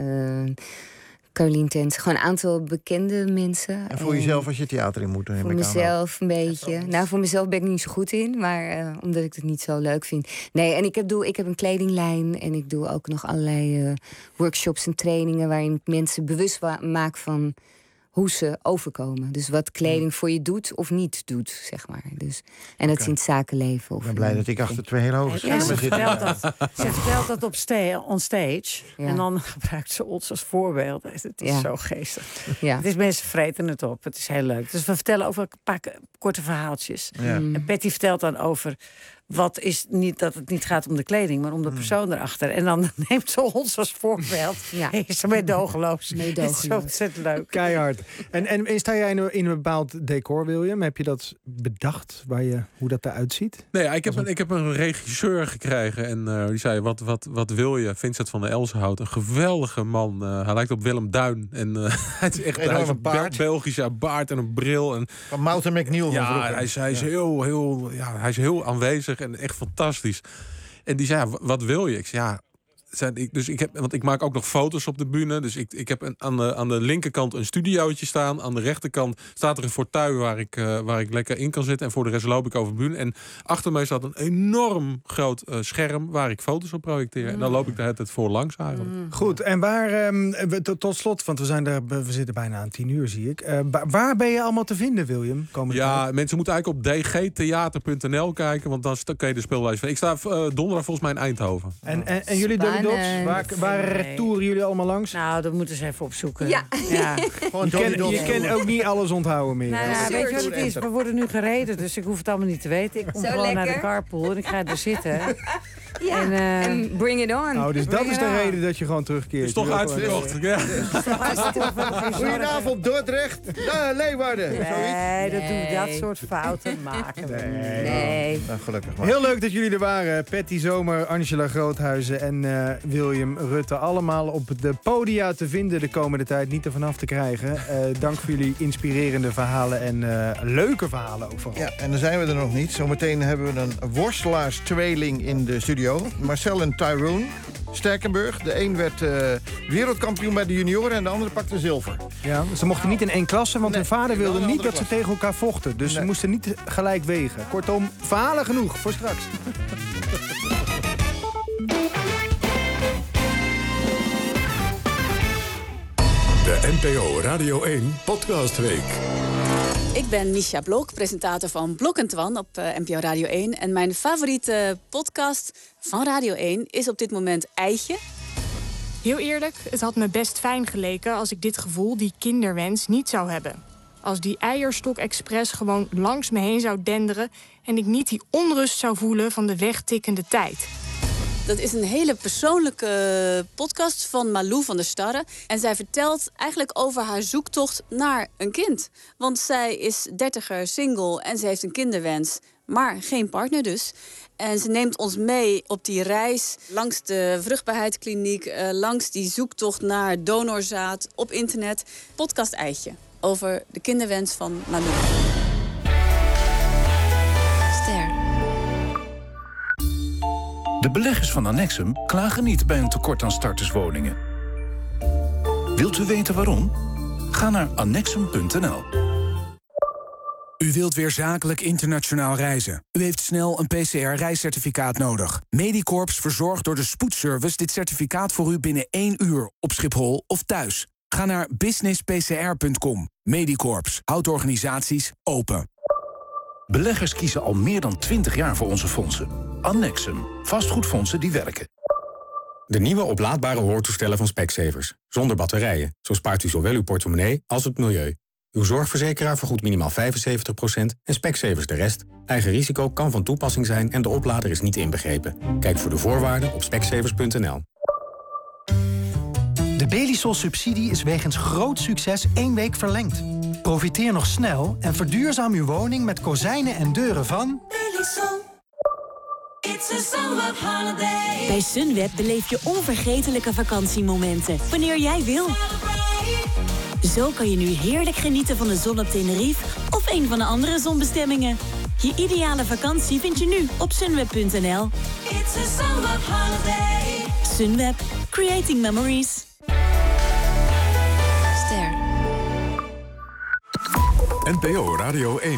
Speaker 11: Carlien Tent. Gewoon een aantal bekende mensen.
Speaker 4: En voor jezelf als je theater in moet?
Speaker 11: Voor mezelf een beetje. Nou, voor mezelf ben ik niet zo goed in, maar omdat ik het niet zo leuk vind. Nee, en ik heb een kledinglijn en ik doe ook nog allerlei workshops en trainingen waarin ik mensen bewust maak van hoe ze overkomen. Dus wat kleding voor je doet of niet doet, zeg maar. Dus, en dat is in het zakenleven.
Speaker 4: Ik ben blij dat ik achter 2 hele hoge schermen zit.
Speaker 6: Ze vertelt dat on stage. Ja. En dan gebruikt ze ons als voorbeeld. Het is zo geestig. Ja. Het is, mensen vreten het op. Het is heel leuk. Dus we vertellen over een paar korte verhaaltjes. Ja. En Patty vertelt dan over wat is niet dat het niet gaat om de kleding, maar om de persoon erachter. En dan neemt ze ons als voorbeeld. Ja. Is ze meedogenloos. Het is zo ontzettend leuk.
Speaker 5: Keihard. En sta jij in een bepaald decor, William? Heb je dat bedacht, hoe dat eruit ziet?
Speaker 8: Nee, ik heb een regisseur gekregen en die zei, wat wil je? Vincent van der Elsenhout, een geweldige man. Hij lijkt op Willem Duin. En hij is echt een Belgische baard en een bril. En,
Speaker 4: van Mouten McNeil.
Speaker 8: Ja, hij is heel aanwezig en echt fantastisch. En die zei, wat wil je? Ik zei, want ik maak ook nog foto's op de bühne. Dus ik heb aan de linkerkant een studiootje staan. Aan de rechterkant staat er een fauteuil waar ik lekker in kan zitten. En voor de rest loop ik over de bühne. En achter mij staat een enorm groot scherm waar ik foto's op projecteer. En dan loop ik de hele tijd voor langs eigenlijk.
Speaker 5: Goed, en waar, tot slot, want we zitten bijna aan 10 uur, zie ik. Waar ben je allemaal te vinden, William?
Speaker 8: Mensen moeten eigenlijk op dgtheater.nl kijken. Want dan kan je de speelwijze van. Ik sta donderdag volgens mij in Eindhoven.
Speaker 5: En jullie Dolly Dots? Waar toeren jullie allemaal langs?
Speaker 6: Nou, dat moeten ze even opzoeken.
Speaker 11: Ja.
Speaker 5: Je kan ook niet alles onthouden meer.
Speaker 6: Weet je wat het is? We worden nu gereden, dus ik hoef het allemaal niet te weten. Ik kom gewoon naar de carpool en ik ga er zitten.
Speaker 11: Ja, en bring it on.
Speaker 5: Nou, dus dat is de reden dat je gewoon terugkeert.
Speaker 8: Het is toch uitverkocht.
Speaker 4: Goedenavond, Dordrecht. Leeuwarden.
Speaker 6: Nee, dat soort fouten maken we.
Speaker 11: Nee.
Speaker 4: Nou, gelukkig maar.
Speaker 5: Heel leuk dat jullie er waren. Patty Zomer, Angela Groothuizen en William Rutte. Allemaal op de podia te vinden de komende tijd. Niet ervan af te krijgen. Dank voor jullie inspirerende verhalen en leuke verhalen ook vooral.
Speaker 4: Ja, en dan zijn we er nog niet. Zometeen hebben we een worstelaars-tweeling in de studio. Marcel en Tyrone. Sterkenburg. De een werd wereldkampioen bij de junioren en de andere pakte zilver.
Speaker 5: Ja, ze mochten niet in één klasse, want hun vader wilde niet dat ze tegen elkaar vochten. Dus ze moesten niet gelijk wegen. Kortom, verhalen genoeg voor straks.
Speaker 1: De NPO Radio 1 Podcastweek.
Speaker 13: Ik ben Misha Blok, presentator van Blok en Twan op NPO Radio 1. En mijn favoriete podcast van Radio 1 is op dit moment Eitje.
Speaker 14: Heel eerlijk, het had me best fijn geleken als ik dit gevoel, die kinderwens, niet zou hebben. Als die Eierstok Express gewoon langs me heen zou denderen en ik niet die onrust zou voelen van de wegtikkende tijd.
Speaker 13: Dat is een hele persoonlijke podcast van Malou van der Starre. En zij vertelt eigenlijk over haar zoektocht naar een kind. Want zij is 30er, single en ze heeft een kinderwens, maar geen partner dus. En ze neemt ons mee op die reis langs de vruchtbaarheidskliniek, langs die zoektocht naar donorzaad op internet. Podcast Eitje over de kinderwens van Malou.
Speaker 15: De beleggers van Annexum klagen niet bij een tekort aan starterswoningen. Wilt u weten waarom? Ga naar annexum.nl.
Speaker 17: U wilt weer zakelijk internationaal reizen. U heeft snel een PCR-reiscertificaat nodig. Medicorps verzorgt door de spoedservice dit certificaat voor u binnen 1 uur op Schiphol of thuis. Ga naar businesspcr.com. Medicorps houdt organisaties open.
Speaker 15: Beleggers kiezen al meer dan 20 jaar voor onze fondsen. Annexum. Vastgoedfondsen die werken.
Speaker 25: De nieuwe oplaadbare hoortoestellen van Specsavers. Zonder batterijen. Zo spaart u zowel uw portemonnee als het milieu. Uw zorgverzekeraar vergoedt minimaal 75% en Specsavers de rest. Eigen risico kan van toepassing zijn en de oplader is niet inbegrepen. Kijk voor de voorwaarden op specsavers.nl.
Speaker 26: De Belisol-subsidie is wegens groot succes 1 week verlengd. Profiteer nog snel en verduurzaam uw woning met kozijnen en deuren van...
Speaker 7: Belisol. It's a summer holiday.
Speaker 27: Bij Sunweb beleef je onvergetelijke vakantiemomenten, wanneer jij wil. Zo kan je nu heerlijk genieten van de zon op Tenerife of een van de andere zonbestemmingen. Je ideale vakantie vind je nu op sunweb.nl.
Speaker 7: It's a summer holiday.
Speaker 27: Sunweb. Creating memories.
Speaker 1: NPO Radio 1.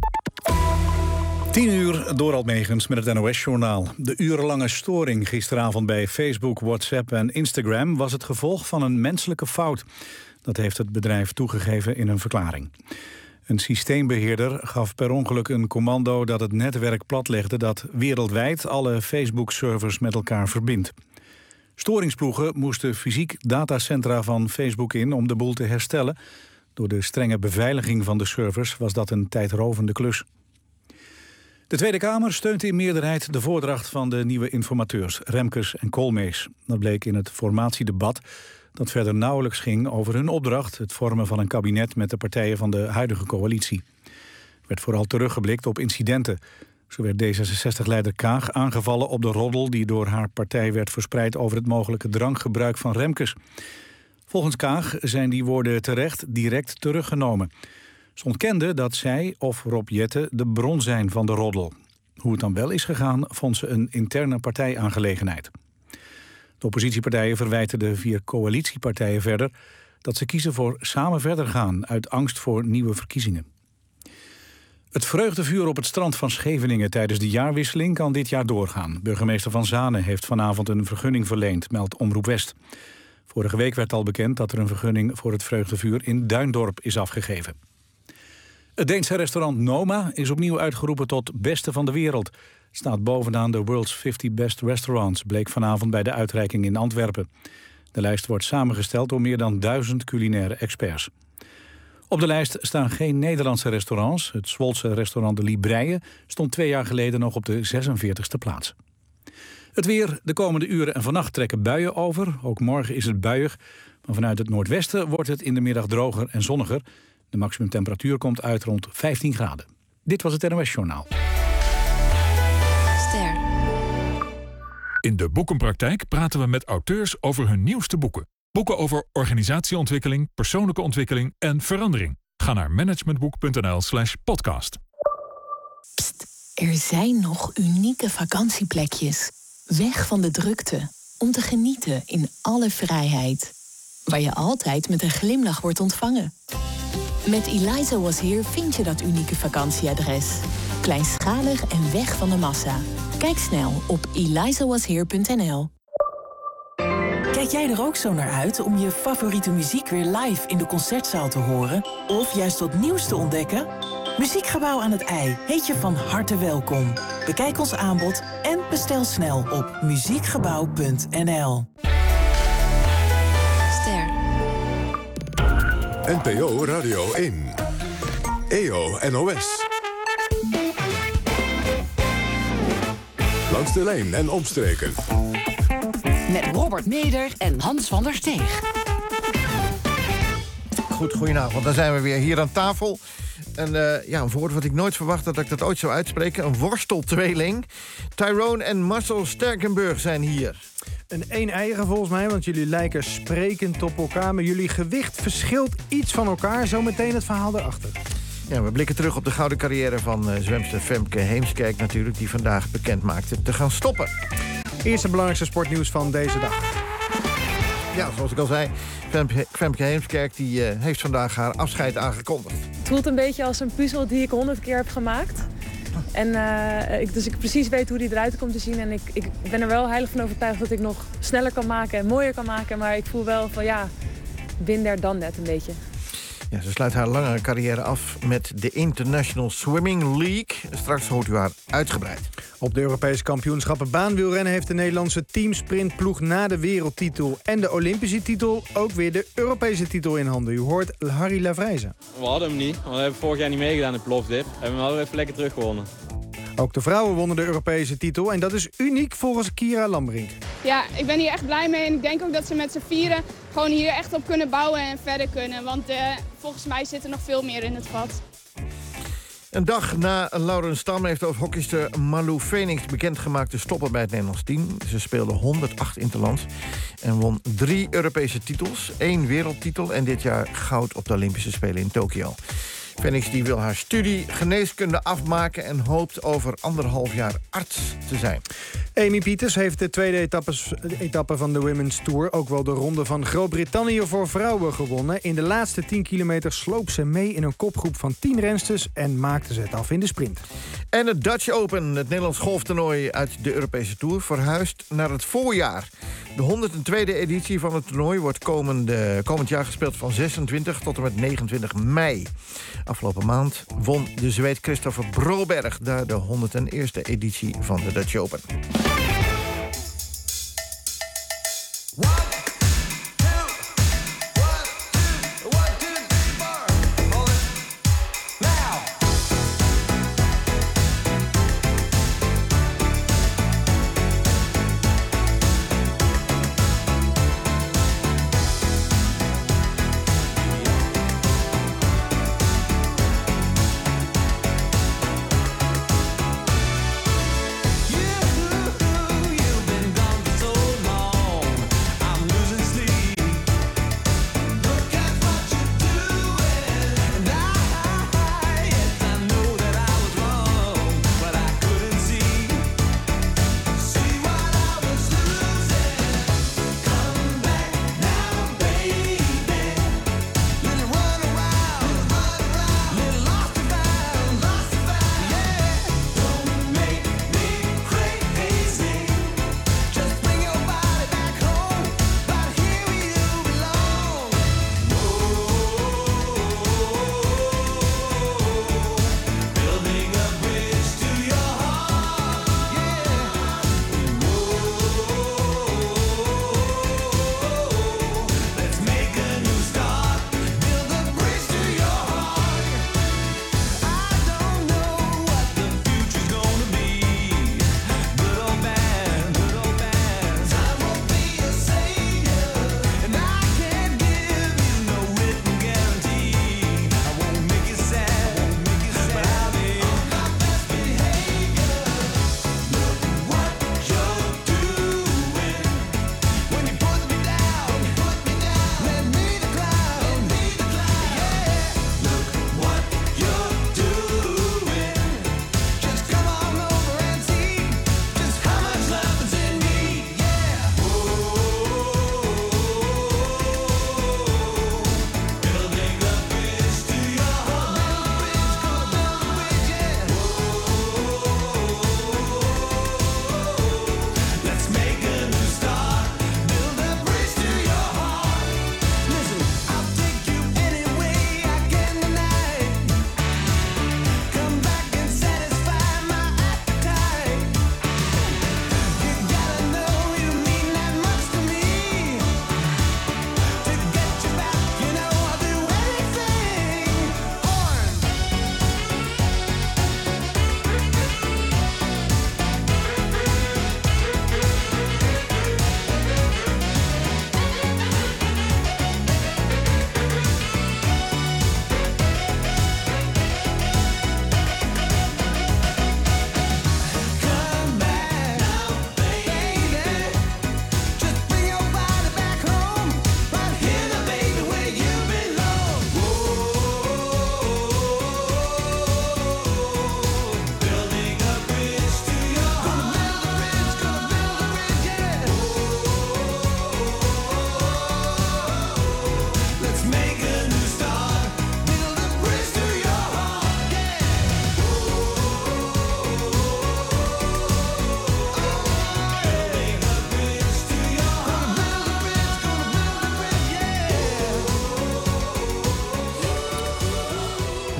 Speaker 2: 10 uur, Dorald Megens met het NOS-journaal. De urenlange storing gisteravond bij Facebook, WhatsApp en Instagram was het gevolg van een menselijke fout. Dat heeft het bedrijf toegegeven in een verklaring. Een systeembeheerder gaf per ongeluk een commando dat het netwerk platlegde dat wereldwijd alle Facebook-servers met elkaar verbindt. Storingsploegen moesten fysiek datacentra van Facebook in om de boel te herstellen. Door de strenge beveiliging van de servers was dat een tijdrovende klus. De Tweede Kamer steunt in meerderheid de voordracht van de nieuwe informateurs Remkes en Koolmees. Dat bleek in het formatiedebat dat verder nauwelijks ging over hun opdracht, het vormen van een kabinet met de partijen van de huidige coalitie. Er werd vooral teruggeblikt op incidenten. Zo werd D66-leider Kaag aangevallen op de roddel die door haar partij werd verspreid over het mogelijke drankgebruik van Remkes. Volgens Kaag zijn die woorden terecht direct teruggenomen. Ze ontkende dat zij of Rob Jetten de bron zijn van de roddel. Hoe het dan wel is gegaan, vond ze een interne partijaangelegenheid. De oppositiepartijen verwijten de 4 coalitiepartijen verder dat ze kiezen voor samen verder gaan uit angst voor nieuwe verkiezingen. Het vreugdevuur op het strand van Scheveningen tijdens de jaarwisseling kan dit jaar doorgaan. Burgemeester Van Zanen heeft vanavond een vergunning verleend, meldt Omroep West. Vorige week werd al bekend dat er een vergunning voor het vreugdevuur in Duindorp is afgegeven. Het Deense restaurant Noma is opnieuw uitgeroepen tot beste van de wereld. Het staat bovenaan de World's 50 Best Restaurants, bleek vanavond bij de uitreiking in Antwerpen. De lijst wordt samengesteld door meer dan 1000 culinaire experts. Op de lijst staan geen Nederlandse restaurants. Het Zwolse restaurant De Libreie stond 2 jaar geleden nog op de 46e plaats. Het weer, de komende uren en vannacht trekken buien over. Ook morgen is het buiig, maar vanuit het noordwesten wordt het in de middag droger en zonniger. De maximumtemperatuur komt uit rond 15 graden. Dit was het NOS-journaal.
Speaker 21: In de Boekenpraktijk praten we met auteurs over hun nieuwste boeken. Boeken over organisatieontwikkeling, persoonlijke ontwikkeling en verandering. Ga naar managementboek.nl/podcast.
Speaker 28: Er zijn nog unieke vakantieplekjes. Weg van de drukte.
Speaker 16: Om te genieten in alle vrijheid. Waar je altijd met een glimlach wordt ontvangen. Met Eliza Was Here vind je dat unieke vakantieadres. Kleinschalig en weg van de massa. Kijk snel op elizawashere.nl.
Speaker 18: Kijk jij er ook zo naar uit om je favoriete muziek weer live in de concertzaal te horen? Of juist wat nieuws te ontdekken? Muziekgebouw aan het IJ heet je van harte welkom. Bekijk ons aanbod en bestel snel op muziekgebouw.nl.
Speaker 10: Ster.
Speaker 1: NPO Radio 1. EO NOS. Langs de lijn en omstreken.
Speaker 3: Met Robert Meder en Hans van der Steeg.
Speaker 4: Goedenavond, daar zijn we weer hier aan tafel. En een woord wat ik nooit verwacht dat ik dat ooit zou uitspreken. Een worsteltweeling. Tyrone en Marcel Sterkenburg zijn hier.
Speaker 5: Een een-eigen volgens mij, want jullie lijken sprekend op elkaar. Maar jullie gewicht verschilt iets van elkaar. Zometeen het verhaal erachter.
Speaker 4: Ja, we blikken terug op de gouden carrière van zwemster Femke Heemskerk natuurlijk, die vandaag bekend maakte te gaan stoppen.
Speaker 5: Eerste belangrijkste sportnieuws van deze dag.
Speaker 4: Ja, zoals ik al zei, Femke Heemskerk die, heeft vandaag haar afscheid aangekondigd.
Speaker 19: Het voelt een beetje als een puzzel die ik 100 keer heb gemaakt. En dus ik precies weet hoe die eruit komt te zien. En ik ben er wel heilig van overtuigd dat ik nog sneller kan maken en mooier kan maken. Maar ik voel wel van bin there, done that een beetje.
Speaker 4: Ja, ze sluit haar lange carrière af met de International Swimming League. Straks hoort u haar uitgebreid.
Speaker 5: Op de Europese kampioenschappen baanwielrennen heeft de Nederlandse teamsprintploeg na de wereldtitel en de Olympische titel ook weer de Europese titel in handen. U hoort Harry Lavrijzen.
Speaker 20: We hadden hem niet, want we hebben vorig jaar niet meegedaan in de plofdip. En we hadden even lekker teruggewonnen.
Speaker 5: Ook de vrouwen wonnen de Europese titel en dat is uniek volgens Kira Lambrink.
Speaker 22: Ja, ik ben hier echt blij mee en ik denk ook dat ze met z'n vieren gewoon hier echt op kunnen bouwen en verder kunnen. Want volgens mij zit er nog veel meer in het vat.
Speaker 4: Een dag na Laurens Stam heeft hockeyster Malou Fenix bekendgemaakt te stoppen bij het Nederlands team. Ze speelde 108 interlands en won 3 Europese titels, 1 wereldtitel en dit jaar goud op de Olympische Spelen in Tokio. Fenix die wil haar studie geneeskunde afmaken en hoopt over 1,5 jaar arts te zijn.
Speaker 5: Amy Pieters heeft de tweede etappe van de Women's Tour, ook wel de ronde van Groot-Brittannië voor vrouwen, gewonnen. In de laatste 10 kilometer sloop ze mee in een kopgroep van 10 rensters en maakte ze het af in de sprint.
Speaker 4: En het Dutch Open, het Nederlands golftoernooi uit de Europese Tour, verhuist naar het voorjaar. De 102e editie van het toernooi wordt komend jaar gespeeld van 26 tot en met 29 mei. Afgelopen maand won de Zweed Christopher Broberg daar de 101e editie van de Dutch Open.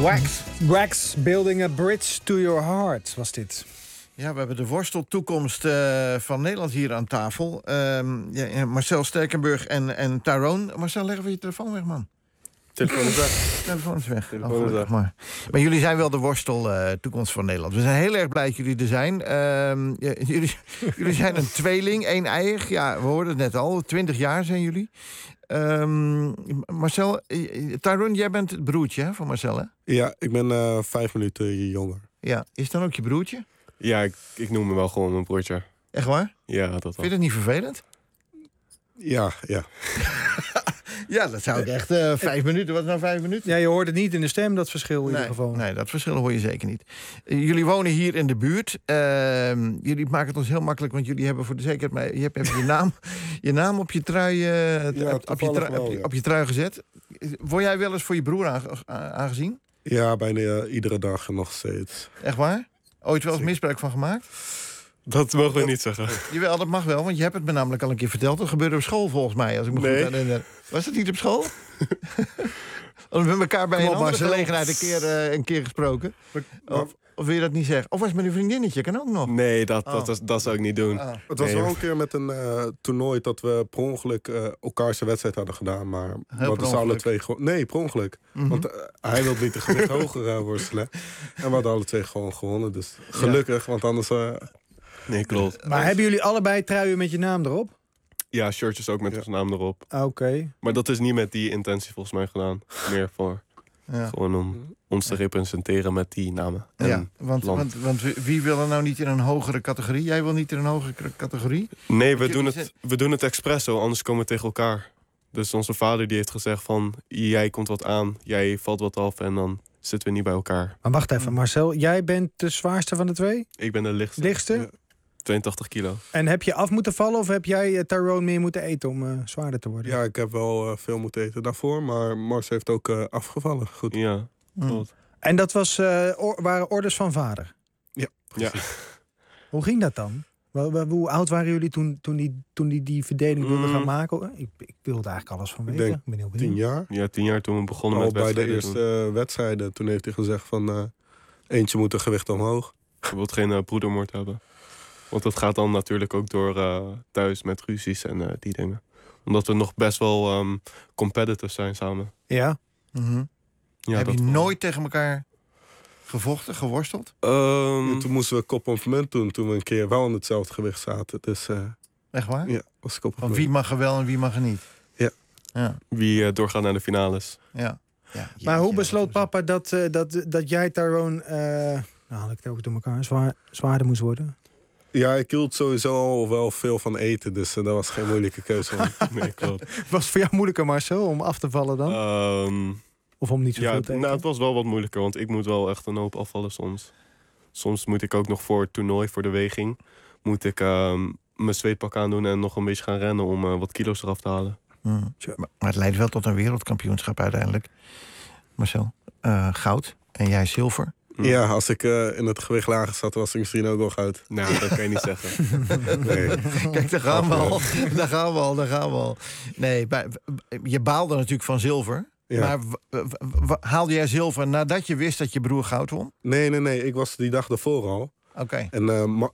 Speaker 5: Wax, Building a Bridge to Your Heart was dit.
Speaker 4: Ja, we hebben de worsteltoekomst van Nederland hier aan tafel. Marcel Sterkenburg en Tyrone. Marcel, leg even je telefoon weg, man.
Speaker 6: Telefoon is weg.
Speaker 4: Telefoon is weg. Maar jullie zijn wel de worsteltoekomst van Nederland. We zijn heel erg blij dat jullie er zijn. Jullie zijn een tweeling, eeneiig. Ja, we hoorden het net al. 20 jaar zijn jullie. Marcel, Tyrone, jij bent het broertje van Marcel, hè?
Speaker 6: Ja, ik ben 5 minuten jonger.
Speaker 4: Ja, is het dan ook je broertje?
Speaker 6: Ja, ik noem me wel gewoon mijn broertje.
Speaker 4: Echt waar?
Speaker 6: Ja, dat wel.
Speaker 4: Vind je dat niet vervelend?
Speaker 6: Ja.
Speaker 4: Ja, dat zou ik echt 5 minuten. Wat nou 5 minuten?
Speaker 5: Ja, je hoort het niet in de stem, dat verschil in ieder geval.
Speaker 4: Nee, dat verschil hoor je zeker niet. Jullie wonen hier in de buurt. Jullie maken het ons heel makkelijk, want jullie hebben voor de zekerheid... Maar je hebt even je naam op je trui, op je trui gezet. Word jij wel eens voor je broer aangezien?
Speaker 6: Ja, bijna iedere dag nog steeds.
Speaker 4: Echt waar? Ooit wel eens misbruik van gemaakt?
Speaker 6: Dat mogen we niet zeggen.
Speaker 4: Jawel, dat mag wel, want je hebt het me namelijk al een keer verteld. Dat gebeurde op school volgens mij, als ik me goed herinner. Was dat niet op school? We hebben elkaar bij een andere gelegenheid een keer gesproken. Of wil je dat niet zeggen? Of was het met een vriendinnetje? Kan ook nog.
Speaker 6: Nee, dat zou ik niet doen. Het was wel een keer met een toernooi dat we per ongeluk elkaars wedstrijd hadden gedaan. Maar we hadden alle twee gewoon... Nee, per ongeluk. Want hij wilde niet de gewicht hoger worstelen. En we hadden alle twee gewoon gewonnen. Dus gelukkig, want anders... Nee, klopt.
Speaker 5: Maar hebben jullie allebei truien met je naam erop?
Speaker 6: Ja, shirtjes ook met onze naam erop.
Speaker 5: Oké.
Speaker 6: Maar dat is niet met die intentie volgens mij gedaan. Meer voor gewoon om ons te representeren met die namen.
Speaker 4: Want wie wil er nou niet in een hogere categorie? Jij wil niet in een hogere categorie?
Speaker 6: Nee, we doen het expres zo, anders komen we tegen elkaar. Dus onze vader die heeft gezegd van... jij komt wat aan, jij valt wat af en dan zitten we niet bij elkaar.
Speaker 5: Maar wacht even, Marcel, jij bent de zwaarste van de twee?
Speaker 6: Ik ben de lichtste.
Speaker 5: Lichtste?
Speaker 6: Ja. 82 kilo.
Speaker 5: En heb je af moeten vallen of heb jij Tyrone meer moeten eten om zwaarder te worden?
Speaker 6: Ja, ik heb wel veel moeten eten daarvoor, maar Mars heeft ook afgevallen. Goed. Ja, klopt.
Speaker 5: En dat waren orders van vader?
Speaker 6: Ja, precies.
Speaker 5: Hoe ging dat dan? Hoe oud waren jullie toen die verdeling wilden gaan maken? Ik wilde eigenlijk alles van weten. Ik ben heel benieuwd.
Speaker 6: 10 jaar. Ja, 10 jaar toen we begonnen met wedstrijden. Bij de eerste wedstrijden, toen heeft hij gezegd van... eentje moet een gewicht omhoog. Je wilt geen broedermoord hebben. Want dat gaat dan natuurlijk ook door thuis met ruzies en die dingen. Omdat we nog best wel competitors zijn samen.
Speaker 5: Ja?
Speaker 4: Heb je nooit tegen elkaar gevochten, geworsteld?
Speaker 6: Toen moesten we kop-on-moment doen, toen we een keer wel in hetzelfde gewicht zaten. Dus,
Speaker 4: echt waar?
Speaker 6: Ja, was kop-on-moment.
Speaker 4: Van wie mag er wel en wie mag er niet?
Speaker 6: Ja. Wie doorgaat naar de finales.
Speaker 4: Ja.
Speaker 5: Maar hoe besloot papa dat jij, Tyrone, haal ik het ook door elkaar, zwaarder moest worden?
Speaker 6: Ja, ik hield sowieso al wel veel van eten, dus dat was geen moeilijke keuze. Nee, klopt.
Speaker 5: Was het voor jou moeilijker, Marcel, om af te vallen dan? Of om niet zo veel te eten?
Speaker 6: Nou, het was wel wat moeilijker, want ik moet wel echt een hoop afvallen soms. Soms moet ik ook nog voor het toernooi, voor de weging... moet ik mijn zweetpak aandoen en nog een beetje gaan rennen... om wat kilo's eraf te halen.
Speaker 4: Maar het leidt wel tot een wereldkampioenschap uiteindelijk. Marcel, goud en jij zilver.
Speaker 6: Ja, als ik in het gewicht lager zat, was ik misschien ook wel goud. Nou, dat kan je niet zeggen. Nee.
Speaker 4: Kijk, daar gaan we al. Nee, je baalde natuurlijk van zilver. Ja. Maar haalde jij zilver nadat je wist dat je broer goud won?
Speaker 6: Nee. Ik was die dag ervoor al.
Speaker 4: Oké.
Speaker 6: En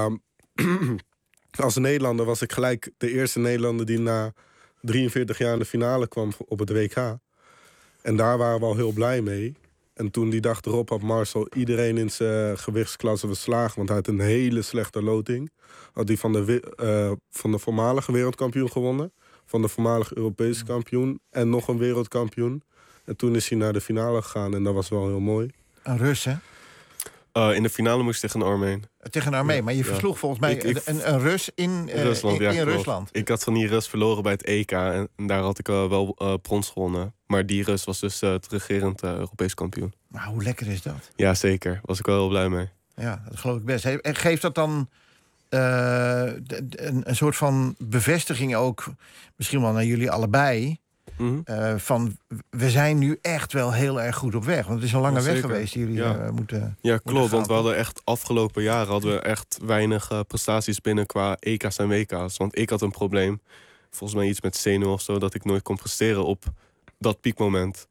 Speaker 6: als Nederlander was ik gelijk de eerste Nederlander... die na 43 jaar in de finale kwam op het WK. En daar waren we al heel blij mee. En toen die dag erop had Marcel iedereen in zijn gewichtsklasse verslagen... want hij had een hele slechte loting. Had hij van de voormalige wereldkampioen gewonnen... van de voormalige Europese kampioen en nog een wereldkampioen. En toen is hij naar de finale gegaan en dat was wel heel mooi.
Speaker 4: Een Rus, hè?
Speaker 6: In de finale moest hij tegen een Armeen.
Speaker 4: Tegen een Armeen, maar je versloeg volgens mij een Rus in Rusland.
Speaker 6: Ik had van die Rus verloren bij het EK en daar had ik wel brons gewonnen. Maar die Rus was dus het regerend Europees kampioen.
Speaker 4: Maar hoe lekker is dat?
Speaker 6: Ja, zeker. Was ik wel heel blij mee.
Speaker 4: Ja, dat geloof ik best. En geeft dat dan een soort van bevestiging ook, misschien wel naar jullie allebei... van we zijn nu echt wel heel erg goed op weg. Want het is een lange weg geweest die jullie moeten...
Speaker 6: Ja, klopt. Want we hadden echt afgelopen jaren hadden we echt weinig prestaties binnen qua EK's en WK's. Want ik had een probleem, volgens mij iets met zenuw of zo, dat ik nooit kon presteren op dat piekmoment.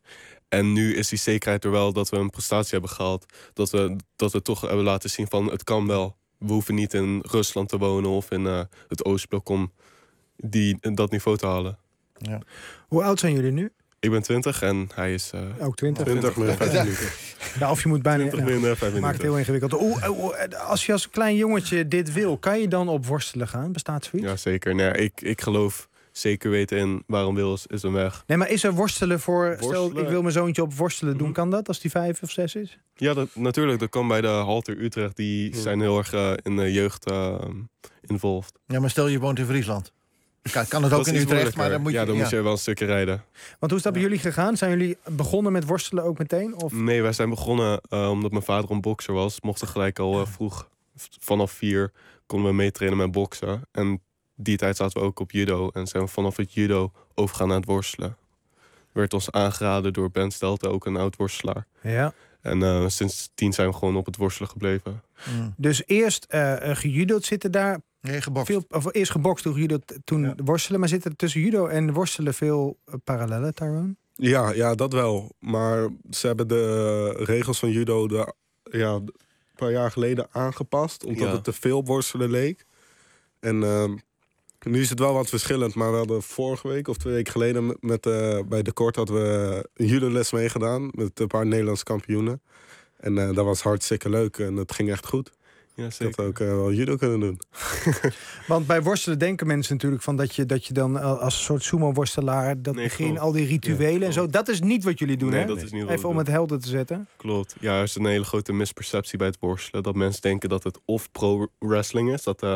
Speaker 8: En nu is die zekerheid er wel dat we een prestatie hebben gehaald. Dat we toch hebben laten zien van het kan wel. We hoeven niet in Rusland te wonen of in het Oostblok om dat niveau te halen.
Speaker 5: Ja. Hoe oud zijn jullie nu?
Speaker 8: Ik ben 20 en hij is...
Speaker 5: ook 20?
Speaker 8: 20 meer 5 minuten.
Speaker 5: Ja, of je moet bijna...
Speaker 8: 20 meer 5 minuten.
Speaker 5: Maakt het heel ingewikkeld. Als je als klein jongetje dit wil, kan je dan op worstelen gaan? Bestaat zoiets?
Speaker 8: Ja, zeker. Nee, ik geloof zeker weten in waarom wil is een weg.
Speaker 5: Nee, maar is er worstelen voor... Stel, ik wil mijn zoontje op worstelen doen. Kan dat als die 5 of 6 is?
Speaker 8: Ja, natuurlijk. Dat kan bij de Halter Utrecht. Die zijn heel erg in de jeugd involved.
Speaker 4: Ja, maar stel je woont in Friesland. Kan het ook in Utrecht, maar dan moet je...
Speaker 8: moet je wel een stukje rijden.
Speaker 5: Want hoe is dat bij jullie gegaan? Zijn jullie begonnen met worstelen ook meteen? Of?
Speaker 8: Nee, wij zijn begonnen omdat mijn vader een bokser was. Mochten gelijk al vroeg, vanaf 4, konden we meetrainen met boksen. En die tijd zaten we ook op judo. En zijn we vanaf het judo overgegaan naar het worstelen. Werd ons aangeraden door Ben Stelten, ook een oud worstelaar.
Speaker 5: Ja.
Speaker 8: En sinds 10 zijn we gewoon op het worstelen gebleven.
Speaker 5: Dus eerst gejudo'd zitten daar...
Speaker 4: Nee, gebokst.
Speaker 5: Eerst gebokst, toen worstelen. Maar zitten er tussen judo en worstelen veel parallellen, Tyrone?
Speaker 6: Ja, dat wel. Maar ze hebben de regels van judo een paar jaar geleden aangepast. Omdat het te veel worstelen leek. En nu is het wel wat verschillend. Maar we hadden vorige week of 2 weken geleden bij de Kort hadden we een judo-les meegedaan. Met een paar Nederlandse kampioenen. En dat was hartstikke leuk. En het ging echt goed. Ja, zeker. Ik had ook wel judo kunnen doen.
Speaker 5: Want bij worstelen denken mensen natuurlijk van dat je dan als een soort sumo-worstelaar... dat begin al die rituelen en zo. Dat is niet wat jullie doen, hè?
Speaker 8: Dat is niet wat
Speaker 5: even om het helder te zetten.
Speaker 8: Klopt. Ja, er is een hele grote misperceptie bij het worstelen. Dat mensen denken dat het of pro-wrestling is. Dat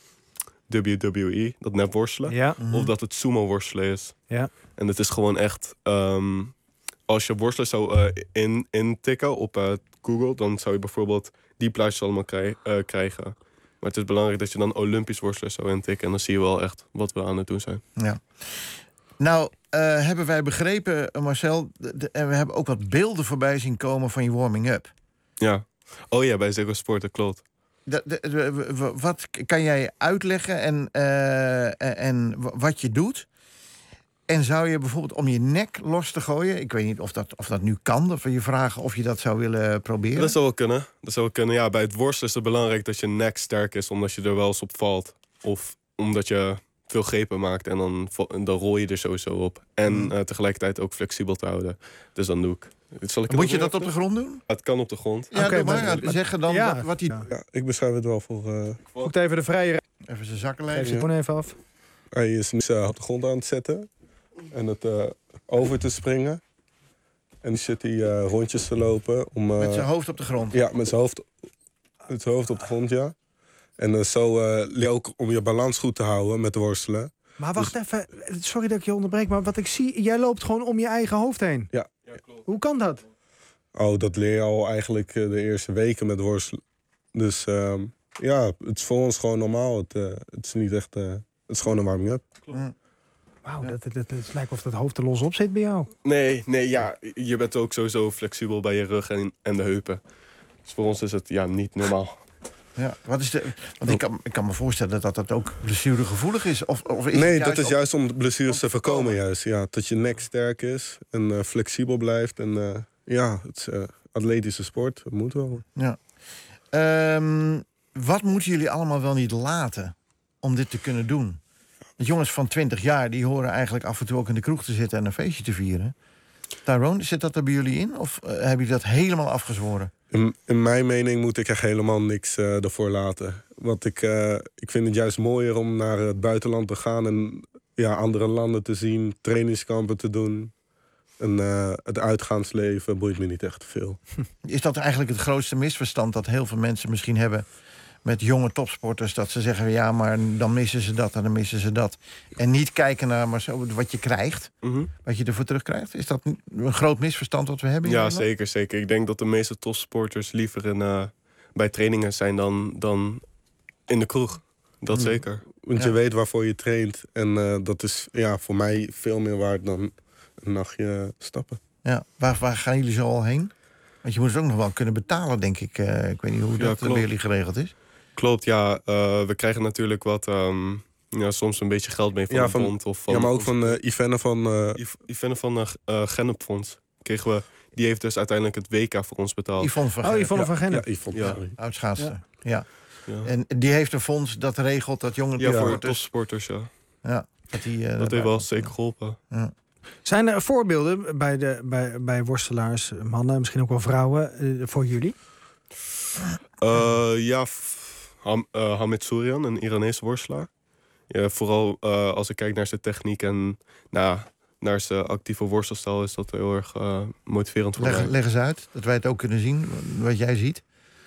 Speaker 8: WWE, dat nepworstelen.
Speaker 5: Ja.
Speaker 8: Of dat het sumo-worstelen is.
Speaker 5: Ja.
Speaker 8: En het is gewoon echt... als je worstelen zou intikken op Google... dan zou je bijvoorbeeld die plaatjes allemaal krijgen. Maar het is belangrijk dat je dan Olympisch worstelen zou intikken. En dan zie je wel echt wat we aan het doen zijn.
Speaker 4: Ja. Nou, hebben wij begrepen, Marcel... en we hebben ook wat beelden voorbij zien komen van je warming-up.
Speaker 8: Ja. Oh ja, bij Ziggo Sport, dat klopt.
Speaker 4: Wat kan jij uitleggen en wat je doet? En zou je bijvoorbeeld om je nek los te gooien... ik weet niet of dat nu kan, of je vragen of je dat zou willen proberen?
Speaker 8: Dat zou wel kunnen. Ja, bij het worstelen is het belangrijk dat je nek sterk is... omdat je er wel eens op valt. Of omdat je veel grepen maakt en dan rol je er sowieso op. En tegelijkertijd ook flexibel te houden. Dus dan doe ik...
Speaker 4: Moet je dat op de grond doen?
Speaker 8: Het kan op de grond.
Speaker 4: Ja, doe maar. Zeggen dan wat hij...
Speaker 6: Ja, ik beschrijf het wel voor...
Speaker 5: Goed even de vrije...
Speaker 4: Even zijn zakken leggen.
Speaker 5: Geef ze gewoon even af.
Speaker 6: Hij is nu op de grond aan het zetten. En het over te springen. En die zit hij rondjes te lopen.
Speaker 4: Met zijn hoofd op de grond?
Speaker 6: Ja, met zijn hoofd op de grond, ja. En zo leer je ook om je balans goed te houden met worstelen.
Speaker 5: Maar wacht even, sorry dat ik je onderbreek, maar wat ik zie... jij loopt gewoon om je eigen hoofd heen.
Speaker 6: Ja.
Speaker 8: Klopt.
Speaker 5: Hoe kan dat?
Speaker 6: Oh, dat leer je al eigenlijk de eerste weken met worstelen. Dus het is voor ons gewoon normaal. Het is niet echt... het is gewoon een warming-up.
Speaker 5: Wauw, het lijkt of dat hoofd er los op zit bij jou.
Speaker 8: Nee, ja, je bent ook sowieso flexibel bij je rug en de heupen. Dus voor ons is het niet normaal.
Speaker 4: Ja, want ik kan me voorstellen dat dat ook blessuregevoelig is. Of is
Speaker 6: nee, dat is juist om blessures te voorkomen. Juist, ja, dat je nek sterk is en flexibel blijft. En het is atletische sport, dat moet wel.
Speaker 4: Ja. Wat moeten jullie allemaal wel niet laten om dit te kunnen doen? Want jongens van 20 jaar, die horen eigenlijk af en toe ook in de kroeg te zitten en een feestje te vieren. Tyrone, zit dat er bij jullie in? Of hebben jullie dat helemaal afgezworen?
Speaker 6: In mijn mening moet ik echt helemaal niks ervoor laten. Want ik vind het juist mooier om naar het buitenland te gaan en andere landen te zien, trainingskampen te doen. En het uitgaansleven boeit me niet echt te veel.
Speaker 4: Is dat eigenlijk het grootste misverstand dat heel veel mensen misschien hebben met jonge topsporters, dat ze zeggen, ja, maar dan missen ze dat en dan missen ze dat. En niet kijken naar wat je krijgt, wat je ervoor terugkrijgt. Is dat een groot misverstand wat we hebben?
Speaker 8: Ja, zeker. Ik denk dat de meeste topsporters liever bij trainingen zijn dan in de kroeg. Dat zeker.
Speaker 6: Want je weet waarvoor je traint. En dat is voor mij veel meer waard dan een nachtje stappen.
Speaker 4: Ja, waar gaan jullie zo al heen? Want je moet het ook nog wel kunnen betalen, denk ik. Ik weet niet hoe dat bij jullie geregeld is.
Speaker 8: Klopt, ja. We krijgen natuurlijk wat... soms een beetje geld mee van de bond. Of van,
Speaker 6: maar ook van Yvenne van...
Speaker 8: Yvenne van Gennepfonds kregen we... Die heeft dus uiteindelijk het WK voor ons betaald.
Speaker 4: Yvonne van Gennep.
Speaker 6: Ja, Yvonne.
Speaker 4: Oud-schaatster. Ja. En die heeft een fonds dat regelt dat jonge
Speaker 8: voor topsporters, ja. Dat heeft wel zeker geholpen.
Speaker 4: Ja.
Speaker 5: Zijn er voorbeelden bij worstelaars, mannen, misschien ook wel vrouwen, voor jullie?
Speaker 8: Hamid Sourian, een Iranese worstelaar. Ja, vooral als ik kijk naar zijn techniek en naar zijn actieve worstelstal... is dat heel erg motiverend voor mij.
Speaker 4: Leg eens uit, dat wij het ook kunnen zien, wat jij ziet.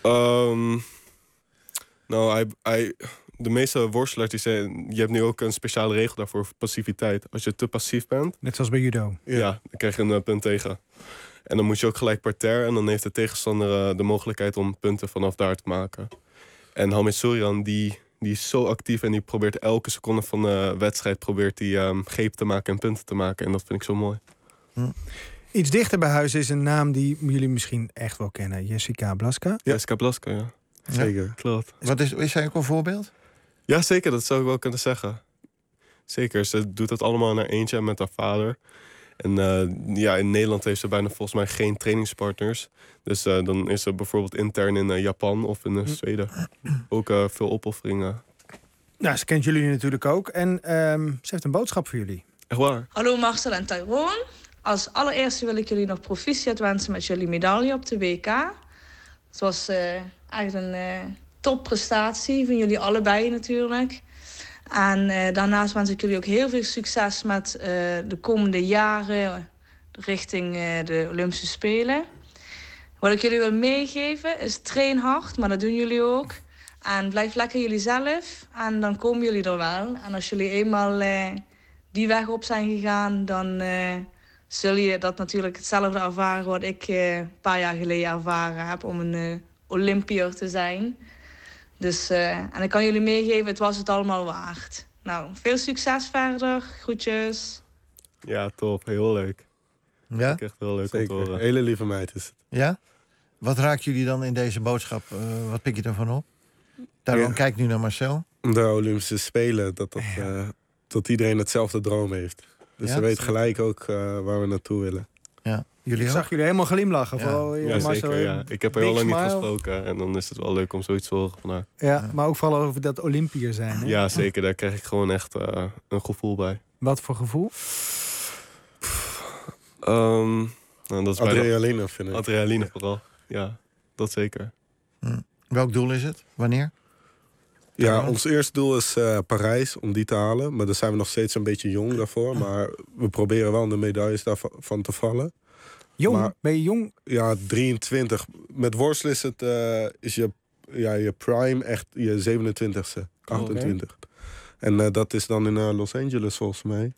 Speaker 8: De meeste worstelaars die zeggen... Je hebt nu ook een speciale regel daarvoor, voor passiviteit. Als je te passief bent...
Speaker 5: Net zoals bij judo.
Speaker 8: Ja, dan krijg je een punt tegen. En dan moet je ook gelijk parterre... en dan heeft de tegenstander de mogelijkheid om punten vanaf daar te maken. En Hamid Sourian, die is zo actief... en die probeert elke seconde van de wedstrijd... greep te maken en punten te maken. En dat vind ik zo mooi.
Speaker 5: Iets dichter bij huis is een naam die jullie misschien echt wel kennen. Jessica Blaska.
Speaker 8: Jessica Blaska, ja. Zeker, klopt.
Speaker 4: Is zij ook een voorbeeld?
Speaker 8: Ja, zeker. Dat zou ik wel kunnen zeggen. Zeker. Ze doet het allemaal in haar eentje en met haar vader. En in Nederland heeft ze bijna volgens mij geen trainingspartners. Dus dan is ze bijvoorbeeld intern in Japan of in Zweden. Ook veel opofferingen.
Speaker 5: Nou, ze kent jullie natuurlijk ook. En ze heeft een boodschap voor jullie.
Speaker 8: Echt waar?
Speaker 9: Hallo Marcel en Tyrone. Als allereerste wil ik jullie nog proficiat wensen met jullie medaille op de WK. Het was echt een topprestatie van jullie allebei natuurlijk. En daarnaast wens ik jullie ook heel veel succes met de komende jaren richting de Olympische Spelen. Wat ik jullie wil meegeven is train hard, maar dat doen jullie ook. En blijf lekker jullie zelf en dan komen jullie er wel. En als jullie eenmaal die weg op zijn gegaan, dan zul je dat natuurlijk hetzelfde ervaren wat ik een paar jaar geleden ervaren heb om een Olympiër te zijn. Dus, en ik kan jullie meegeven, het was het allemaal waard. Nou, veel succes verder. Groetjes.
Speaker 8: Ja, top. Heel leuk.
Speaker 4: Ja?
Speaker 8: Echt heel leuk
Speaker 6: Zeker.
Speaker 8: om te horen.
Speaker 6: Hele lieve meid is het.
Speaker 4: Ja? Wat raakt jullie dan in deze boodschap? Wat pik je ervan op? Daarom kijk nu naar Marcel.
Speaker 6: De Olympische Spelen, dat iedereen hetzelfde droom heeft. Dus ze weet gelijk ook waar we naartoe willen.
Speaker 4: Ja. Jullie
Speaker 5: Ik zag jullie helemaal glimlachen.
Speaker 8: Ja, zeker. Ja. Ik heb er heel lang niet gesproken. En dan is het wel leuk om zoiets te horen van haar.
Speaker 5: Ja, maar ook vooral over dat Olympiër zijn. Hè?
Speaker 8: Ja, zeker. Daar krijg ik gewoon echt een gevoel bij.
Speaker 5: Wat voor gevoel?
Speaker 8: Dat is
Speaker 6: adrenaline, vind ik.
Speaker 8: Adrenaline vooral. Ja, dat zeker.
Speaker 4: Welk doel is het? Wanneer?
Speaker 6: Ja, ons eerste doel is Parijs, om die te halen. Maar daar zijn we nog steeds een beetje jong daarvoor. Maar we proberen wel de medailles daarvan te vallen.
Speaker 5: Jong?
Speaker 6: Maar,
Speaker 5: ben je jong?
Speaker 6: Ja, 23. Met worstelen is het is je prime echt je 27e, 28. En dat is dan in Los Angeles volgens mij.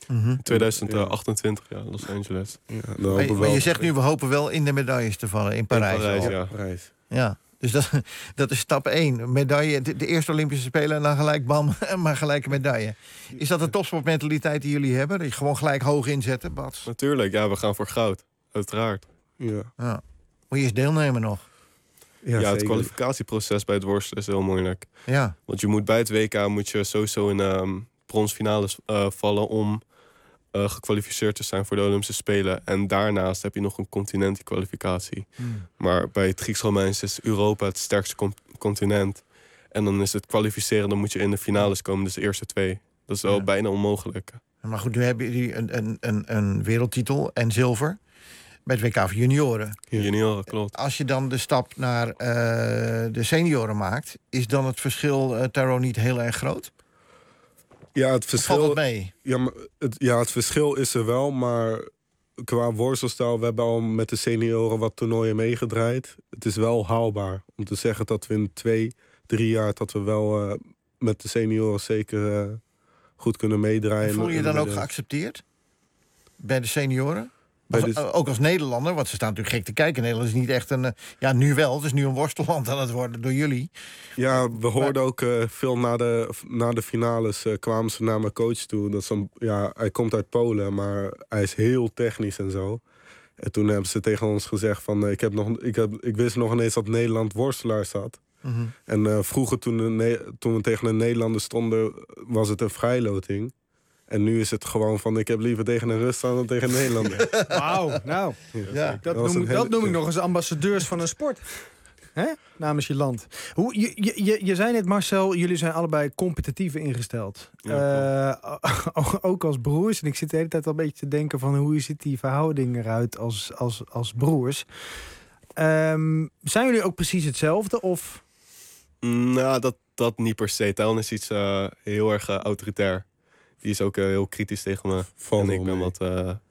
Speaker 8: 2028, ja, Los Angeles.
Speaker 6: Ja,
Speaker 4: maar je zegt nu, we hopen wel in de medailles te vallen in Parijs.
Speaker 8: In Parijs, ja.
Speaker 6: Parijs.
Speaker 4: Ja. Dus dat is stap 1. Medaille, de eerste Olympische Spelen en dan gelijk bam, maar gelijk een medaille. Is dat de topsportmentaliteit die jullie hebben? Dat je gewoon gelijk hoog inzetten, Bats?
Speaker 8: Natuurlijk, ja, we gaan voor goud. Uiteraard.
Speaker 6: Ja.
Speaker 4: Moet je eens deelnemen nog?
Speaker 8: Ja, het kwalificatieproces bij het worstelen is heel moeilijk.
Speaker 4: Ja.
Speaker 8: Want je moet bij het WK moet je sowieso in bronsfinales vallen om gekwalificeerd te zijn voor de Olympische Spelen. En daarnaast heb je nog een continentkwalificatie. Maar bij het Grieks-Romeins is Europa het sterkste continent. En dan is het kwalificeren, dan moet je in de finales komen, dus de eerste 2. Dat is wel bijna onmogelijk.
Speaker 4: Maar goed, nu hebben jullie een wereldtitel en zilver bij het WK voor junioren.
Speaker 8: Junioren, klopt.
Speaker 4: Als je dan de stap naar de senioren maakt, is dan het verschil, Taro, niet heel erg groot?
Speaker 6: Ja, het verschil.
Speaker 4: Valt het mee?
Speaker 6: Ja, het verschil is er wel, maar qua worstelstijl, we hebben al met de senioren wat toernooien meegedraaid. Het is wel haalbaar om te zeggen dat we in 2-3 jaar dat we wel met de senioren zeker goed kunnen meedraaien.
Speaker 4: En voel je je dan ook geaccepteerd bij de senioren? Ook als Nederlander, want ze staan natuurlijk gek te kijken. Nederland is niet echt een... ja, nu wel. Het is nu een worstelland aan het worden door jullie.
Speaker 6: Ja, we hoorden ook veel na de finales kwamen ze naar mijn coach toe. Dat hij komt uit Polen, maar hij is heel technisch en zo. En toen hebben ze tegen ons gezegd van... Ik wist nog ineens dat Nederland worstelaars had. En vroeger toen we tegen een Nederlander stonden, was het een vrijloting. En nu is het gewoon van, ik heb liever tegen een Rus staan dan tegen een Nederlander.
Speaker 5: Wauw, nou.
Speaker 6: Ja,
Speaker 5: Dat noem ik nog eens ambassadeurs van een sport. Hè? Namens je land. Je zei net, Marcel, jullie zijn allebei competitief ingesteld. Ook als broers. En ik zit de hele tijd al een beetje te denken van hoe ziet die verhouding eruit als broers. Zijn jullie ook precies hetzelfde? Of?
Speaker 8: Nou, dat niet per se. Tijl is iets heel erg autoritair. Die is ook heel kritisch tegen me. En ik ben wat...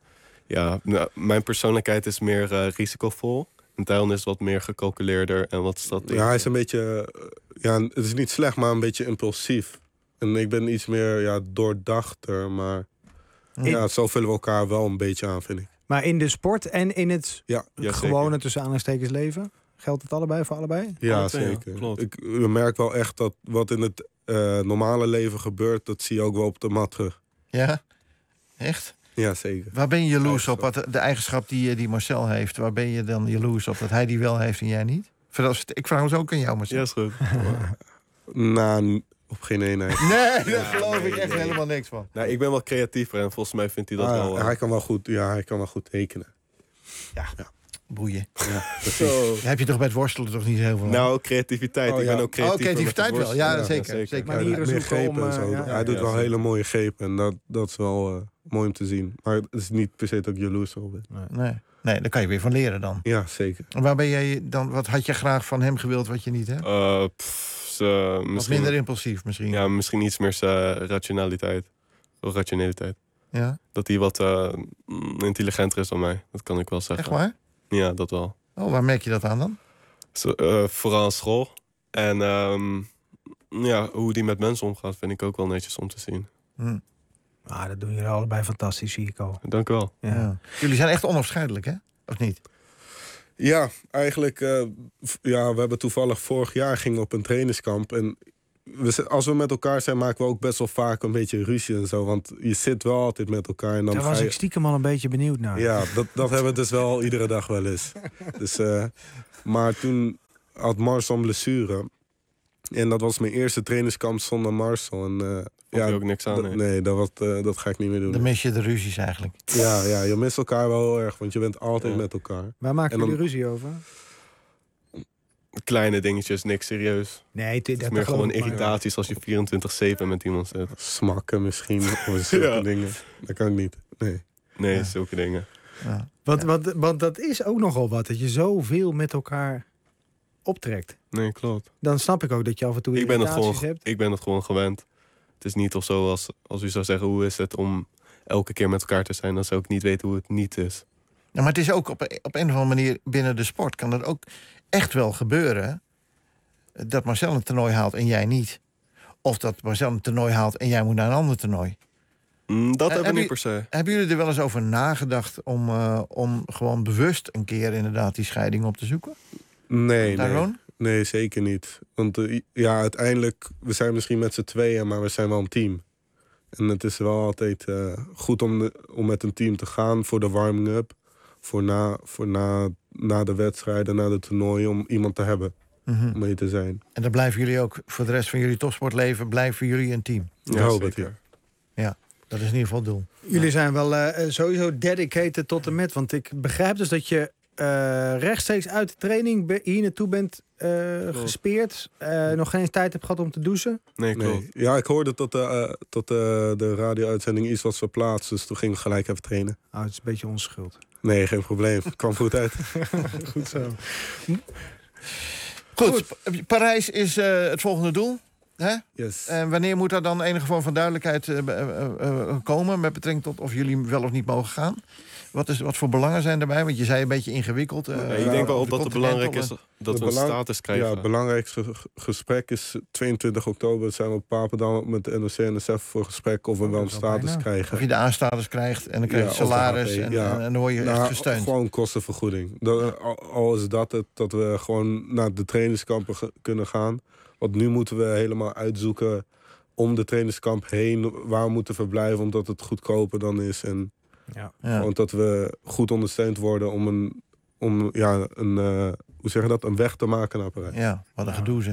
Speaker 8: mijn persoonlijkheid is meer risicovol. En Tijl is wat meer gecalculeerder en wat strategisch.
Speaker 6: Ja, hij is een beetje... het is niet slecht, maar een beetje impulsief. En ik ben iets meer doordachter, maar... zo vullen we elkaar wel een beetje aan, vind ik.
Speaker 5: Maar in de sport en in het gewone,
Speaker 6: zeker.
Speaker 5: tussen aanhalingstekens, leven? Geldt het allebei voor allebei?
Speaker 6: Ja, zeker. Klopt. Ik merk wel echt dat wat in het normale leven gebeurt, dat zie je ook wel op de mat terug.
Speaker 4: Ja? Echt?
Speaker 6: Ja, zeker.
Speaker 4: Waar ben je jaloers op? Wat de eigenschap die Marcel heeft, waar ben je dan jaloers op? Dat hij die wel heeft en jij niet? Ik vraag ons ook aan jou, Marcel.
Speaker 8: Ja, is goed.
Speaker 6: Nou, op geen eenheid.
Speaker 4: Nee, daar geloof ik echt helemaal niks van.
Speaker 8: Nou, ik ben wel creatiever en volgens mij vindt hij dat wel...
Speaker 6: Hij kan wel goed tekenen.
Speaker 4: Ja. Boeien.
Speaker 6: Ja,
Speaker 4: heb je toch bij het worstelen toch niet heel veel?
Speaker 8: Nou, creativiteit. Ik ben ook creatief.
Speaker 4: Creativiteit wel. Ja, zeker.
Speaker 6: Meer grepen en zo. Hij doet wel hele mooie grepen. En dat is wel mooi om te zien. Maar het is niet per se dat ik jaloers op ben.
Speaker 4: Nee, daar kan je weer van leren dan.
Speaker 6: Ja, zeker.
Speaker 4: En waar ben jij dan? Wat had je graag van hem gewild wat je niet hebt? Wat minder impulsief misschien.
Speaker 8: Ja, misschien iets meer rationaliteit.
Speaker 4: Ja.
Speaker 8: Dat hij wat intelligenter is dan mij. Dat kan ik wel zeggen.
Speaker 4: Echt waar?
Speaker 8: Ja, dat wel.
Speaker 4: Oh, waar merk je dat aan dan?
Speaker 8: Vooral aan school. En hoe die met mensen omgaat vind ik ook wel netjes om te zien.
Speaker 5: Dat doen jullie allebei fantastisch, zie ik al.
Speaker 8: Dank u wel.
Speaker 4: Ja. Jullie zijn echt onafscheidelijk, hè? Of niet?
Speaker 6: Ja, eigenlijk... we hebben toevallig vorig jaar gingen op een trainingskamp. En als we met elkaar zijn, maken we ook best wel vaak een beetje ruzie en zo. Want je zit wel altijd met elkaar. En dan
Speaker 5: daar was ik stiekem al een beetje benieuwd naar.
Speaker 6: Ja, dat hebben we dus wel iedere dag wel eens. Dus, maar toen had Marcel een blessure. En dat was mijn eerste trainingskamp zonder Marcel. En,
Speaker 8: vond je ook niks aan?
Speaker 6: Nee, dat ga ik niet meer doen.
Speaker 4: Dan mis je de ruzies eigenlijk.
Speaker 6: Ja, je mist elkaar wel heel erg. Want je bent altijd met elkaar.
Speaker 5: Waar maken jullie ruzie over?
Speaker 8: Kleine dingetjes, niks serieus.
Speaker 5: Nee,
Speaker 8: het is meer gewoon irritaties als je 24/7 met iemand zit.
Speaker 6: Smakken misschien, of zulke dingen. Dat kan ik niet.
Speaker 8: Nee, zulke dingen.
Speaker 4: Ja.
Speaker 5: Want dat is ook nogal wat, dat je zoveel met elkaar optrekt.
Speaker 8: Nee, klopt.
Speaker 5: Dan snap ik ook dat je af en toe irritaties hebt.
Speaker 8: Ik ben het gewoon gewend. Het is niet of zo als u zou zeggen, hoe is het om elke keer met elkaar te zijn, dan zou ik niet weten hoe het niet is.
Speaker 4: Ja, maar het is ook op een of andere manier binnen de sport kan dat ook echt wel gebeuren dat Marcel een toernooi haalt en jij niet. Of dat Marcel een toernooi haalt en jij moet naar een ander toernooi.
Speaker 8: Dat hebben we niet per se.
Speaker 4: Hebben jullie er wel eens over nagedacht om gewoon bewust een keer inderdaad die scheiding op te zoeken?
Speaker 6: Nee, zeker niet. Want uiteindelijk, we zijn misschien met z'n tweeën, maar we zijn wel een team. En het is wel altijd goed om met een team te gaan voor de warming-up. Voor na de wedstrijden, na de toernooien, om iemand te hebben. Om mee te zijn.
Speaker 4: En dan blijven jullie ook voor de rest van jullie topsportleven, blijven jullie een team?
Speaker 6: Ja, zeker.
Speaker 4: Ja, dat is in ieder geval het doel.
Speaker 5: Jullie zijn wel sowieso dedicated tot en met. Want ik begrijp dus dat je rechtstreeks uit de training hier naartoe bent gespeerd. Nog geen tijd hebt gehad om te douchen.
Speaker 8: Nee, klopt.
Speaker 6: Ja, ik hoorde tot de radio-uitzending iets was verplaatst. Dus toen ging ik gelijk even trainen.
Speaker 5: Het is een beetje onze schuld.
Speaker 6: Nee, geen probleem. Kwam goed uit.
Speaker 5: Goed zo.
Speaker 4: Goed, Parijs is het volgende doel. Hè?
Speaker 6: Yes.
Speaker 4: En wanneer moet er dan enige vorm van duidelijkheid komen met betrekking tot of jullie wel of niet mogen gaan? Wat voor belangen zijn erbij? Want je zei een beetje ingewikkeld.
Speaker 8: Ik denk wel dat het belangrijk is dat we een status krijgen.
Speaker 6: Ja, het belangrijkste gesprek is 22 oktober. Zijn we op Papendal met de NOC-NSF voor gesprek of we wel een status krijgen.
Speaker 4: Of je de A-status krijgt en dan krijg je salaris en dan word je echt gesteund.
Speaker 6: Gewoon kostenvergoeding. Al is dat we gewoon naar de trainingskampen kunnen gaan. Want nu moeten we helemaal uitzoeken om de trainingskamp heen waar we moeten verblijven, omdat het goedkoper dan is. En want dat we goed ondersteund worden om een weg te maken naar Parijs.
Speaker 4: Ja, wat een gedoe zeg.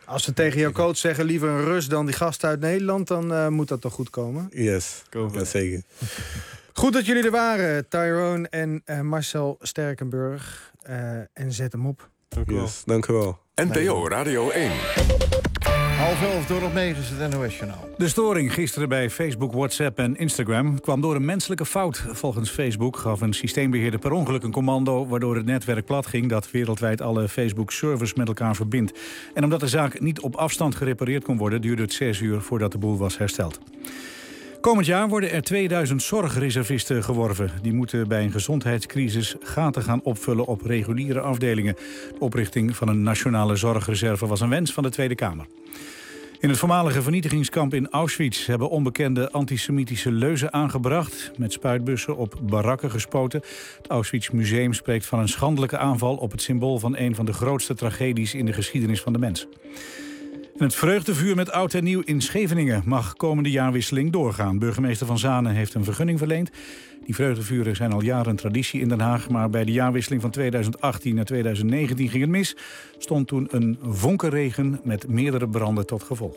Speaker 5: Als ze tegen jouw coach zeggen liever een Rus dan die gast uit Nederland... dan moet dat toch goed komen?
Speaker 6: Yes, ja, zeker.
Speaker 5: Goed dat jullie er waren, Tyrone en Marcel Sterkenburg. En zet hem op.
Speaker 6: Dank u wel.
Speaker 1: NPO Radio 1.
Speaker 4: 10:30 door op 9 is het NOS-journaal.
Speaker 2: De storing gisteren bij Facebook, WhatsApp en Instagram kwam door een menselijke fout. Volgens Facebook gaf een systeembeheerder per ongeluk een commando... waardoor het netwerk plat ging dat wereldwijd alle Facebook-servers met elkaar verbindt. En omdat de zaak niet op afstand gerepareerd kon worden... duurde het 6 uur voordat de boel was hersteld. Komend jaar worden er 2000 zorgreservisten geworven. Die moeten bij een gezondheidscrisis gaten gaan opvullen op reguliere afdelingen. De oprichting van een nationale zorgreserve was een wens van de Tweede Kamer. In het voormalige vernietigingskamp in Auschwitz hebben onbekende antisemitische leuzen aangebracht. Met spuitbussen op barakken gespoten. Het Auschwitz Museum spreekt van een schandelijke aanval op het symbool van een van de grootste tragedies in de geschiedenis van de mens. En het vreugdevuur met oud en nieuw in Scheveningen mag komende jaarwisseling doorgaan. Burgemeester Van Zanen heeft een vergunning verleend. Die vreugdevuren zijn al jaren traditie in Den Haag, maar bij de jaarwisseling van 2018 naar 2019 ging het mis. Stond toen een vonkenregen met meerdere branden tot gevolg.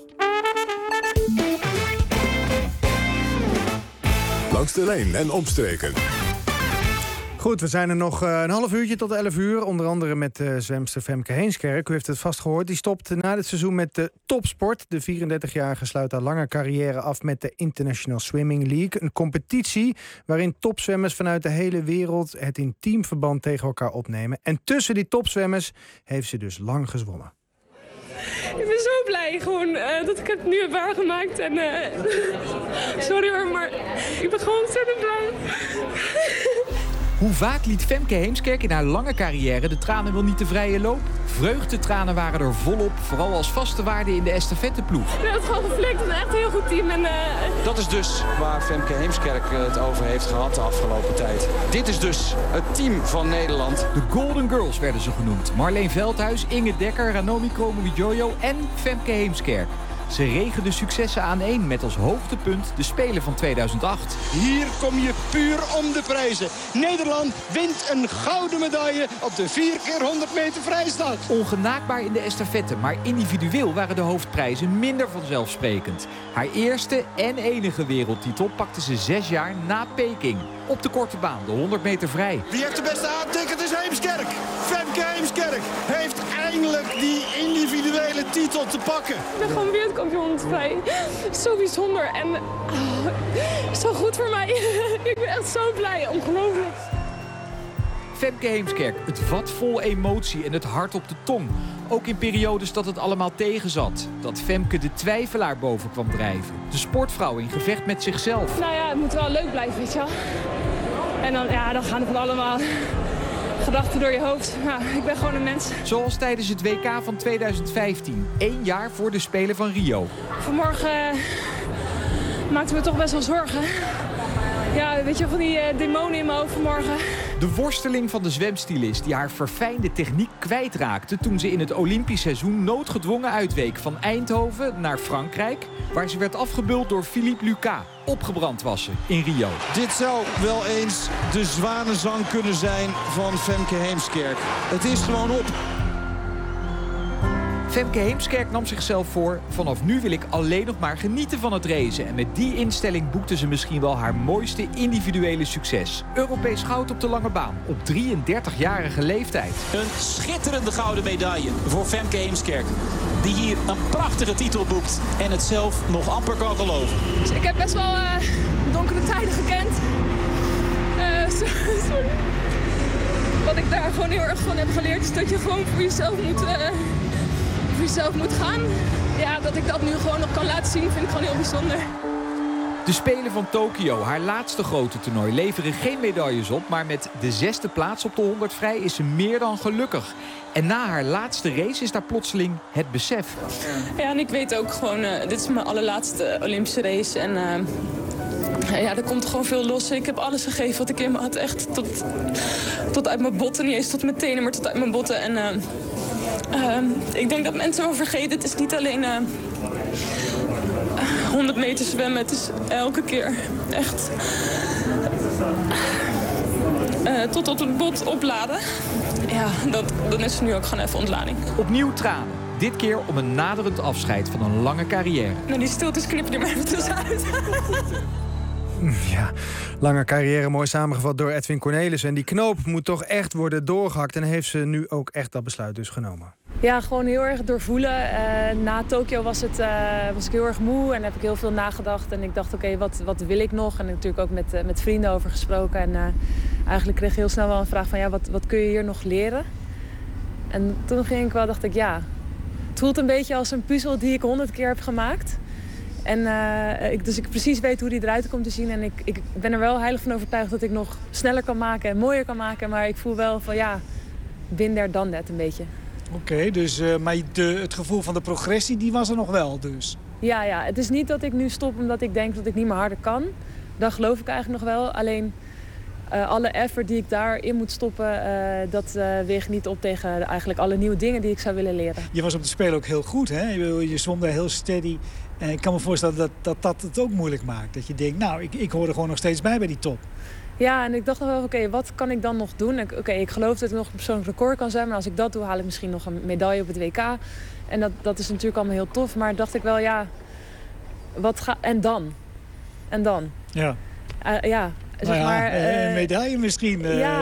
Speaker 1: Langs de lijn en omstreken.
Speaker 5: Goed, we zijn er nog een half uurtje tot 11 uur. Onder andere met zwemster Femke Heemskerk. U heeft het vast gehoord. Die stopt na dit seizoen met de topsport. De 34-jarige sluit haar lange carrière af met de International Swimming League. Een competitie waarin topzwemmers vanuit de hele wereld... het in teamverband tegen elkaar opnemen. En tussen die topzwemmers heeft ze dus lang gezwommen.
Speaker 22: Ik ben zo blij gewoon dat ik het nu heb waargemaakt. En sorry hoor, maar ik ben gewoon ontzettend blij.
Speaker 11: Hoe vaak liet Femke Heemskerk in haar lange carrière de tranen wel niet de vrije loop? Vreugdetranen waren er volop, vooral als vaste waarde in de estafetteploeg.
Speaker 22: Ik ben het gewoon geflikt, het is echt een heel goed team. En,
Speaker 12: Dat is dus waar Femke Heemskerk het over heeft gehad de afgelopen tijd. Dit is dus het team van Nederland.
Speaker 11: De Golden Girls werden ze genoemd. Marleen Veldhuis, Inge Dekker, Ranomi Kromowidjojo en Femke Heemskerk. Ze regen de successen aaneen met als hoogtepunt de Spelen van 2008.
Speaker 13: Hier kom je puur om de prijzen. Nederland wint een gouden medaille op de 4x100 meter vrijslag.
Speaker 11: Ongenaakbaar in de estafette, maar individueel waren de hoofdprijzen minder vanzelfsprekend. Haar eerste en enige wereldtitel pakte ze 6 jaar na Peking. Op de korte baan, de 100 meter vrij.
Speaker 13: Wie heeft de beste aantikken? Het is Heemskerk. Femke Heemskerk heeft eindelijk die individuele titel te pakken.
Speaker 22: Ik ben gewoon wereldkampioen vrij. Zo bijzonder en zo goed voor mij. Ik ben echt zo blij, ongelooflijk.
Speaker 11: Femke Heemskerk, het vat vol emotie en het hart op de tong. Ook in periodes dat het allemaal tegenzat. Dat Femke de twijfelaar boven kwam drijven. De sportvrouw in gevecht met zichzelf.
Speaker 22: Nou ja, het moet wel leuk blijven, weet je wel. En dan gaan er van allemaal gedachten door je hoofd. Nou, ik ben gewoon een mens.
Speaker 11: Zoals tijdens het WK van 2015. 1 jaar voor de Spelen van Rio.
Speaker 22: Vanmorgen maakte me toch best wel zorgen. Ja, weet je, van die demonen in mijn hoofd vanmorgen.
Speaker 11: De worsteling van de zwemstylist die haar verfijnde techniek kwijtraakte toen ze in het Olympisch seizoen noodgedwongen uitweek van Eindhoven naar Frankrijk, waar ze werd afgebeuld door Philippe Lucas. Opgebrand was ze in Rio.
Speaker 13: Dit zou wel eens de zwanenzang kunnen zijn van Femke Heemskerk. Het is gewoon op.
Speaker 11: Femke Heemskerk nam zichzelf voor: vanaf nu wil ik alleen nog maar genieten van het racen. En met die instelling boekte ze misschien wel haar mooiste individuele succes. Europees goud op de lange baan op 33-jarige leeftijd.
Speaker 14: Een schitterende gouden medaille voor Femke Heemskerk, die hier een prachtige titel boekt en het zelf nog amper kan geloven.
Speaker 22: Dus ik heb best wel donkere tijden gekend. Sorry. Wat ik daar gewoon heel erg van heb geleerd is dat je gewoon voor jezelf moet gaan. Ja, dat ik dat nu gewoon nog kan laten zien, vind ik gewoon heel bijzonder.
Speaker 11: De Spelen van Tokio, haar laatste grote toernooi, leveren geen medailles op, maar met de 6e plaats op de 100 vrij is ze meer dan gelukkig. En na haar laatste race is daar plotseling het besef.
Speaker 22: Ja, en ik weet ook gewoon, dit is mijn allerlaatste Olympische race en ja, er komt gewoon veel los. Ik heb alles gegeven wat ik in me had, echt tot uit mijn botten, niet eens tot mijn tenen, maar tot uit mijn botten. En ik denk dat mensen wel vergeten, het is niet alleen 100 meter zwemmen, het is elke keer echt tot het bot opladen. Ja, dan is het nu ook gewoon even ontlading.
Speaker 11: Opnieuw tranen. dit keer om een naderend afscheid van een lange carrière.
Speaker 22: Nou, die stiltes knippen er maar even tussenuit.
Speaker 5: Ja, lange carrière, mooi samengevat door Edwin Cornelis. En die knoop moet toch echt worden doorgehakt. En heeft ze nu ook echt dat besluit dus genomen?
Speaker 19: Ja, gewoon heel erg doorvoelen. Na Tokio was ik heel erg moe en heb ik heel veel nagedacht. En ik dacht, oké, wat wil ik nog? En natuurlijk ook met vrienden over gesproken. En eigenlijk kreeg ik heel snel wel een vraag van, ja, wat kun je hier nog leren? En toen dacht ik, ja, het voelt een beetje als een puzzel die ik 100 keer heb gemaakt. En dus ik precies weet hoe die eruit komt te zien. En ik ben er wel heilig van overtuigd dat ik nog sneller kan maken en mooier kan maken. Maar ik voel wel van, ja, bin there done that een beetje.
Speaker 7: Oké, dus maar het gevoel van de progressie, die was er nog wel dus?
Speaker 19: Ja, het is niet dat ik nu stop omdat ik denk dat ik niet meer harder kan. Dat geloof ik eigenlijk nog wel. Alleen alle effort die ik daarin moet stoppen, dat weegt niet op tegen eigenlijk alle nieuwe dingen die ik zou willen leren.
Speaker 7: Je was op de Spelen ook heel goed, hè? Je zwom daar heel steady. En ik kan me voorstellen dat het ook moeilijk maakt. Dat je denkt, nou, ik hoor er gewoon nog steeds bij die top.
Speaker 19: Ja, en ik dacht nog wel, oké, wat kan ik dan nog doen? Ik geloof dat ik nog een persoonlijk record kan zijn. Maar als ik dat doe, haal ik misschien nog een medaille op het WK. En dat is natuurlijk allemaal heel tof. Maar dacht ik wel, ja, en dan? En dan?
Speaker 7: Ja.
Speaker 19: Zeg maar,
Speaker 7: een medaille misschien.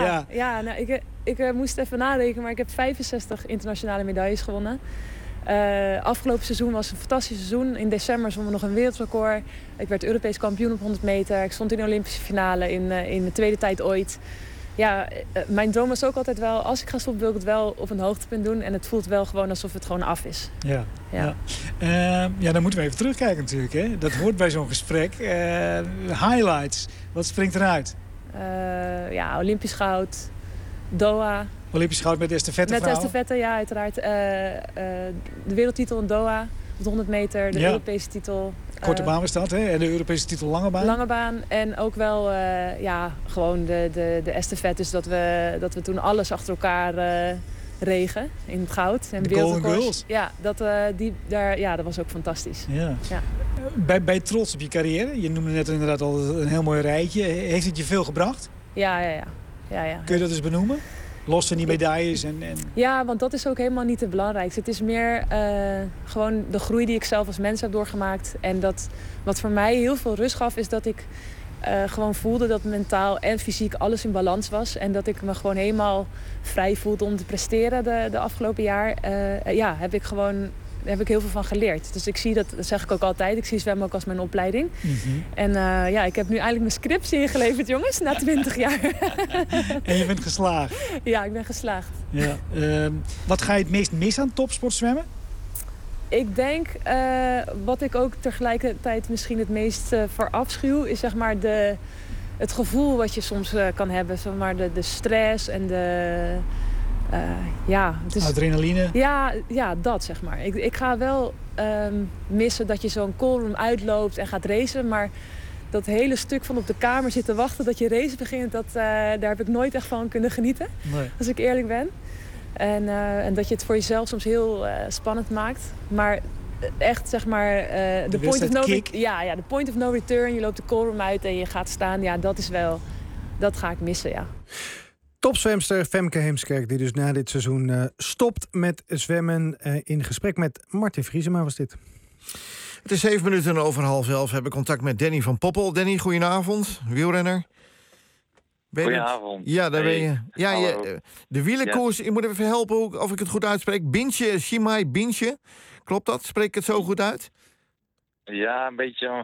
Speaker 19: Ik moest even nadenken, maar ik heb 65 internationale medailles gewonnen. Afgelopen seizoen was een fantastisch seizoen. In december zwom we nog een wereldrecord. Ik werd Europees kampioen op 100 meter. Ik stond in de Olympische finale in de tweede tijd ooit. Ja, mijn droom was ook altijd wel, als ik ga stoppen wil ik het wel op een hoogtepunt doen. En het voelt wel gewoon alsof het gewoon af is.
Speaker 7: Ja. Dan moeten we even terugkijken natuurlijk. Hè? Dat hoort bij zo'n gesprek. Highlights. Wat springt eruit?
Speaker 19: Olympisch goud. Doha.
Speaker 7: Olympisch goud met de estafette
Speaker 19: Met de estafette, ja, uiteraard. De wereldtitel in Doha. Op de 100 meter. De Europese titel.
Speaker 7: Korte baan was dat, hè? En de Europese titel lange baan?
Speaker 19: Lange baan. En ook wel gewoon de estafette. Dus dat we toen alles achter elkaar regen in het goud. En
Speaker 7: de Golden Girls.
Speaker 19: Ja, dat was ook fantastisch.
Speaker 7: Ja. Ben je trots op je carrière? Je noemde net inderdaad al een heel mooi rijtje. Heeft het je veel gebracht?
Speaker 19: Ja.
Speaker 7: Kun je dat eens benoemen? Los van die medailles en...
Speaker 19: Ja, want dat is ook helemaal niet het belangrijkste. Het is meer gewoon de groei die ik zelf als mens heb doorgemaakt. En wat voor mij heel veel rust gaf, is dat ik gewoon voelde dat mentaal en fysiek alles in balans was. En dat ik me gewoon helemaal vrij voelde om te presteren de afgelopen jaar. Heb ik heel veel van geleerd. Dus ik zie dat zeg ik ook altijd. Ik zie zwemmen ook als mijn opleiding. Mm-hmm. En ik heb nu eigenlijk mijn scriptie ingeleverd, jongens, na 20 jaar.
Speaker 7: En je bent geslaagd?
Speaker 19: Ja, ik ben geslaagd.
Speaker 7: Ja. Wat ga je het meest missen aan topsportzwemmen?
Speaker 19: Ik denk, wat ik ook tegelijkertijd misschien het meest verafschuw, is zeg maar het gevoel wat je soms kan hebben. Zeg maar de stress en de...
Speaker 7: adrenaline?
Speaker 19: Ja, dat zeg maar. Ik ga wel missen dat je zo'n callroom uitloopt en gaat racen. Maar dat hele stuk van op de kamer zitten wachten dat je race begint, daar heb ik nooit echt van kunnen genieten. Nee. Als ik eerlijk ben. En dat je het voor jezelf soms heel spannend maakt. Maar echt zeg maar de point of no return. Je loopt de callroom uit en je gaat staan. Ja, dat ga ik missen, ja.
Speaker 5: Topzwemster Femke Heemskerk, die dus na dit seizoen stopt met zwemmen. In gesprek met Martin Vriesema was dit.
Speaker 4: Het is 7 minuten over 10:30. We hebben contact met Danny van Poppel. Danny, goedenavond. Wielrenner.
Speaker 15: Goedenavond.
Speaker 4: Ja, daar ben je. Ja, de wielenkoers, je moet even helpen of ik het goed uitspreek. Bintje, Chimay Bintje. Klopt dat? Spreek ik het zo goed uit?
Speaker 15: Ja, een beetje een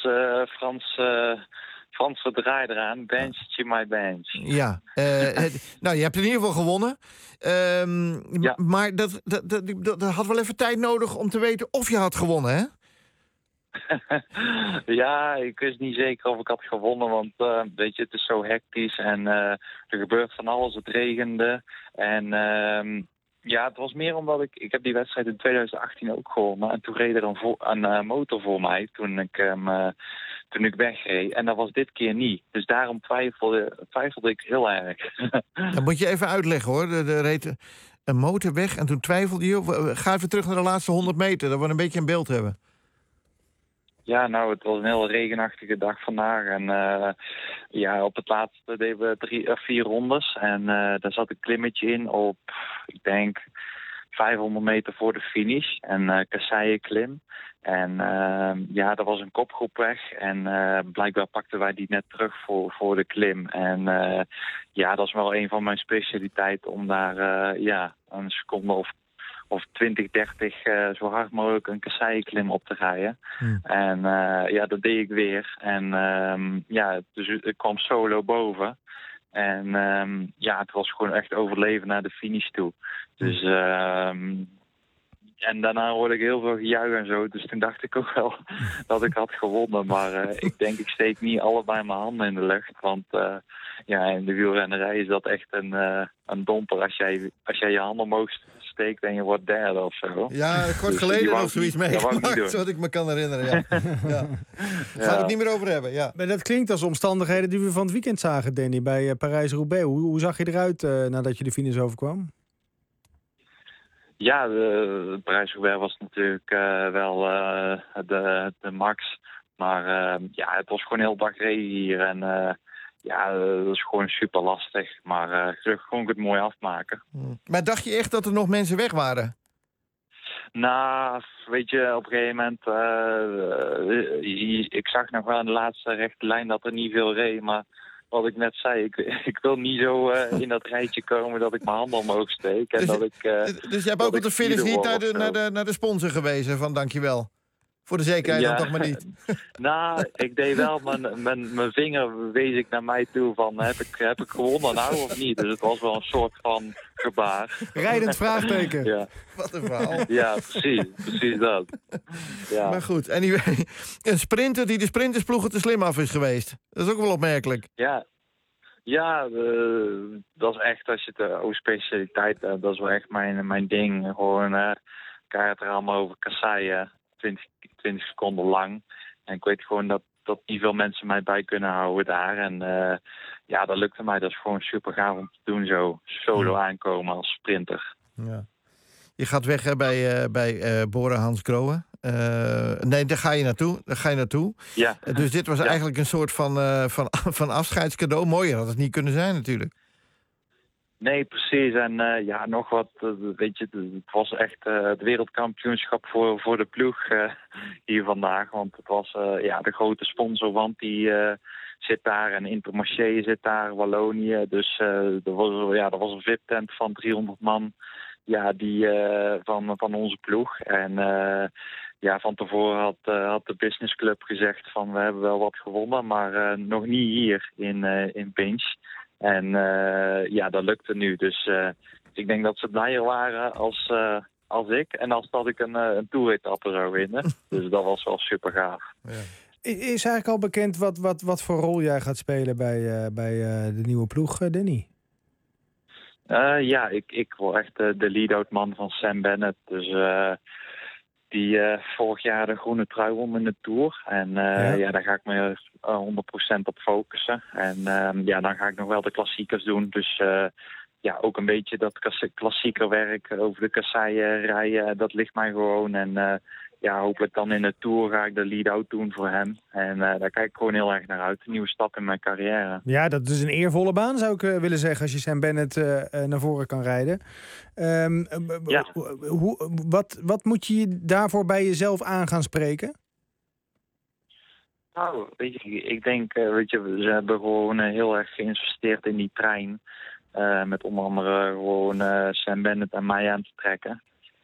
Speaker 15: Franse draai eraan. Bench, Chimay Bench.
Speaker 4: Ja, je hebt in ieder geval gewonnen. Maar dat had wel even tijd nodig om te weten of je had gewonnen, hè?
Speaker 15: Ja, ik wist niet zeker of ik had gewonnen, want weet je, het is zo hectisch en er gebeurt van alles. Het regende en het was meer omdat ik heb die wedstrijd in 2018 ook gewonnen en toen reed er een motor voor mij toen ik wegreed en dat was dit keer niet. Dus daarom twijfelde ik heel erg.
Speaker 4: Dat moet je even uitleggen hoor. Er reed een motor weg en toen twijfelde je. Ga even terug naar de laatste 100 meter, dat we een beetje een beeld hebben.
Speaker 15: Ja, nou, het was een heel regenachtige dag vandaag. En op het laatste deden we 4 rondes. En daar zat een klimmetje in op, ik denk, 500 meter voor de finish. En kasseienklim. En dat was een kopgroep weg. En blijkbaar pakten wij die net terug voor de klim. En dat is wel een van mijn specialiteiten om daar een seconde of 20, 30 zo hard mogelijk een kasseienklim op te rijden. En dat deed ik weer. En dus ik kwam solo boven. En het was gewoon echt overleven naar de finish toe. Dus en daarna hoorde ik heel veel gejuich en zo. Dus toen dacht ik ook wel dat ik had gewonnen. Maar ik denk, ik steek niet allebei mijn handen in de lucht. Want in de wielrennerij is dat echt een domper. Als jij je handen omhoog steekt en je wordt derde of zo.
Speaker 4: Ja, kort geleden nog zoiets meegemaakt, wat ik me kan herinneren. Ja. Gaan we het niet meer over hebben. Ja.
Speaker 5: Maar dat klinkt als omstandigheden die we van het weekend zagen, Danny, bij Parijs-Roubaix. Hoe zag je eruit nadat je de finish overkwam?
Speaker 15: Ja, de Parijs-Roubaix was natuurlijk wel de max. Maar het was gewoon heel dag regen hier. En dat was gewoon super lastig. Maar gelukkig kon ik het mooi afmaken.
Speaker 4: Maar dacht je echt dat er nog mensen weg waren?
Speaker 15: Nou, weet je, op een gegeven moment... ik zag nog wel in de laatste rechte lijn dat er niet veel reed, maar... Wat ik net zei, ik wil niet zo in dat rijtje komen dat ik mijn handen omhoog steek. En
Speaker 4: dus jij hebt ook op de finish niet naar de sponsor gewezen van dankjewel? Voor de zekerheid dan toch maar niet?
Speaker 15: Nou, ik deed wel, mijn vinger wees ik naar mij toe van heb ik gewonnen nou of niet? Dus het was wel een soort van gebaar.
Speaker 5: Rijdend vraagteken.
Speaker 15: Ja.
Speaker 4: Wat een verhaal.
Speaker 15: Ja, precies dat. Ja.
Speaker 4: Maar goed, anyway, een sprinter die de sprintersploegen te slim af is geweest. Dat is ook wel opmerkelijk.
Speaker 15: Ja, dat is echt, als je het over specialiteit hebt, dat is wel echt mijn ding. Gewoon kaart er allemaal over kasseien, 20 seconden lang. En ik weet gewoon dat niet veel mensen mij bij kunnen houden daar. En dat lukte mij. Dat is gewoon super gaaf om te doen, zo solo aankomen als sprinter.
Speaker 4: Ja. Je gaat weg bij Bora Hansgrohe. Nee, daar ga je naartoe.
Speaker 15: Ja.
Speaker 4: Dus dit was eigenlijk een soort van afscheidscadeau. Mooier had het niet kunnen zijn natuurlijk.
Speaker 15: Nee, precies. En nog wat, weet je, het was echt het wereldkampioenschap voor de ploeg hier vandaag. Want het was de grote sponsor, want die zit daar en Intermarché zit daar, Wallonië. Dus er was een VIP-tent van 300 man van onze ploeg. En van tevoren had de businessclub gezegd van we hebben wel wat gewonnen, maar nog niet hier in Binche. En dat lukte nu. Dus ik denk dat ze blijer waren als ik. En als dat ik een toeretappe zou winnen. Dus dat was wel super gaaf.
Speaker 5: Ja. Is eigenlijk al bekend wat voor rol jij gaat spelen bij de nieuwe ploeg, Danny?
Speaker 15: Ik word echt de lead-out man van Sam Bennett. Dus die vorig jaar de groene trui won in de Tour. En daar ga ik me 100% op focussen. En dan ga ik nog wel de klassiekers doen. Dus ook een beetje dat klassieker werk over de kasseien rijden. Dat ligt mij gewoon. En hopelijk dan in de Tour ga ik de lead-out doen voor hem. En daar kijk ik gewoon heel erg naar uit. Een nieuwe stap in mijn carrière.
Speaker 5: Ja, dat is een eervolle baan, zou ik willen zeggen, als je Sam Bennett naar voren kan rijden. Wat moet je daarvoor bij jezelf aan gaan spreken?
Speaker 15: Nou, weet je, ik denk, ze hebben gewoon heel erg geïnvesteerd in die trein. Met onder andere gewoon Sam Bennett en mij aan te trekken.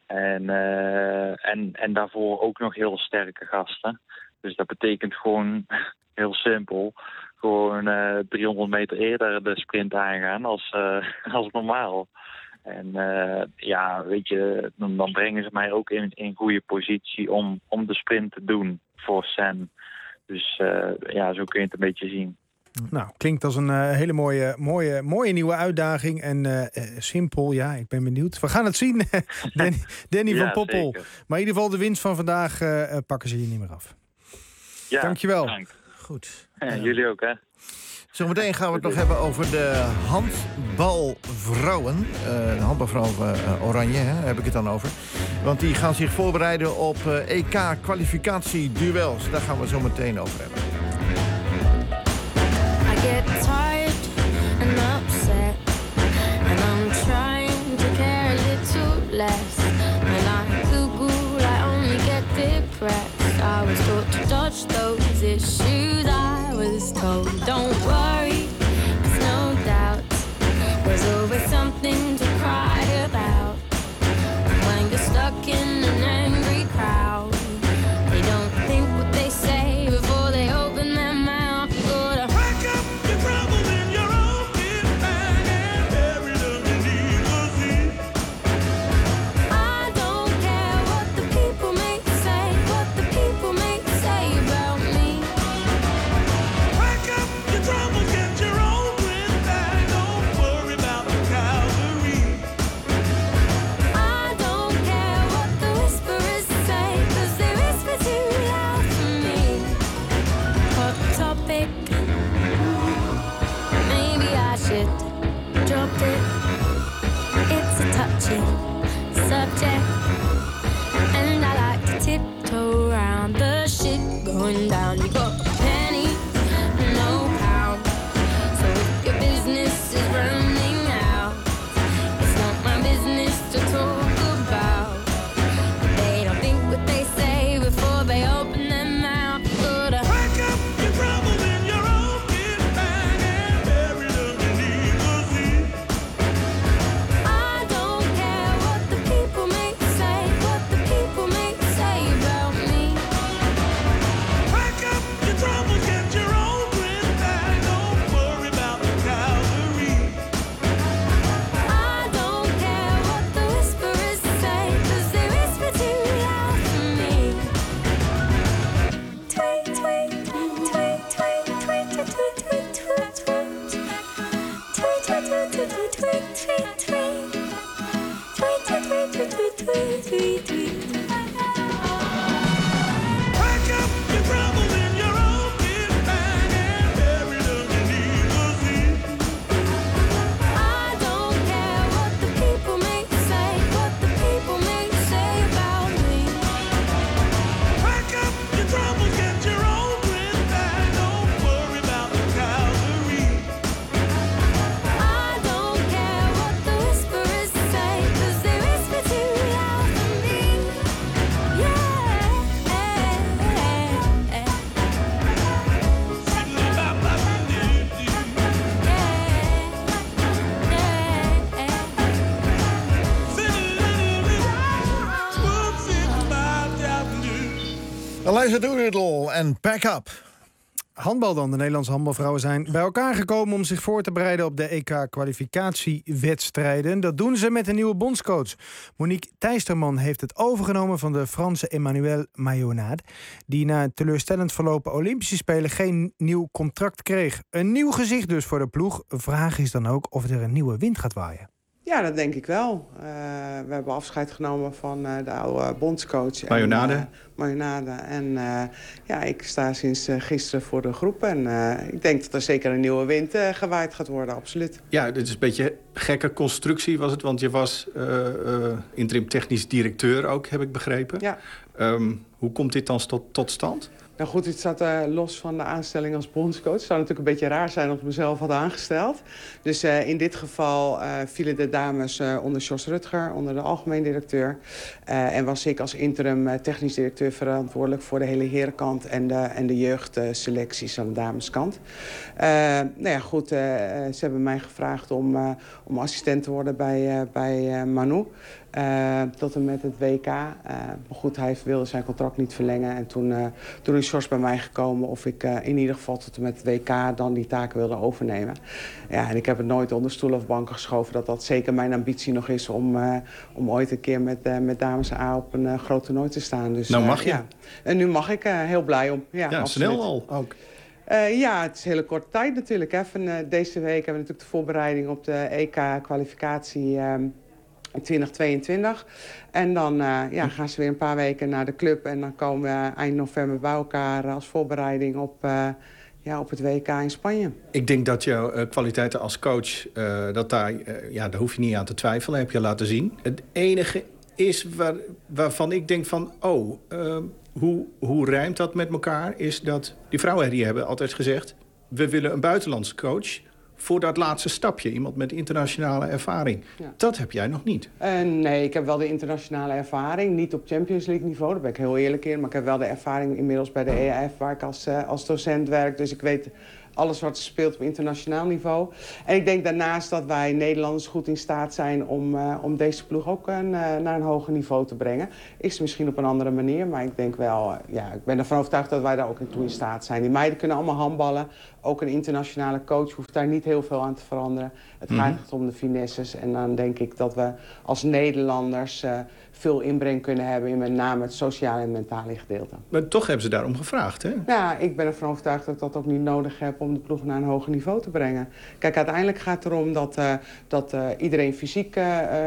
Speaker 15: En daarvoor ook nog heel sterke gasten. Dus dat betekent gewoon heel simpel. Gewoon 300 meter eerder de sprint aangaan als normaal. En weet je, dan brengen ze mij ook in goede positie om de sprint te doen voor Sam. Dus zo kun je het een beetje zien.
Speaker 5: Nou, klinkt als een hele mooie nieuwe uitdaging. En simpel, ik ben benieuwd. We gaan het zien, Danny van Poppel. Zeker. Maar in ieder geval de winst van vandaag pakken ze je niet meer af.
Speaker 15: Ja,
Speaker 5: dankjewel.
Speaker 15: Dank.
Speaker 4: Goed.
Speaker 15: Jullie ook, hè?
Speaker 4: Zometeen gaan we het nog hebben over de handbalvrouwen. De handbalvrouwen Oranje, heb ik het dan over. Want die gaan zich voorbereiden op EK-kwalificatieduels. Daar gaan we zo meteen over hebben.
Speaker 17: I get tired and upset, and I'm trying to care a little less.
Speaker 10: was taught to dodge those issues. I was told, don't worry, there's no doubt. There's always something to cry about. When you're stuck in an angry crowd, they don't think what they say before they open their mouth. You gotta pack up your troubles in your own kit bag and bury them beneath the sea. I don't care what the people may say, what the people may say about me. Pack up your troubles, get your own kit bag, don't worry about the cavalry. I don't care what the whisperers say, 'cause they whisper too loud for me. Hot topic, maybe I should drop it. It's a touchy subject, and I like to tiptoe around the shit going down. You got a penny, no pound. So if your business is running out, it's not my business to talk about. They don't think what they say before they open their mouth. Gotta pack up your troubles in your own kit bag and bury them beneath the sea. I don't care what the people may say, what the people may say about me. Pack up your troubles, get your own kit bag, don't worry about the cavalry. I don't care what the whisperers say, 'cause they whisper too loud for me. Tweet, tweet, tweet, tweet, tweet, tweet, tweet, tweet, tweet, tweet. Tweet, tweet, tweet, tweet, tweet, tweet, tweet, tweet. Tweet, tweet, tweet, tweet, tweet, tweet, tweet, tweet. Pack up your troubles in your own kit bag and bury them beneath the sea. I don't care what the people may say, what the people may say about me. Pack up your troubles, get your own kit bag, don't worry about the cavalry. I don't care what the whisperers say, 'cause they whisper too loud for me.
Speaker 4: Eliza Doolittle en Pack Up.
Speaker 5: Handbal dan. De Nederlandse handbalvrouwen zijn bij elkaar gekomen om zich voor te bereiden op de EK-kwalificatiewedstrijden. Dat doen ze met een nieuwe bondscoach. Monique Thijsterman heeft het overgenomen van de Franse Emmanuel Mayonnaud, die na een teleurstellend verlopen Olympische Spelen geen nieuw contract kreeg. Een nieuw gezicht dus voor de ploeg. Vraag is dan ook of er een nieuwe wind gaat waaien.
Speaker 17: Ja, dat denk ik wel. We hebben afscheid genomen van de oude bondscoach. Mayonnaud. En ja, ik sta sinds gisteren voor de groep. En ik denk dat er zeker een nieuwe wind gewaaid gaat worden, absoluut.
Speaker 21: Ja, dit is een beetje een gekke constructie was het. Want je was interim technisch directeur ook, heb ik begrepen.
Speaker 17: Ja.
Speaker 21: Hoe komt dit dan tot stand?
Speaker 17: Nou goed, het staat los van de aanstelling als bondscoach. Het zou natuurlijk een beetje raar zijn als ik mezelf had aangesteld. Dus in dit geval vielen de dames onder Jos Rutger, onder de algemeen directeur. En was ik als interim technisch directeur verantwoordelijk voor de hele herenkant en de jeugdselecties aan de dameskant. Nou ja, goed, ze hebben mij gevraagd om assistent te worden bij Manu. Tot en met het WK. Maar goed, hij wilde zijn contract niet verlengen. En toen is Jos bij mij gekomen of ik in ieder geval tot en met het WK dan die taken wilde overnemen. Ja, en ik heb het nooit onder stoelen of banken geschoven dat zeker mijn ambitie nog is om ooit een keer met dames A op een groot toernooi te staan. Dus,
Speaker 21: nou mag je.
Speaker 17: Ja. En nu mag ik heel blij om. Ja,
Speaker 21: snel al ook.
Speaker 17: Ja, het is een hele korte tijd natuurlijk. Hè. Van, deze week hebben we natuurlijk de voorbereiding op de EK-kwalificatie 2022. En dan gaan ze weer een paar weken naar de club. En dan komen we eind november bij elkaar als voorbereiding op het WK in Spanje.
Speaker 21: Ik denk dat jouw kwaliteiten als coach, daar hoef je niet aan te twijfelen. Heb je laten zien. Het enige is waarvan ik denk van, hoe rijmt dat met elkaar? Is dat die vrouwen die hebben altijd gezegd, we willen een buitenlandse coach. voor dat laatste stapje. Iemand met internationale ervaring. Ja. Dat heb jij nog niet.
Speaker 17: Nee, ik heb wel de internationale ervaring. Niet op Champions League niveau, daar ben ik heel eerlijk in. Maar ik heb wel de ervaring inmiddels bij de EAF, waar ik als docent werk. Dus ik weet alles wat er speelt op internationaal niveau. En ik denk daarnaast dat wij Nederlanders goed in staat zijn om deze ploeg ook naar een hoger niveau te brengen. Is misschien op een andere manier, maar ik denk wel, ik ben ervan overtuigd dat wij daar ook toe in staat zijn. Die meiden kunnen allemaal handballen. Ook een internationale coach hoeft daar niet heel veel aan te veranderen. Het gaat echt om de finesses. En dan denk ik dat we als Nederlanders veel inbreng kunnen hebben in met name het sociale en mentale gedeelte.
Speaker 21: Maar toch hebben ze daarom gevraagd, hè?
Speaker 17: Ja, ik ben ervan overtuigd dat ik dat ook niet nodig heb om de ploeg naar een hoger niveau te brengen. Kijk, uiteindelijk gaat het erom dat iedereen fysiek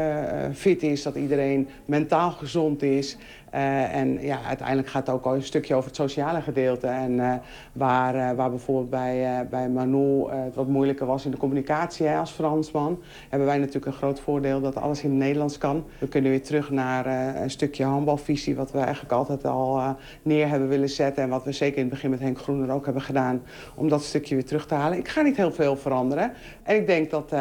Speaker 17: fit is, dat iedereen mentaal gezond is. En uiteindelijk gaat het ook al een stukje over het sociale gedeelte. En waar bijvoorbeeld bij Manu het wat moeilijker was in de communicatie als Fransman, hebben wij natuurlijk een groot voordeel dat alles in het Nederlands kan. We kunnen weer terug naar een stukje handbalvisie, wat we eigenlijk altijd al neer hebben willen zetten. En wat we zeker in het begin met Henk Groener ook hebben gedaan, om dat stukje weer terug te halen. Ik ga niet heel veel veranderen. En ik denk dat,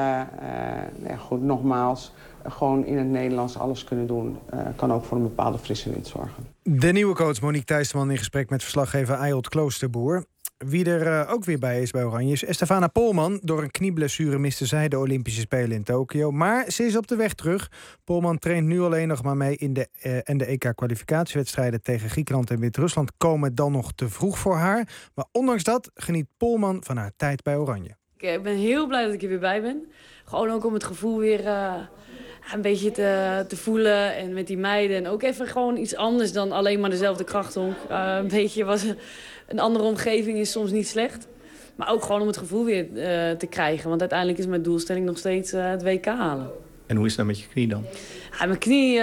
Speaker 17: goed, nogmaals, gewoon in het Nederlands alles kunnen doen, kan ook voor een bepaalde frisse wind zorgen.
Speaker 5: De nieuwe coach Monique Thijsman in gesprek met verslaggever Ayolt Kloosterboer. Wie er ook weer bij is bij Oranje is Estefana Polman. Door een knieblessure miste zij de Olympische Spelen in Tokio. Maar ze is op de weg terug. Polman traint nu alleen nog maar mee in de EK-kwalificatiewedstrijden tegen Griekenland en Wit-Rusland komen dan nog te vroeg voor haar. Maar ondanks dat geniet Polman van haar tijd bij Oranje.
Speaker 16: Ik ben heel blij dat ik er weer bij ben. Gewoon ook om het gevoel weer een beetje te voelen en met die meiden. En ook even gewoon iets anders dan alleen maar dezelfde krachthonk. Een beetje een andere omgeving is soms niet slecht. Maar ook gewoon om het gevoel weer te krijgen. Want uiteindelijk is mijn doelstelling nog steeds het WK halen.
Speaker 21: En hoe is het met je knie dan?
Speaker 16: Ja, mijn knie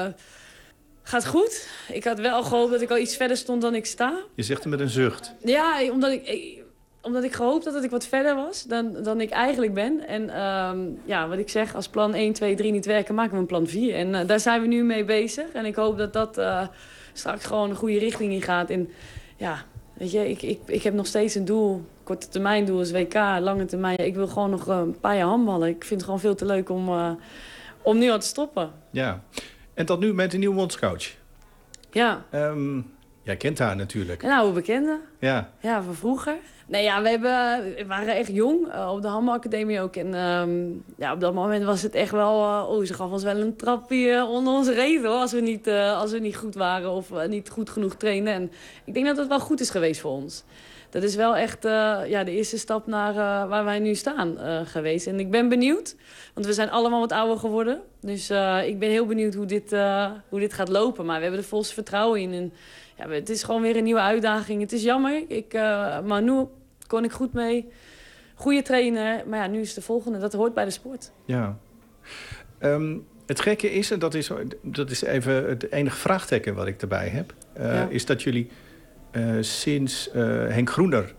Speaker 16: gaat goed. Ik had wel gehoopt dat ik al iets verder stond dan ik sta.
Speaker 21: Je zegt het met een zucht.
Speaker 16: Ja, omdat ik gehoopt had dat ik wat verder was dan ik eigenlijk ben. En wat ik zeg, als plan 1, 2, 3 niet werken, maken we een plan 4. En daar zijn we nu mee bezig. En ik hoop dat dat straks gewoon een goede richting in gaat. En ja, weet je, ik heb nog steeds een doel. Korte termijn doel is WK, lange termijn. Ik wil gewoon nog een paar jaar handballen. Ik vind het gewoon veel te leuk om nu al te stoppen.
Speaker 21: Ja, en tot nu met de nieuwe bondscoach.
Speaker 16: Ja.
Speaker 21: Jij kent haar natuurlijk.
Speaker 16: Een oude bekende.
Speaker 21: Ja.
Speaker 16: Ja, van vroeger. Nee, ja, we waren echt jong, op de handbalacademie ook. En op dat moment was het echt wel... ze gaf ons wel een trapje onder onze reet, hoor. Als we niet goed waren of niet goed genoeg trainen. En ik denk dat het wel goed is geweest voor ons. Dat is wel echt de eerste stap naar waar wij nu staan geweest. En ik ben benieuwd, want we zijn allemaal wat ouder geworden. Dus ik ben heel benieuwd hoe dit gaat lopen. Maar we hebben er volste vertrouwen in. En ja, het is gewoon weer een nieuwe uitdaging. Het is jammer. Manu kon ik goed mee. Goede trainer. Maar ja, nu is de volgende. Dat hoort bij de sport.
Speaker 21: Ja. Het gekke is, en dat is even het enige vraagteken wat ik erbij heb... is dat jullie sinds Henk Groener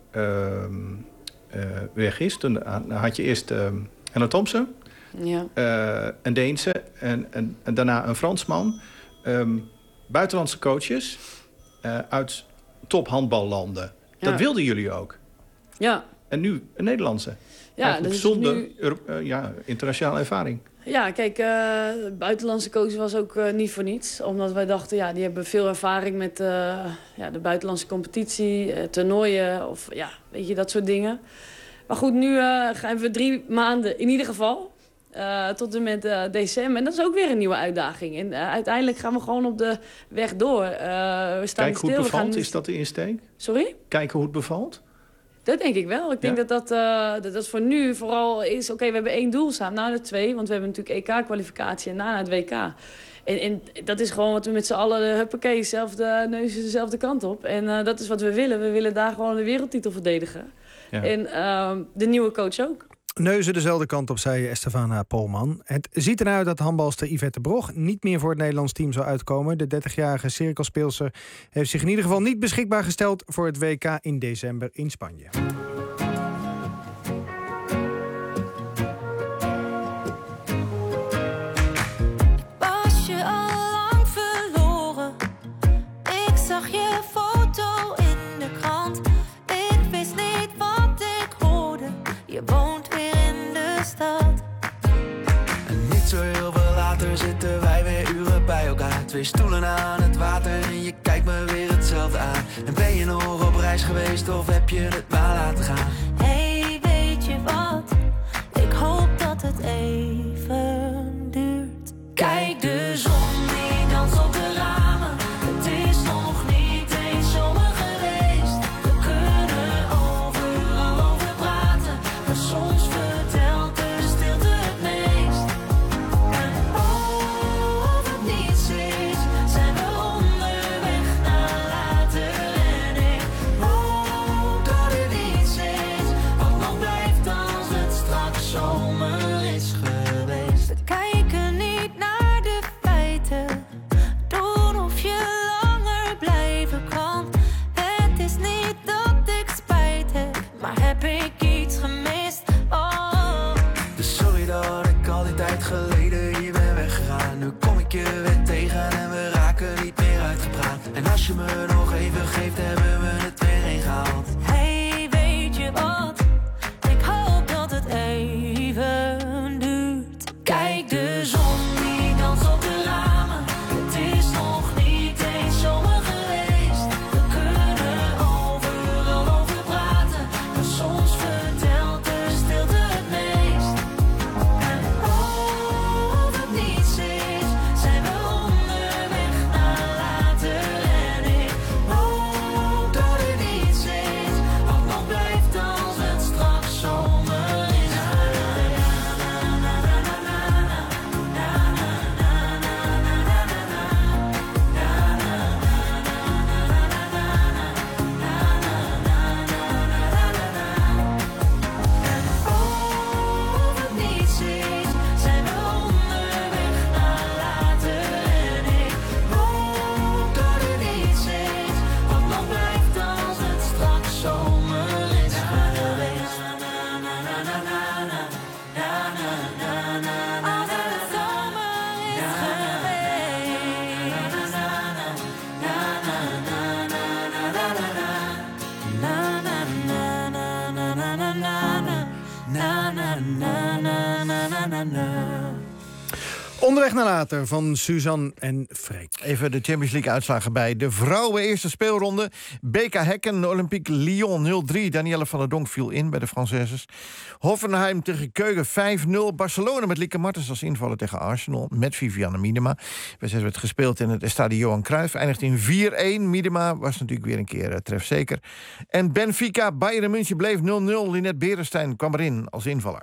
Speaker 21: weg is... Toen had je eerst Anna Thompson, een Deense en daarna een Fransman. Buitenlandse coaches uit tophandballanden. Dat wilden jullie ook.
Speaker 16: Ja.
Speaker 21: En nu een Nederlandse.
Speaker 16: Ja, dus
Speaker 21: zonder internationale ervaring.
Speaker 16: Ja, kijk, buitenlandse coach was ook niet voor niets. Omdat wij dachten, die hebben veel ervaring met de buitenlandse competitie, toernooien of weet je, dat soort dingen. Maar goed, nu gaan we 3 maanden in ieder geval. Tot en met december. En dat is ook weer een nieuwe uitdaging. En uiteindelijk gaan we gewoon op de weg door. We staan
Speaker 21: Kijk hoe het bevalt, is dat de insteek?
Speaker 16: Sorry?
Speaker 21: Kijken hoe het bevalt?
Speaker 16: Dat denk ik wel. Ik denk dat voor nu vooral is... Oké, we hebben 1 doel samen. Nou, de 2. Want we hebben natuurlijk EK-kwalificatie en daarna het WK. En dat is gewoon wat we met z'n allen... Huppakee, dezelfde neus dezelfde kant op. En dat is wat we willen. We willen daar gewoon de wereldtitel verdedigen. Ja. En de nieuwe coach ook.
Speaker 5: Neuzen dezelfde kant op, zei Estefana Polman. Het ziet eruit dat handbalster Yvette Brog niet meer voor het Nederlands team zal uitkomen. De 30-jarige cirkelspeelster heeft zich in ieder geval niet beschikbaar gesteld voor het WK in december in Spanje.
Speaker 10: Was je al lang verloren? Ik zag je foto in de krant. Ik wist niet wat ik hoorde. Je woont weer
Speaker 3: twee stoelen aan het water en je kijkt me weer hetzelfde aan. En ben je nog op reis geweest of heb je het maar laten gaan?
Speaker 10: Hey, weet je wat? Ik hoop dat het even duurt. Kijk de zon die danst op de ramen. Het is nog niet eens zomer geweest. We kunnen overal over praten, maar soms vertelt de stilte het meest. En als het niets is, zijn we onderweg naar later. En ik hoop dat het iets is wat nog blijft als het straks zomer is geweest. We kijken niet naar de feiten, doen of je langer blijven kan. Het is niet dat ik spijt heb, maar heb ik iets gemist? Oh.
Speaker 3: Dus sorry dat ik al die tijd geleden hier ben weggegaan. Nu kom ik je weer tegen en we raken niet meer uitgepraat. En als je me nog even geeft, hebben we het weer ingehaald.
Speaker 10: Hey, weet je wat? Ik hoop dat het even duurt. Kijk de zon die danst op de ramen. Het is nog niet eens zomer geweest. We kunnen overal over praten, maar soms vertelt de stilte het meest. En als het niets is, zijn we onderweg naar later. En ik hoop dat het iets is wat nog blijft als het straks zomer is geweest. Als het niets is, zijn we onderweg naar later. En ik hoop dat het iets is wat nog blijft als het straks zomer is geweest. Als het zomer is
Speaker 5: Onderweg naar later van Suzanne en Freek.
Speaker 4: Even de Champions League uitslagen bij de vrouwen. Eerste speelronde. BK Hekken, Olympique Lyon 0-3. Danielle van der Donk viel in bij de Françaises. Hoffenheim tegen Keugen 5-0. Barcelona met Lieke Martens als invaller tegen Arsenal. Met Vivianne Miedema. De wedstrijd werd gespeeld in het Stadion Johan Cruijff. Eindigt in 4-1. Miedema was natuurlijk weer een keer trefzeker. En Benfica, Bayern München bleef 0-0. Linette Berenstein kwam erin als invaller.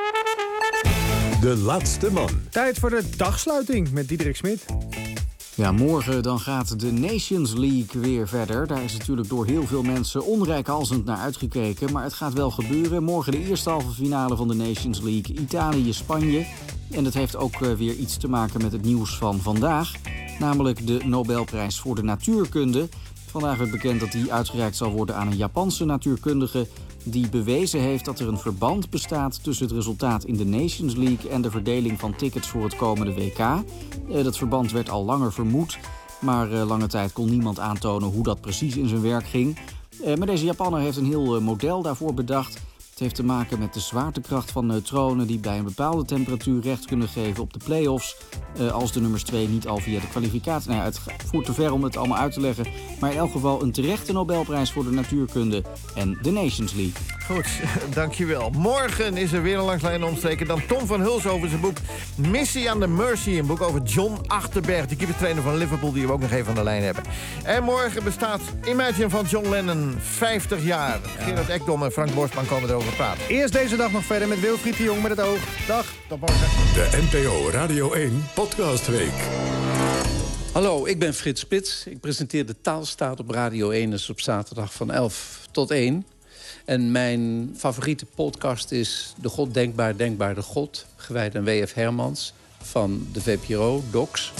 Speaker 1: De laatste man.
Speaker 5: Tijd voor de dagsluiting met Diederik Smit.
Speaker 18: Ja, morgen dan gaat de Nations League weer verder. Daar is natuurlijk door heel veel mensen onreikhalzend naar uitgekeken. Maar het gaat wel gebeuren. Morgen de eerste halve finale van de Nations League. Italië-Spanje. En dat heeft ook weer iets te maken met het nieuws van vandaag. Namelijk de Nobelprijs voor de natuurkunde. Vandaag werd bekend dat die uitgereikt zal worden aan een Japanse natuurkundige die bewezen heeft dat er een verband bestaat tussen het resultaat in de Nations League en de verdeling van tickets voor het komende WK. Dat verband werd al langer vermoed, maar lange tijd kon niemand aantonen hoe dat precies in zijn werk ging. Maar deze Japaner heeft een heel model daarvoor bedacht. Het heeft te maken met de zwaartekracht van neutronen die bij een bepaalde temperatuur recht kunnen geven op de play-offs. Als de nummers 2 niet al via de kwalificatie. Nou ja, het voert te ver om het allemaal uit te leggen. Maar in elk geval een terechte Nobelprijs voor de natuurkunde en de Nations League.
Speaker 4: Goed, dankjewel. Morgen is er weer een langslijn omstreken. Dan Tom van Huls over zijn boek Missie aan de Mercy. Een boek over John Achterberg, de keeperstrainer van Liverpool, die we ook nog even aan de lijn hebben. En morgen bestaat Imagine van John Lennon 50 jaar. Ja. Gerard Ekdom en Frank Borstman komen erover praten.
Speaker 5: Eerst deze dag nog verder met Wilfried de Jong met het oog. Dag, tot morgen.
Speaker 1: De NPO Radio 1 Podcastweek.
Speaker 23: Hallo, ik ben Frits Spits. Ik presenteer de Taalstaat op Radio 1. Dus op zaterdag van 11 tot 1. En mijn favoriete podcast is De God Denkbaar, Denkbaar de God. Gewijd aan W.F. Hermans van de VPRO, DOCS.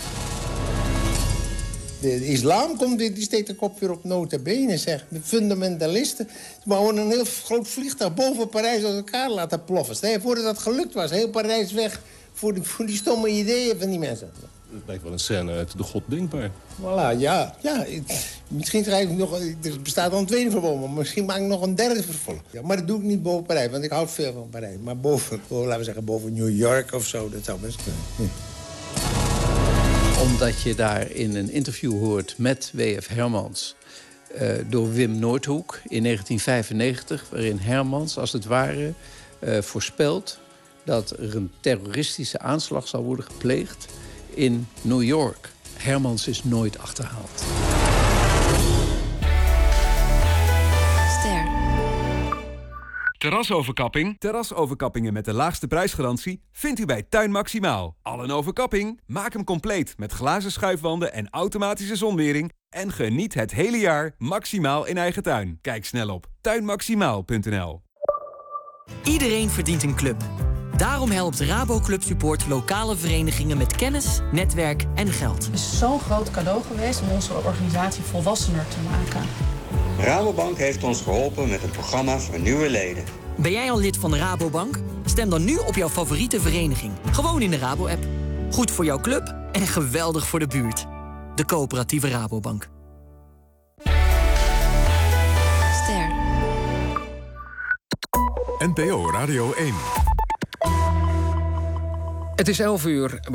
Speaker 24: De islam komt, die steekt de kop weer op nota bene, zeg. De fundamentalisten. Ze bouwen een heel groot vliegtuig boven Parijs uit elkaar laten ploffen. Stel je voor dat dat gelukt was. Heel Parijs weg voor die stomme ideeën van die mensen.
Speaker 25: Het lijkt wel een scène uit De God Denkbaar.
Speaker 24: Voilà, ja. Misschien schrijf ik nog... Er bestaat al een tweede vervolg, maar misschien maak ik nog een derde vervolg. Ja, maar dat doe ik niet boven Parijs, want ik houd veel van Parijs. Maar boven, laten we zeggen, boven New York of zo, dat zou best kunnen.
Speaker 23: Omdat je daar in een interview hoort met W.F. Hermans... door Wim Noordhoek in 1995... waarin Hermans, als het ware, voorspelt... dat er een terroristische aanslag zal worden gepleegd in New York. Hermans is nooit achterhaald.
Speaker 2: Terrasoverkapping? Terrasoverkappingen met de laagste prijsgarantie vindt u bij Tuin Maximaal. Al een overkapping? Maak hem compleet met glazen schuifwanden en automatische zonwering... en geniet het hele jaar maximaal in eigen tuin. Kijk snel op tuinmaximaal.nl.
Speaker 6: Iedereen verdient een club. Daarom helpt Rabo Club Support lokale verenigingen met kennis, netwerk en geld.
Speaker 8: Het is zo'n groot cadeau geweest om onze organisatie volwassener te maken.
Speaker 9: Rabobank heeft ons geholpen met een programma voor nieuwe leden.
Speaker 6: Ben jij al lid van de Rabobank? Stem dan nu op jouw favoriete vereniging. Gewoon in de Rabo-app. Goed voor jouw club en geweldig voor de buurt. De coöperatieve Rabobank.
Speaker 10: Ster.
Speaker 1: NPO Radio 1.
Speaker 20: Het is 11 uur.